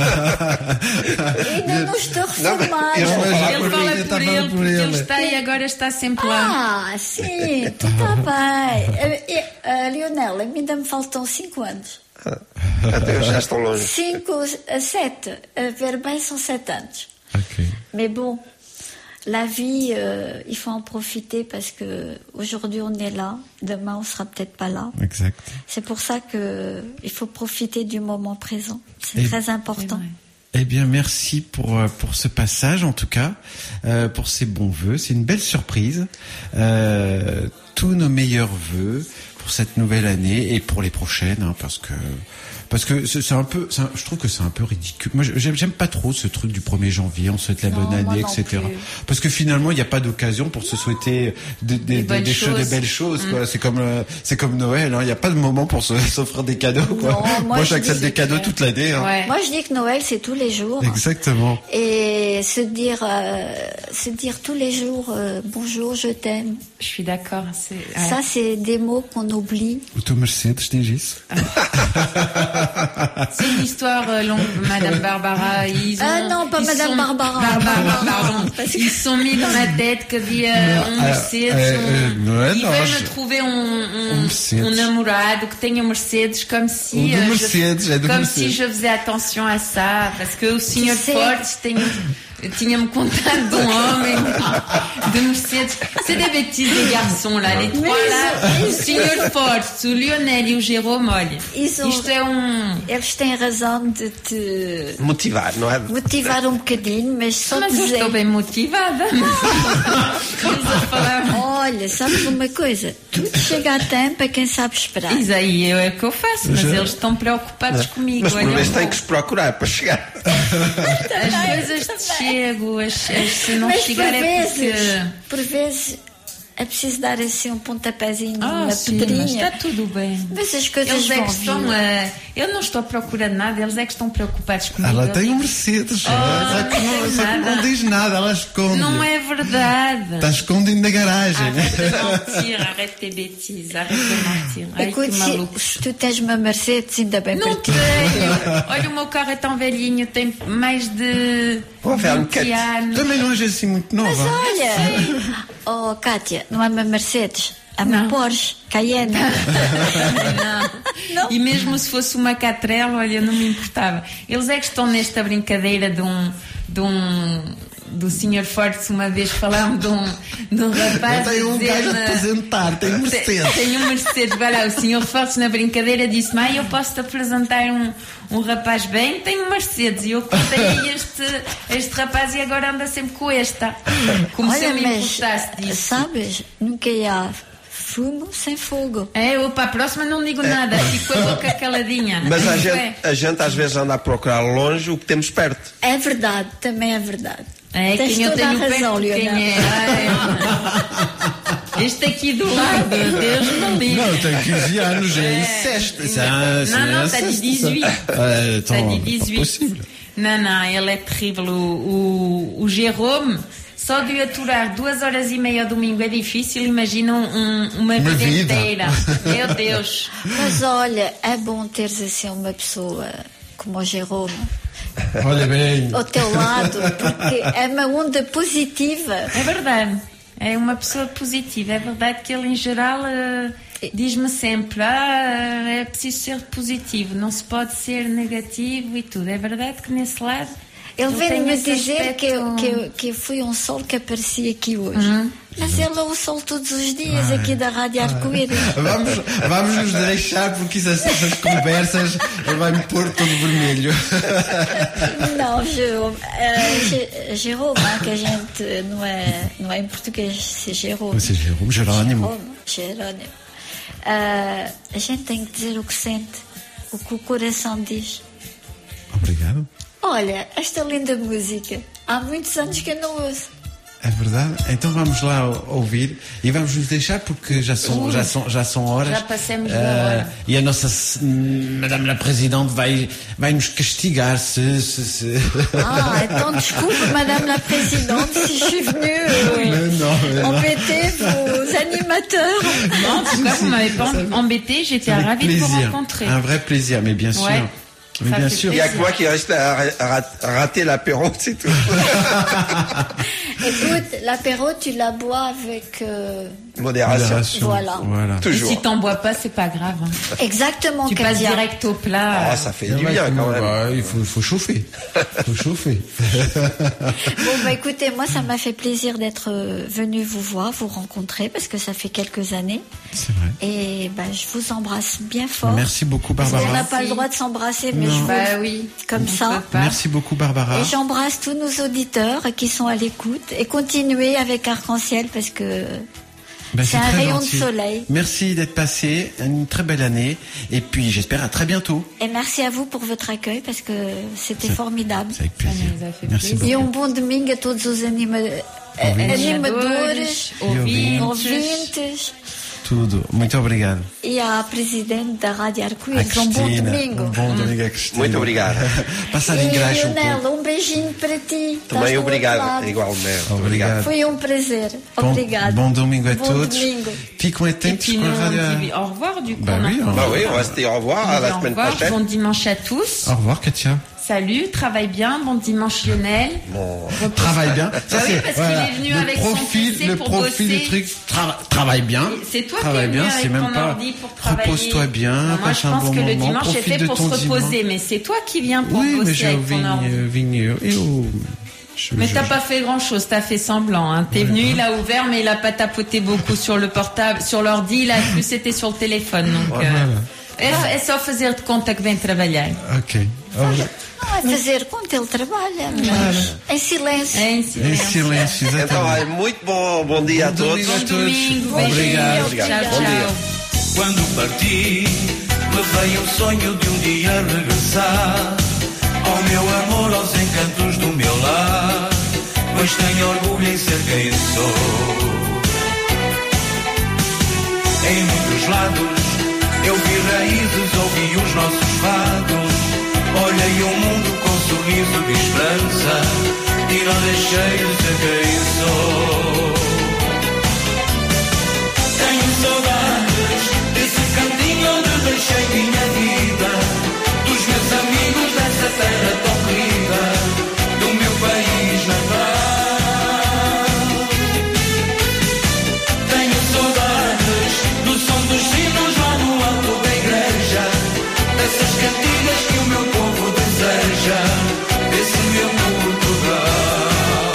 Ainda não estou reformada. eu- Mas já Ele por fala ele, por tá ele, falando por porque ele ele. está e agora está sempre lá. Ah, sim, tu está bem. Eh, eh, eh, Lionel, ainda me faltam cinco anos. Até já estão longe. cinco a sete. A ver bem, são sete anos. Ok. Mais bon, la vie, euh, il faut en profiter parce que aujourd'hui on est là, demain on sera peut-être pas là. Exact. C'est pour ça que il faut profiter du moment présent. C'est Et- très important. Eh bien, merci pour euh, pour ce passage, en tout cas, euh, pour ces bons vœux. C'est une belle surprise. Euh, tous nos meilleurs vœux pour cette nouvelle année et pour les prochaines, hein, parce que parce que c'est c'est un peu, c'est un- je trouve que c'est un peu ridicule. Moi, j'aime, j'aime pas trop ce truc du premier janvier, on souhaite la Non, bonne moi année, non et cetera. plus. Parce que finalement, il n'y a pas d'occasion pour se souhaiter des, des, Des des, bonnes des choses, des choses. belles choses. Quoi. Mm. C'est comme euh, c'est comme Noël, hein. Il n'y a pas de moment pour se, s'offrir des cadeaux. Quoi. Non, moi, je j'accepte dis des cadeaux toute l'année. Hein. Ouais. Moi je dis que Noël c'est tous les jours. Exactement. Et se dire, euh, se dire tous les jours euh, bonjour, je t'aime. Je suis d'accord. C'est, ouais. Ça c'est des mots qu'on oublie. O teu Mercedes diz isso? C'est une histoire euh, longue, Madame Barbara. Ils ont, Ah non, pas ils Madame sont- Barbara. Barbara, pardon. Ils se sont mis dans la tête que havia um Mercedes. é, é, um, não é e nós. veio-me trouver um, um, Um Mercedes. um namorado que tenha um Mercedes, comme si. Um do euh, Mercedes, je, é do comme Mercedes. si je faisais attention à ça. Parce que o senhor sais- Fortes tem. Tinha-me contado de um homem de Mercedes. C'est des bêtises des garçons là. Les trois là, o senhor Fortes, o Lionel e o Jerome, olha. Isso- Isto é um. Eles têm razão de te Motivar, não é? motivar um bocadinho, mas só Mas eu dizer. estou bem motivada. Estamos a falar. Olha, sabes uma coisa? Tudo chega a tempo a quem sabe esperar. Isso aí é o que eu faço, mas eles estão preocupados comigo. Mas por olha, vezes eu tem vou. que se procurar para chegar. As coisas te chego, as, as, se não Mas chegar por é vezes, porque. por vezes é preciso dar assim um pontapézinho Ah, na sim, mas pedrinha. está tudo bem. Mas as coisas Eles é vão que estão vir. a... Eu não estou procurando nada, eles é que estão preocupados comigo. Ela Eu tem um digo, Mercedes, Oh, só, que não não, tem só que nada. não diz nada, ela esconde. Não é verdade. Está escondido na garagem. Arrête de mentir, arrête tes bêtises, arrête de mentir. Ai, Écoute, que se, maluco. se tu tens uma Mercedes, ainda bem Não para ti. tenho. Olha, o meu carro é tão velhinho, tem mais de Vou ver um vinte bocadinho. anos. Também não é assim muito nova. Mas olha, oh Kátia, não é uma Mercedes, é uma Não. Porsche Cayenne. Não. E mesmo se fosse uma catrela, olha, não me importava. Eles é que estão nesta brincadeira de um. De um do senhor Fortes, uma vez falámos de um, de um rapaz. Eu tenho um a dizer gajo a na- apresentar, tem Mercedes. Tem um Mercedes, vai lá, o senhor Fortes na brincadeira disse-me: ah, eu posso-te apresentar um, um rapaz bem, tem um Mercedes. E eu contei a este, este rapaz e agora anda sempre com esta. Como se eu Olha, me mas importasse disso. sabes, nunca há fumo sem fogo. É, eu para a próxima não digo nada, fico com a boca caladinha. Mas a Isto gente, é. a gente às vezes anda a procurar longe o que temos perto. É verdade, também é verdade. É, Tens quem eu toda a tenho razão, perto, quem Leonel. é? Ai, este aqui do lado, Deus me livre. Não, tem quinze anos, já é incesto. Isso é- isso Não, é não, está de incesto, dezoito. Ah, Está então, de não é dezoito. possível. Não, não, ele é terrível. O, o, o Jerome, só de aturar duas horas e meia ao domingo é difícil, imagina um, uma, Uma vida, vida. inteira. Meu Deus. Mas olha, é bom teres assim uma pessoa como o Jerome Olha bem. ao teu lado, porque é uma onda positiva. É verdade. É uma pessoa positiva. É verdade que ele, em geral, eh, diz-me sempre: ah, é preciso ser positivo, não se pode ser negativo e tudo. É verdade que nesse lado. Ele tem vem-me esse dizer aspecto- que, eu, que, eu, que eu fui um sol que aparecia aqui hoje. Uhum. Mas ele é o sol todos os dias aqui da Rádio Arco-Íris. Vamos, vamos nos deixar, porque isso, essas conversas vai-me pôr todo vermelho. Não, Jerome, é, Ge- Jerome, é que a gente não é, não é em português, se Jerome. Mas é Jerome, Jerónimo. Jerome, Jerônimo. Ah, a gente tem que dizer o que sente, o que o coração diz. Obrigado. Olha, esta linda música, há muitos anos que eu não ouço. É verdade? Então vamos lá ouvir e vamos nos deixar porque já são, Ui. já são, já são horas. Já passamos da Ah, hora. E a nossa se- Madame la Présidente vai, vai nos castigar se. se, se... Ah, então desculpe, Madame la Présidente, si je suis venue euh, Non, non, embêter vos animateurs. Non, en tout cas, vous m'avez pas embêté, j'étais Avec ravie de vous plaisir. rencontrer. Un vrai plaisir, mais bien sûr. Ouais. Mais Ça bien fait sûr. Il n'y a que moi qui reste à, à rat- à rater l'apéro, c'est tout. Écoute, l'apéro, tu la bois avec... euh, Modération. Modération. Voilà. Voilà. Et Toujours. si t'en bois pas, c'est pas grave. hein. Exactement, Tu passes Katia. direct au plat. Ah, ça fait Il du bien quand même. bah, il faut, il faut chauffer. Il faut chauffer. Bon, bah écoutez, moi, ça m'a fait plaisir d'être euh, venue vous voir, vous rencontrer, parce que ça fait quelques années. C'est vrai. Et bah, je vous embrasse bien fort. Merci beaucoup, Parce qu'on Barbara. n'a pas le droit de s'embrasser, mais Non. je vous Bah oui. comme on ça. peut pas. Merci beaucoup, Barbara. Et j'embrasse tous nos auditeurs qui sont à l'écoute. Et continuez avec Arc-en-Ciel parce que Ben, c'est un très rayon gentil. de soleil. Merci d'être passé. Une très belle année. Et puis, j'espère à très bientôt. Et merci à vous pour votre accueil parce que c'était C'est- formidable. C'est avec plaisir. nous a fait Merci plaisir. E beaucoup. um bom domingo a todos os anima... eh, animadores, ouvintes, ouvintes, Tudo. Muito obrigado. E à presidente da Rádio Arco-Íris, um bom Cristina, domingo. um bom domingo a Cristina. Muito obrigado. Passar E em graxa um Lionel, pouco. um beijinho para ti. Estás Também do obrigado, outro lado. igualmente. Obrigado. Foi um prazer. Bom- Obrigado. Bom domingo a Bom todos. domingo. Ficam Et atentos puis com nous, a on rádio. dit au revoir du coup. Bah on a- oui, on- Bah oui, on va se dire au revoir à on dit la au semaine revoir, prochaine. bon dimanche à tous. Au revoir, Katia. Salut, travaille bien, bon dimanche Lionel. Travaille bien. Ah oui, parce qu'il est venu le avec son profil, P C le pour profil bosser. du truc. Trava- travaille bien. C'est toi Travaille qui es venu bien, avec c'est même ton pas. ordi pour travailler. Repose-toi bien, Moi, passe je un pense bon que le moment, dimanche est profite fait de pour ton se reposer, dimanche. mais c'est toi qui viens pour Oui, mais bosser j'ai avec ton vigne, ordi. vigne, et oh, je- Mais je- t'as pas fait grand chose, t'as fait semblant. Hein. T'es venu, il a ouvert, mais il a pas tapoté beaucoup sur le portable, sur l'ordi, il a plus c'était sur le téléphone. Donc, Voilà. euh, é, é só fazer de conta que vem trabalhar. Ok. Oh, Não é fazer conta, ele trabalha, mas em silêncio. Em em silêncio, Então, exatamente. olha, muito bom, bom dia a Bom todos. domingo a todos. domingo, Obrigado. beijinho, Obrigado. tchau, Bom dia. tchau. Quando parti, levei o sonho de um dia regressar ao meu amor, aos encantos do meu lar. Pois tenho orgulho em ser quem sou. Em muitos lados eu vi raízes, ouvi os nossos fados. Olhei o mundo com um sorriso de esperança e não deixei de ser quem sou. Tenho saudades desse cantinho onde deixei minha vida, dos meus amigos dessa terra tão querida, do meu país natal. Tenho saudades do som dos sinos lá no alto da igreja, dessas cantigas que o meu povo deseja, desse meu Portugal.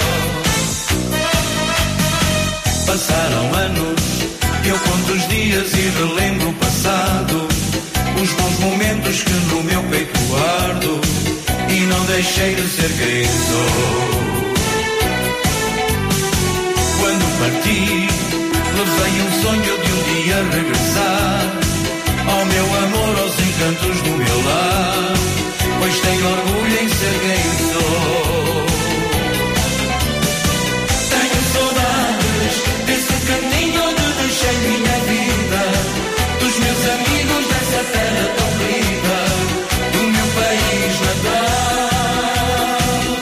Passaram anos, eu conto os dias e relembro o passado, os bons momentos que no meu peito guardo, e não deixei de ser quem sou. Quando parti, levei um sonho de um dia regressar ao meu amor, aos encantos do meu lar, pois tenho orgulho em ser quem sou. Tenho saudades desse cantinho onde deixei minha vida, dos meus amigos dessa terra tão querida, do meu país natal.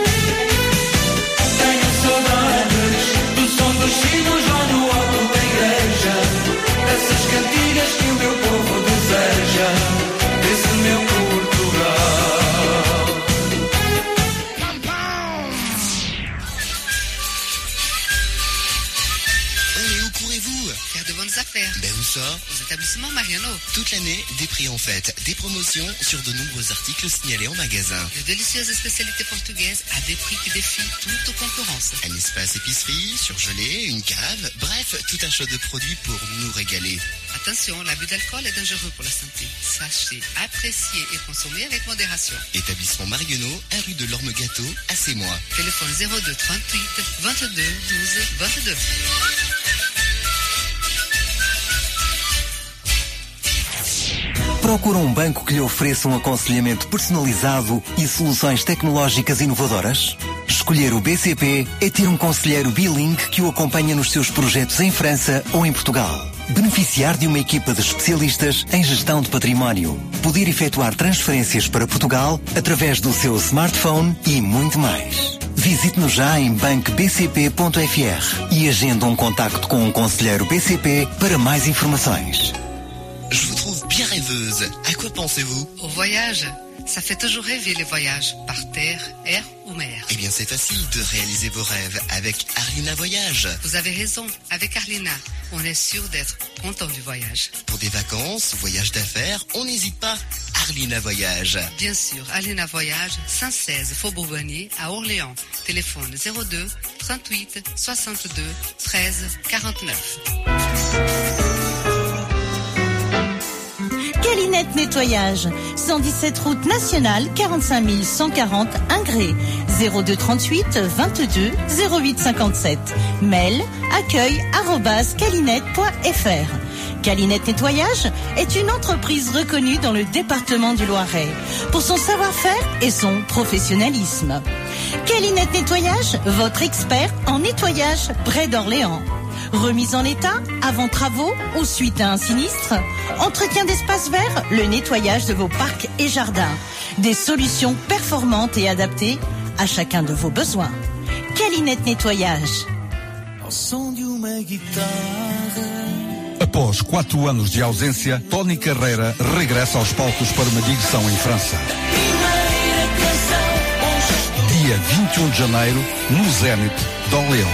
Tenho saudades do som dos sinos lá no alto da igreja, dessas cantigas que o meu povo deseja, desse meu Portugal. Et où courez-vous? Faire de bonnes affaires. Ben où ça? Aux établissements Mariano. Toute l'année, des prix en fête, des promotions sur de nombreux articles signalés en magasin. De délicieuses spécialités portugaises à des prix qui défient toute concurrence. Un espace épicerie, surgelé, une cave, bref, tout un choix de produits pour nous régaler. Attention, l'abus d'alcool est dangereux pour la santé. Sachez apprécier et consommer avec modération. Établissement Mariano, à rue de l'Orme Gâteau, à Sémois. Téléphone zéro deux trente-huit vingt-deux douze vingt-deux. Procura um banco que lhe ofereça um aconselhamento personalizado e soluções tecnológicas inovadoras? Escolher o B C P é ter um conselheiro bilingue que o acompanha nos seus projetos em França ou em Portugal. Beneficiar de uma equipa de especialistas em gestão de património. Poder efetuar transferências para Portugal através do seu smartphone e muito mais. Visite-nos já em banco b c p ponto f r e agenda um contacto com um conselheiro B C P para mais informações. Je vous trouve bien rêveuse. À quoi pensez-vous? Au voyage. Ça fait toujours rêver les voyages, par terre, air ou mer. Eh bien, c'est facile de réaliser vos rêves avec Arlina Voyage. Vous avez raison, avec Arlina, on est sûr d'être content du voyage. Pour des vacances, voyages d'affaires, on n'hésite pas. Arlina Voyage. Bien sûr, Arlina Voyage, cent seize Faubourg Bonnier à Orléans. Téléphone zéro deux trente-huit soixante-deux treize quarante-neuf. Calinette Nettoyage, cent dix-sept route nationale, quarante-cinq mille cent quarante Ingré, zéro deux trente-huit vingt-deux zéro huit cinquante-sept. Mail accueil arobase calinette point f r. Calinette Nettoyage est une entreprise reconnue dans le département du Loiret pour son savoir-faire et son professionnalisme. Calinette Nettoyage, votre expert en nettoyage près d'Orléans. Remise en état, avant travaux ou suite à un sinistre? Entretien d'espaces verts, le nettoyage de vos parcs et jardins. Des solutions performantes et adaptées à chacun de vos besoins. Calinette Nettoyage. Ao som de uma guitarra. Após quatro anos de ausência, Tony Carreira regressa aos palcos para uma digressão em França. Dia vinte e um de janeiro, no Zénith de Orléans.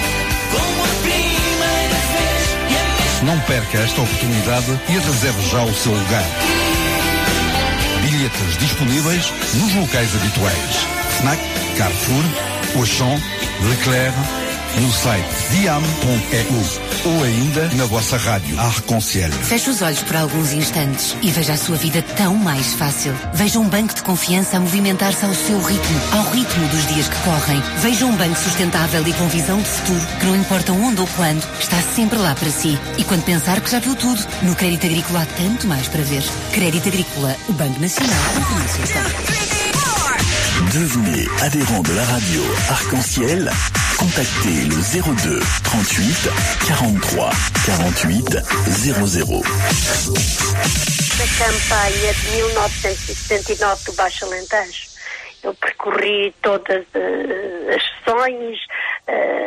Não perca esta oportunidade e reserve já o seu lugar. Bilhetes disponíveis nos locais habituais. Fnac, Carrefour, Auchan, Leclerc, no site diam ponto e u ou ainda na vossa rádio Arc-en-Ciel. Feche os olhos por alguns instantes e veja a sua vida tão mais fácil. Veja um banco de confiança a movimentar-se ao seu ritmo, ao ritmo dos dias que correm. Veja um banco sustentável e com visão de futuro, que não importa onde ou quando, está sempre lá para si. E quando pensar que já viu tudo, no Crédito Agrícola há tanto mais para ver. Crédito Agrícola, o Banco Nacional da Financiação. Devenez adhérent de la radio Arc-en-Ciel. Contactez le zéro deux trente-huit quarante-trois quarante-huit zéro zéro. Na campanha de mil novecentos e setenta e nove do Baixo Alentejo, eu percorri todas uh, as sessões, uh,